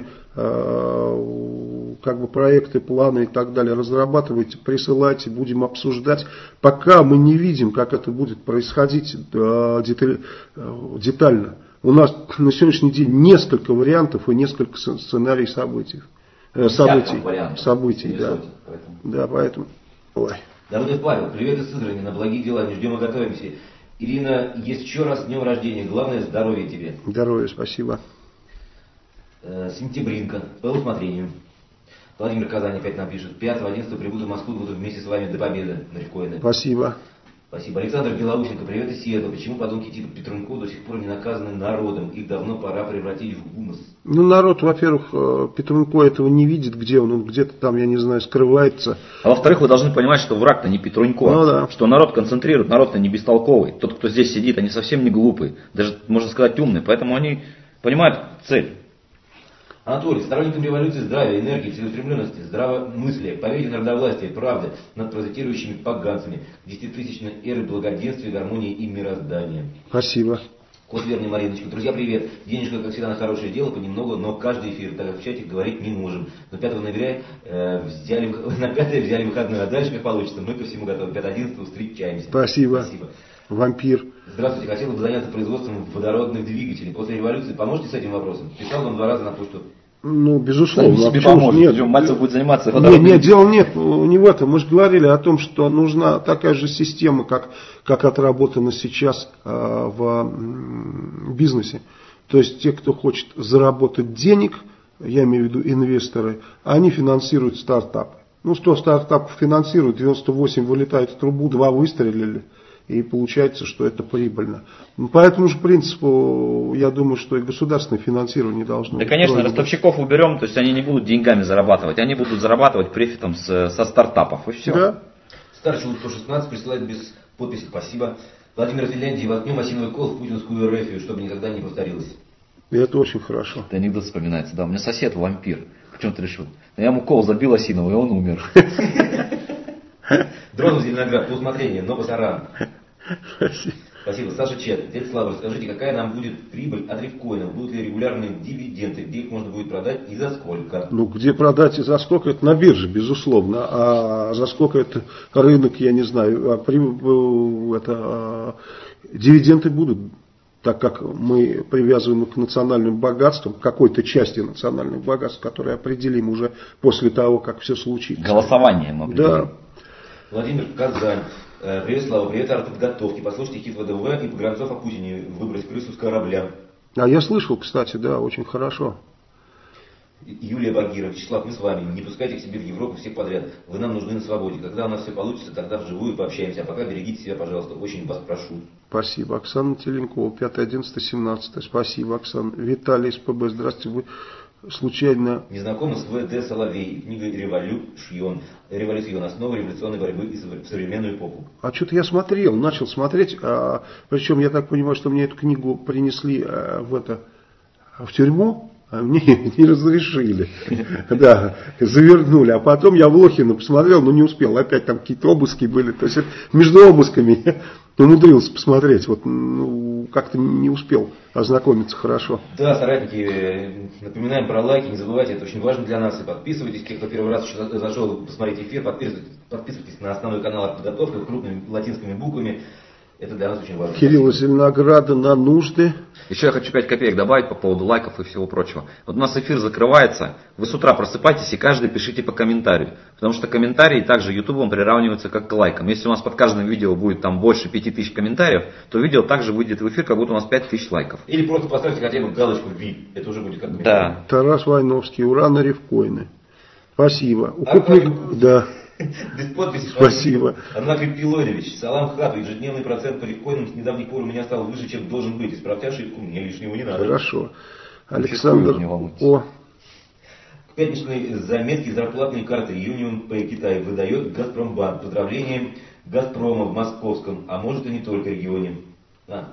A: как бы проекты, планы и так далее разрабатываете, присылайте, будем обсуждать. Пока мы не видим, как это будет происходить детально. У нас на сегодняшний день несколько вариантов и несколько сценариев событий. Событий, событий, да. Поэтому. Да, поэтому. Ой.
C: Дорогой Павел, привет из Сызрани, на благие дела, не ждем и готовимся. Ирина, есть еще раз с днем рождения, главное здоровья тебе.
A: Здоровья, спасибо.
C: Э, Сентябринка, по усмотрению. Владимир Казань опять нам пишет. пятого одиннадцатого прибуду в Москву, буду вместе с вами до победы на рифкоины.
A: Спасибо.
C: Спасибо. Александр Белоусенко, привет из Сиэтла. Почему подонки типа Петрунько до сих пор не наказаны народом? Их давно пора превратить в гумус.
A: Ну, народ, во-первых, Петрунько этого не видит, где он, он где-то там, я не знаю, скрывается.
B: А во-вторых, вы должны понимать, что враг-то не Петрунько,
A: ну, да.
B: Что народ концентрирует, народ-то не бестолковый. Тот, кто здесь сидит, они совсем не глупые, даже, можно сказать, умные, поэтому они понимают цель.
C: Анатолий, сторонникам революции, здравия, энергии, целеустремленности, здравомыслия, победе народовластия, правды над паразитирующими поганцами, десятитысячной эры благоденствия, гармонии и мироздания.
A: Спасибо.
C: Кот Верни Мариночка. Друзья, привет. Денежка, как всегда, на хорошее дело, понемногу, но каждый эфир, так как в чате говорить не можем. Но пятого ноября э, взяли, на пятое взяли выходной, а дальше как получится. Мы ко всему готовы. пятого одиннадцатого встречаемся.
A: Спасибо.
C: Спасибо.
A: Вампир.
C: Здравствуйте, хотел бы заняться производством водородных двигателей. После революции поможете с этим вопросом? Писал вам два раза на почту.
A: Ну, безусловно.
B: Да, себе поможет. Нет, Мальцев будет заниматься
A: водородными. Нет, нет, дело нет, не в этом. Мы же говорили о том, что нужна такая же система, как, как отработана сейчас э, в бизнесе. То есть те, кто хочет заработать денег, я имею в виду инвесторы, они финансируют стартапы. Ну, сто стартапов финансируют, девяносто восемь вылетает в трубу, два выстрелили. И получается, что это прибыльно. По этому же принципу, я думаю, что и государственное финансирование должно
B: быть. Да, конечно,
A: пройдено.
B: Ростовщиков уберем, то есть они не будут деньгами зарабатывать, они будут зарабатывать профитом с, со стартапов, и все.
A: Да.
C: Старший сто шестнадцать присылает без подписи, спасибо. Владимир из Финляндии, воткнем осиновый кол в путинскую РФ, чтобы никогда не повторилось.
A: И это очень хорошо.
B: Это анекдот вспоминается, да, у меня сосед вампир, в чем-то решил. Я ему кол забил осиновый, и он умер.
C: Дронов Зеленоград, по усмотрению, но Басаран.
A: Спасибо.
C: Спасибо. Саша Чет. Дядя Слава, расскажите, какая нам будет прибыль от рифкоинов? Будут ли регулярные дивиденды? Где их можно будет продать и за сколько?
A: Ну, где продать и за сколько? Это на бирже, безусловно. А за сколько это рынок, я не знаю. А при, это, а, дивиденды будут, так как мы привязываем их к национальным богатствам, к какой-то части национальных богатств, которые определим уже после того, как все случится.
B: Голосование мы определим.
A: Да.
C: Владимир Казань. Привет, Слава, привет, артподготовки. Послушайте хит ВДВ и Погранцов о Путине. Выбрать крысу с корабля.
A: А я слышал, кстати, да, очень хорошо.
C: Юлия Багирова, Вячеслав, мы с вами. Не пускайте к себе в Европу всех подряд. Вы нам нужны на свободе. Когда у нас все получится, тогда вживую пообщаемся. А пока берегите себя, пожалуйста. Очень вас прошу.
A: Спасибо. Оксана Теленкова, пятое одиннадцатое семнадцатое. Спасибо, Оксана. Виталий из ПБ. Здравствуйте. Вы случайно...
C: Не знакомы с В Д Соловей. Книга «Революцион». Революцион. Основа революционной борьбы в современную эпоху. А
A: что-то я смотрел, начал смотреть. А, причем я так понимаю, что мне эту книгу принесли а, в, это, в тюрьму. А мне не разрешили, да, завернули. А потом я в Лохина посмотрел, но не успел. Опять там какие-то обыски были. То есть между обысками я умудрился посмотреть. Вот, ну, как-то не успел ознакомиться хорошо.
C: Да, соратники, напоминаем про лайки. Не забывайте, это очень важно для нас. И подписывайтесь. Те, кто первый раз еще зашел посмотреть эфир, подписывайтесь, подписывайтесь на основной канал «Подготовка» крупными латинскими буквами. Это для нас очень важно.
A: Кирилл из Зеленограда на нужды.
B: Еще я хочу пять копеек добавить по поводу лайков и всего прочего. Вот у нас эфир закрывается. Вы с утра просыпайтесь и каждый пишите по комментарию. Потому что комментарии также ютубом приравниваются как к лайкам. Если у нас под каждым видео будет там больше пяти тысяч комментариев, то видео также выйдет в эфир, как будто у нас пять тысяч лайков.
C: Или просто поставьте хотя бы галочку «Ви». Это уже будет как комментарий.
B: Да.
A: Тарас Войновский, ура на рифкоины. Спасибо. Укупник... Да.
C: Без подписи.
A: Спасибо.
C: Анатолий Пилонович, салам хату. Ежедневный процент по рифкоинам с недавних пор у меня стал выше, чем должен быть. Исправьте ошибку, мне лишнего не надо.
A: Хорошо. Александр О.
C: К пятничной заметке зарплатные карты Union Pay Китай выдает Газпромбанк. Поздравления Газпрома в московском, а может и не только регионе. А,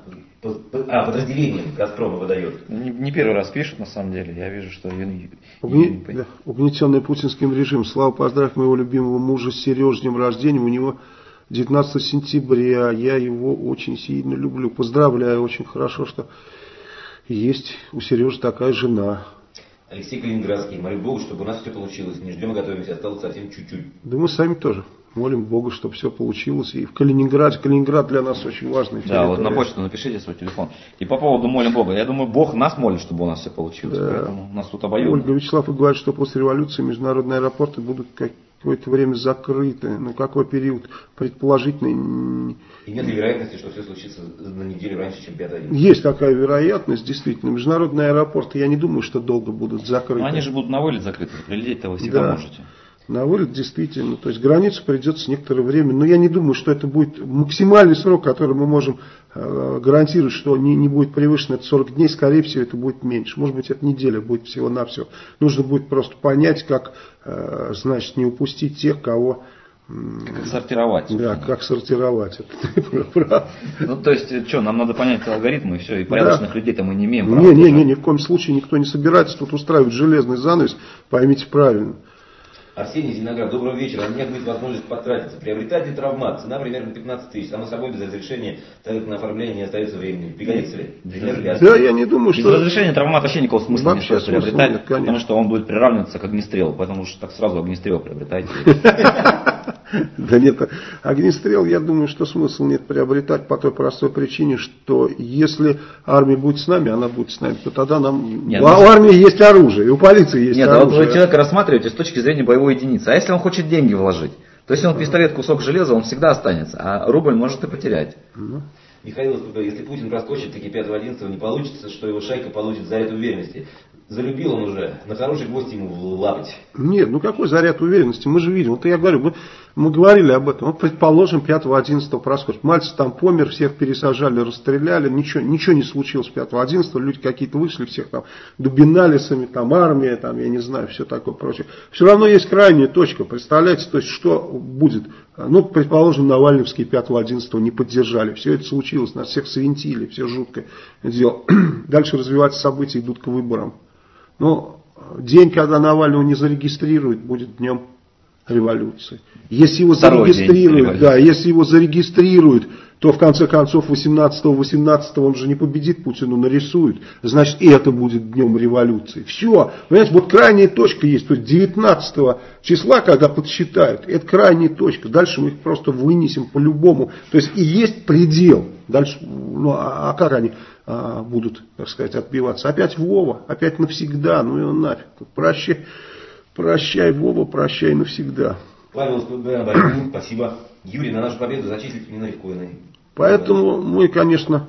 C: а подразделением Газпрома выдает.
B: Не, не первый раз пишут, на самом деле. Я вижу, что...
A: Угни... Да. Угнетенный путинским режимом. Слава, поздравь моего любимого мужа с Сережей с днем рождения. У него девятнадцатого сентября. Я его очень сильно люблю. Поздравляю. Очень хорошо, что есть у Сережи такая жена.
C: Алексей Калининградский. Молю Богу, чтобы у нас все получилось. Не ждем, готовимся. Осталось совсем чуть-чуть.
A: Да мы сами тоже. Молим Бога, чтобы все получилось. И в Калининграде, Калининград для нас очень важный.
B: Да, территория. Вот на почту напишите свой телефон. И по поводу молим Бога. Я думаю, Бог нас молит, чтобы у нас все получилось. Да. Поэтому нас тут обоюдно.
A: Ольга Вячеслав говорит, что после революции международные аэропорты будут какое-то время закрыты. Ну, какой период? Предположительный.
C: И нет ли вероятности, что все случится на неделю раньше, чем пятое?
A: Есть такая вероятность, действительно. Международные аэропорты, я не думаю, что долго будут закрыты. Но
B: они же будут на вылет закрыты. Прилететь-то вы всегда
A: да.
B: можете.
A: На вылет действительно, то есть границу придется некоторое время, но я не думаю, что это будет максимальный срок, который мы можем э, гарантировать, что не, не будет превышено, это сорок дней, скорее всего это будет меньше, может быть это неделя будет всего-навсего. Нужно будет просто понять, как, э, значит, не упустить тех, кого...
B: Э, как сортировать.
A: Да, как сортировать, это прав.
B: Ну то есть, что, нам надо понять алгоритмы и все, и порядочных да. людей-то мы не имеем права.
A: Не, не, не, ни в коем случае никто не собирается тут устраивать железный занавес, поймите правильно.
C: Арсений Зеленоград, доброго вечера. У меня будет возможность потратиться. Приобретать ли травмат? Цена примерно пятнадцать тысяч. Само собой, без разрешения, так как на оформление не остается времени. Пригодится ли?
A: Да, да, я не думаю,
B: без
A: что...
B: Без разрешения травмат вообще никакого смысла
A: вообще
B: не стоит приобретать,
A: нет,
B: потому что он будет приравниваться к огнестрелу. Поэтому что так сразу огнестрел приобретайте.
A: Да нет, огнестрел, я думаю, что смысл нет приобретать по той простой причине, что если армия будет с нами, она будет с нами, то тогда нам... Нет, у ну... армии есть оружие, и у полиции есть
B: нет,
A: оружие.
B: Нет, вот вы человека рассматриваете с точки зрения боевой единицы. А если он хочет деньги вложить? То есть он пистолет, кусок железа, он всегда останется, а рубль может и потерять.
A: Ну.
C: Михаил, если Путин проскочит таки пятого одиннадцатого, не получится, что его шайка получит заряд уверенности. Залюбил он уже, на хороший гвоздь ему влапать.
A: Нет, ну какой заряд уверенности, мы же видим. Вот я говорю, мы, мы говорили об этом. Вот предположим, пятого одиннадцатого проскочит. Мальцев там помер, всех пересажали, расстреляли, ничего, ничего не случилось пятого одиннадцатого, люди какие-то вышли, всех там дубиналисами, там армия, там, я не знаю, все такое прочее. Все равно есть крайняя точка, представляете, то есть что будет? Ну, предположим, Навальновские пятого одиннадцатого не поддержали, все это случилось, нас всех свинтили, все жуткое дело. Дальше развиваются события, идут к выборам. Но день, когда Навального не зарегистрируют, будет днем революции. Если его Второй зарегистрируют, да, если его зарегистрируют, то в конце концов восемнадцатого восемнадцатого он же не победит, Путину нарисует. Значит, и это будет днем революции. Все. Понимаете, вот крайняя точка есть. То есть девятнадцатого числа, когда подсчитают, это крайняя точка. Дальше мы их просто вынесем по-любому. То есть и есть предел. Дальше, ну а, а как они а, будут, так сказать, отбиваться? Опять Вова, опять навсегда. Ну и он нафиг. Прощай, прощай, Вова, прощай навсегда.
C: Павел из ПБ на борьбу, спасибо. Юрий, на нашу победу зачислить именно Левкоина.
A: Поэтому мы, конечно,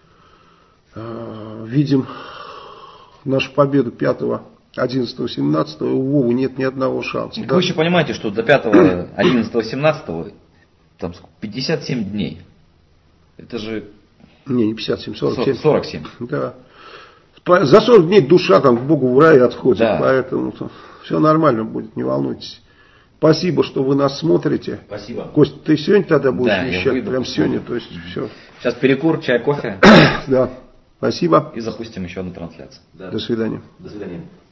A: видим нашу победу пятого, одиннадцатого, семнадцатого, и у Вовы нет ни одного шанса.
B: Вы
A: да?
B: еще понимаете, что до пятого, одиннадцатого, семнадцатого там пятьдесят семь дней. Это же...
A: Не, не пятьдесят семь, сорок семь.
B: сорок семь.
A: Да. За сорок дней душа там к Богу в рай отходит,
B: да.
A: Поэтому все нормально будет, не волнуйтесь. Спасибо, что вы нас смотрите.
C: Спасибо.
A: Костя, ты сегодня тогда будешь
B: да,
A: вещать? Прям сегодня, то есть все.
B: Сейчас перекур, чай, кофе.
A: Да. Спасибо.
B: И запустим еще одну трансляцию.
C: Да.
A: До свидания.
C: До свидания.